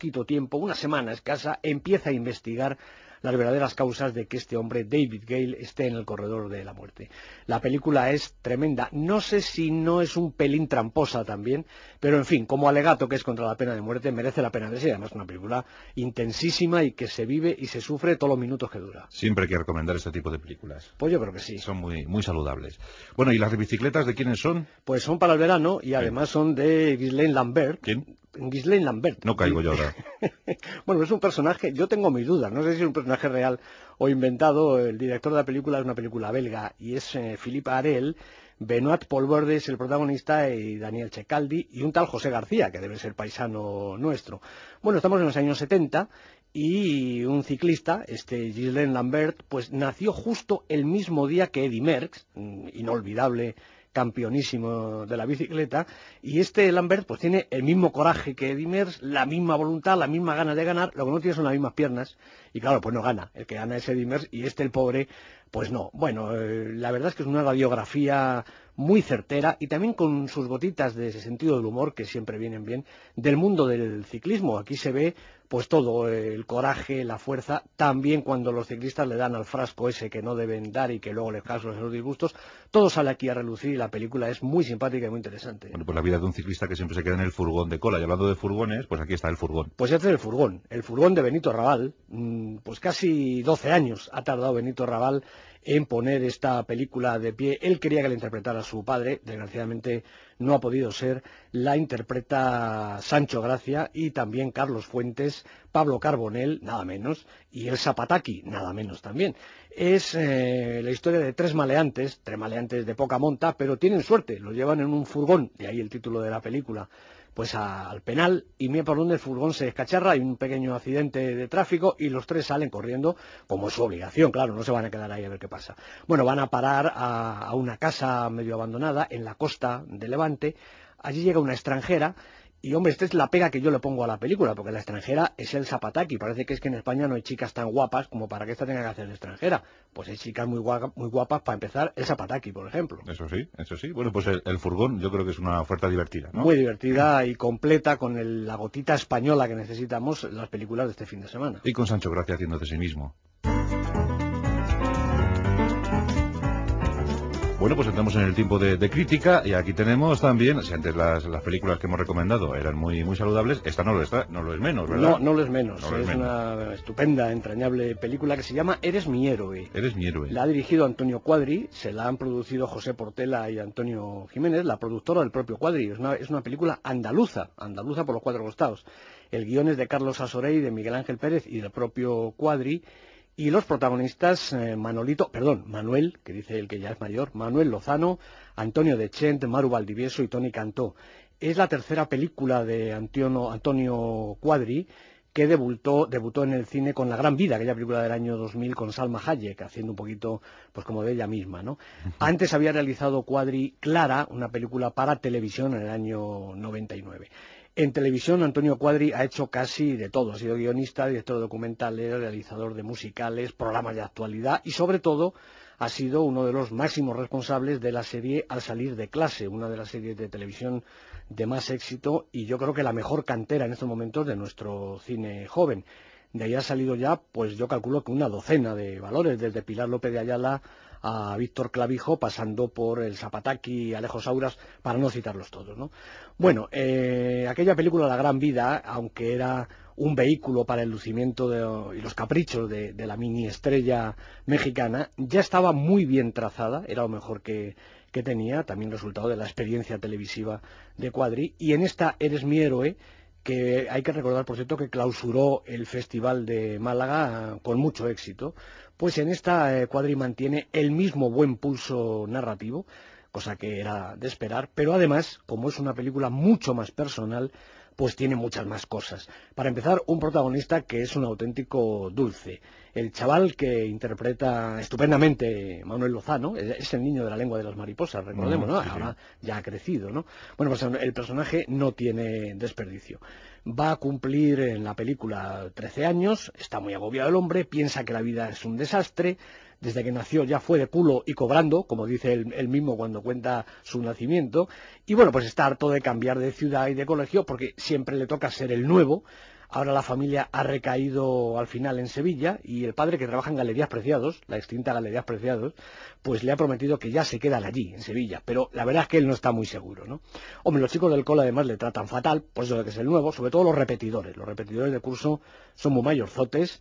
una semana escasa, empieza a investigar las verdaderas causas de que este hombre, David Gale, esté en el corredor de la muerte. La película es tremenda. No sé si no es un pelín tramposa también, pero en fin, como alegato que es contra la pena de muerte, merece la pena verse. Además, es una película intensísima y que se vive y se sufre todos los minutos que dura. Siempre hay que recomendar este tipo de películas. Pues yo creo que sí. Son muy saludables. Bueno, ¿y las bicicletas de quiénes son? Pues son para el verano, y además son de Ghislaine Lambert. ¿Quién? Ghislaine Lambert. No caigo yo ahora. Bueno, es un personaje, yo tengo mis dudas, no sé si es un personaje real o inventado. El director de la película es una película belga, y es Philippe Arel. Benoit Poelvoorde es el protagonista, y Daniel Cecaldi, y un tal José García, que debe ser paisano nuestro. Bueno, estamos en los años 70, y un ciclista, Ghislaine Lambert, pues nació justo el mismo día que Eddy Merckx, inolvidable campeonísimo de la bicicleta, y Lambert pues tiene el mismo coraje que Eddy Merckx, la misma voluntad, la misma gana de ganar. Lo que no tiene son las mismas piernas, y claro, pues no gana. El que gana es Eddy Merckx, y el pobre, pues no. Bueno, la verdad es que es una radiografía muy certera, y también con sus gotitas de ese sentido del humor que siempre vienen bien, del mundo del ciclismo. Aquí se ve pues todo, el coraje, la fuerza, también cuando los ciclistas le dan al frasco ese que no deben dar y que luego les causan los disgustos. Todo sale aquí a relucir, y la película es muy simpática y muy interesante. Bueno, pues la vida de un ciclista que siempre se queda en el furgón de cola. Y hablando de furgones, pues aquí está el furgón. Pues este es el furgón de Benito Raval. Pues casi 12 años ha tardado Benito Raval en poner esta película de pie. Él quería que la interpretara su padre, desgraciadamente no ha podido ser. La interpreta Sancho Gracia y también Carlos Fuentes, Pablo Carbonell, nada menos, y Elsa Pataky, nada menos también. Es la historia de tres maleantes de poca monta, pero tienen suerte, los llevan en un furgón, de ahí el título de la película, pues al penal, y mira por dónde el furgón se descacharra, hay un pequeño accidente de tráfico y los tres salen corriendo, como es su obligación, claro, no se van a quedar ahí a ver qué pasa. Bueno, van a parar a una casa medio abandonada en la costa de Levante. Allí llega una extranjera. Y hombre, esta es la pega que yo le pongo a la película, porque la extranjera es Elsa Pataky. Parece que es que en España no hay chicas tan guapas como para que esta tenga que hacer de extranjera. Pues hay chicas muy guapas, para empezar, Elsa Pataky, por ejemplo. Eso sí. Bueno, pues el furgón yo creo que es una oferta divertida, ¿no? Muy divertida y completa con la gotita española que necesitamos en las películas de este fin de semana. Y con Sancho Gracia haciendo de sí mismo. Bueno, pues entramos en el tiempo de crítica y aquí tenemos también, si antes las películas que hemos recomendado eran muy saludables, esta no lo es menos, ¿verdad? No lo es menos, una estupenda, entrañable película que se llama Eres mi héroe. Eres mi héroe. La ha dirigido Antonio Cuadri, se la han producido José Portela y Antonio Jiménez, la productora del propio Cuadri. Es una película andaluza por los cuatro costados. El guion es de Carlos Asorey, de Miguel Ángel Pérez y del propio Cuadri. Y los protagonistas, Manuel, que dice el que ya es mayor, Manuel Lozano, Antonio Dechent, Maru Valdivieso y Toni Cantó. Es la tercera película de Antonio Cuadri, que debutó en el cine con La Gran Vida, aquella película del año 2000 con Salma Hayek, haciendo un poquito pues como de ella misma, ¿no? Antes había realizado Cuadri Clara, una película para televisión en el año 99. En televisión, Antonio Cuadri ha hecho casi de todo. Ha sido guionista, director de documentales, realizador de musicales, programas de actualidad y, sobre todo, ha sido uno de los máximos responsables de la serie Al salir de clase, una de las series de televisión de más éxito y yo creo que la mejor cantera en estos momentos de nuestro cine joven. De ahí ha salido ya, pues yo calculo que una docena de valores, desde Pilar López de Ayala a Víctor Clavijo, pasando por el Zapataki y Alejo Sauras, para no citarlos todos, ¿no? Bueno, aquella película La Gran Vida, aunque era un vehículo para el lucimiento y los caprichos de la mini estrella mexicana, ya estaba muy bien trazada, era lo mejor que tenía, también resultado de la experiencia televisiva de Cuadri, y en esta Eres mi héroe, que hay que recordar, por cierto, que clausuró el Festival de Málaga con mucho éxito, pues en esta Cuadri mantiene el mismo buen pulso narrativo, cosa que era de esperar, pero además, como es una película mucho más personal, pues tiene muchas más cosas. Para empezar, un protagonista que es un auténtico dulce. El chaval que interpreta estupendamente Manuel Lozano, es el niño de La lengua de las mariposas, recordemos, ¿no? Sí, ahora ya ha crecido, ¿no? Bueno, pues el personaje no tiene desperdicio. Va a cumplir en la película 13 años, está muy agobiado el hombre, piensa que la vida es un desastre. Desde que nació ya fue de culo y cobrando, como dice él mismo cuando cuenta su nacimiento, y bueno, pues está harto de cambiar de ciudad y de colegio porque siempre le toca ser el nuevo. Ahora la familia ha recaído al final en Sevilla y el padre, que trabaja en Galerías Preciados, la extinta Galerías Preciados, pues le ha prometido que ya se quedan allí, en Sevilla, pero la verdad es que él no está muy seguro, ¿no? Hombre, los chicos del cole además le tratan fatal, por eso de que es el nuevo, sobre todo los repetidores de curso son muy mayorzotes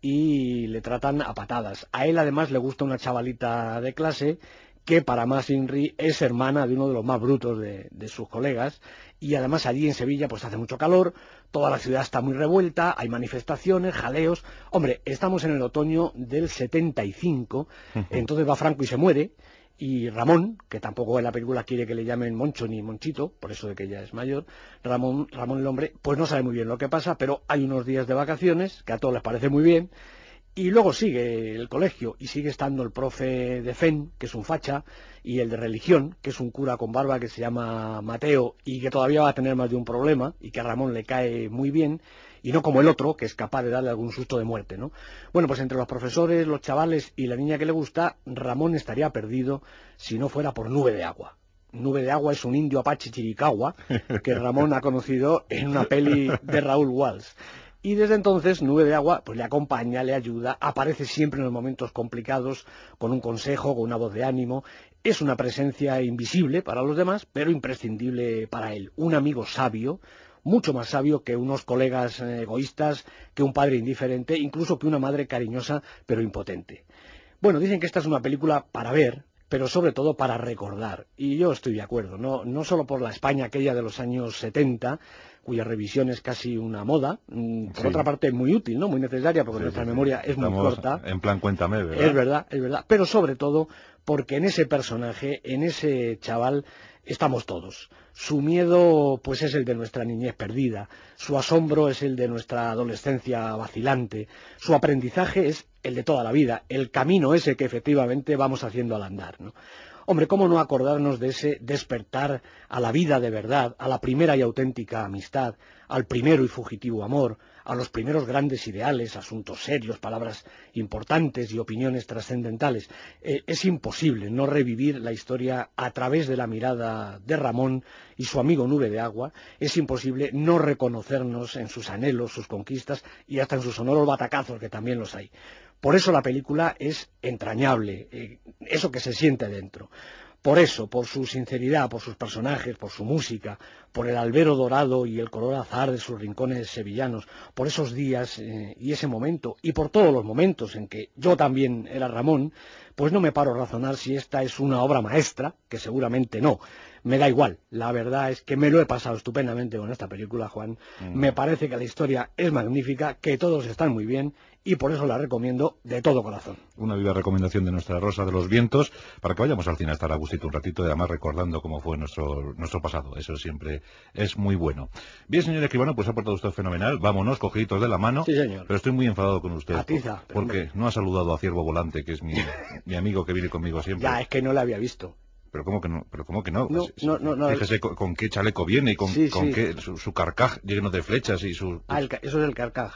y le tratan a patadas. A él además le gusta una chavalita de clase que, para más Inri, es hermana de uno de los más brutos de sus colegas, y además allí en Sevilla pues hace mucho calor, toda la ciudad está muy revuelta, hay manifestaciones, jaleos. Hombre, estamos en el otoño del 75, entonces va Franco y se muere, y Ramón, que tampoco en la película quiere que le llamen Moncho ni Monchito, por eso de que ella es mayor, Ramón el hombre, pues no sabe muy bien lo que pasa, pero hay unos días de vacaciones, que a todos les parece muy bien, y luego sigue el colegio, y sigue estando el profe de FEN, que es un facha, y el de religión, que es un cura con barba que se llama Mateo, y que todavía va a tener más de un problema, y que a Ramón le cae muy bien, y no como el otro, que es capaz de darle algún susto de muerte, ¿no? Bueno, pues entre los profesores, los chavales y la niña que le gusta, Ramón estaría perdido si no fuera por Nube de Agua. Nube de Agua es un indio apache chiricahua que Ramón ha conocido en una peli de Raúl Walsh. Y desde entonces Nube de Agua pues le acompaña, le ayuda, aparece siempre en los momentos complicados con un consejo, con una voz de ánimo. Es una presencia invisible para los demás, pero imprescindible para él. Un amigo sabio, mucho más sabio que unos colegas egoístas, que un padre indiferente, incluso que una madre cariñosa pero impotente. Bueno, dicen que esta es una película para ver, pero sobre todo para recordar. Y yo estoy de acuerdo, no solo por la España aquella de los años 70, cuya revisión es casi una moda, por otra parte muy útil, ¿no? Muy necesaria, porque nuestra memoria es muy corta. En plan cuéntame, ¿verdad? Es verdad, pero sobre todo porque en ese personaje, en ese chaval, estamos todos. Su miedo, pues, es el de nuestra niñez perdida, su asombro es el de nuestra adolescencia vacilante, su aprendizaje es el de toda la vida, el camino ese que efectivamente vamos haciendo al andar, ¿no? Hombre, ¿cómo no acordarnos de ese despertar a la vida de verdad, a la primera y auténtica amistad, al primero y fugitivo amor, a los primeros grandes ideales, asuntos serios, palabras importantes y opiniones trascendentales? Es imposible no revivir la historia a través de la mirada de Ramón y su amigo Nube de Agua, es imposible no reconocernos en sus anhelos, sus conquistas y hasta en sus sonoros batacazos, que también los hay. Por eso la película es entrañable, eso que se siente dentro. Por eso, por su sinceridad, por sus personajes, por su música, por el albero dorado y el color azar de sus rincones sevillanos, por esos días y ese momento, y por todos los momentos en que yo también era Ramón, pues no me paro a razonar si esta es una obra maestra, que seguramente no. Me da igual, la verdad es que me lo he pasado estupendamente con esta película, Juan. Me parece que la historia es magnífica, que todos están muy bien, y por eso la recomiendo de todo corazón. Una viva recomendación de nuestra Rosa de los Vientos, para que vayamos al cine a estar a gustito un ratito, y además recordando cómo fue nuestro pasado. Eso siempre es muy bueno. Bien, señor escribano, pues ha portado usted fenomenal. Vámonos, cogiditos de la mano. Sí, señor. Pero estoy muy enfadado con usted. Atiza, porque no ha saludado a Ciervo Volante, que es mi amigo que viene conmigo siempre. Ya, es que no la había visto. ¿Pero cómo que no? No. Fíjese con qué chaleco viene y con qué su carcaj lleno de flechas y su... eso es el carcaj.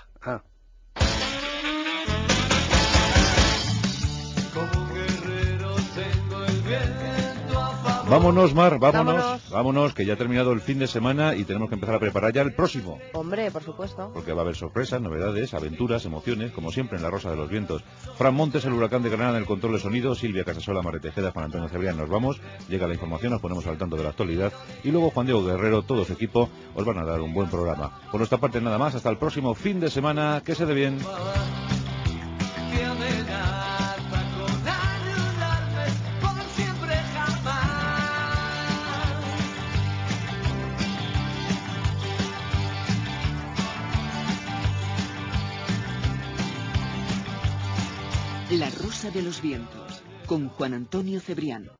Vámonos, Mar, vámonos, que ya ha terminado el fin de semana y tenemos que empezar a preparar ya el próximo. Hombre, por supuesto. Porque va a haber sorpresas, novedades, aventuras, emociones, como siempre en La Rosa de los Vientos. Fran Montes, el huracán de Granada en el control de sonido, Silvia Casasola, Mare Tejeda, Juan Antonio Cebrián. Nos vamos, llega la información, nos ponemos al tanto de la actualidad y luego Juan Diego Guerrero, todo su equipo, os van a dar un buen programa. Por nuestra parte nada más, hasta el próximo fin de semana, que se dé bien. La Rosa de los Vientos, con Juan Antonio Cebrián.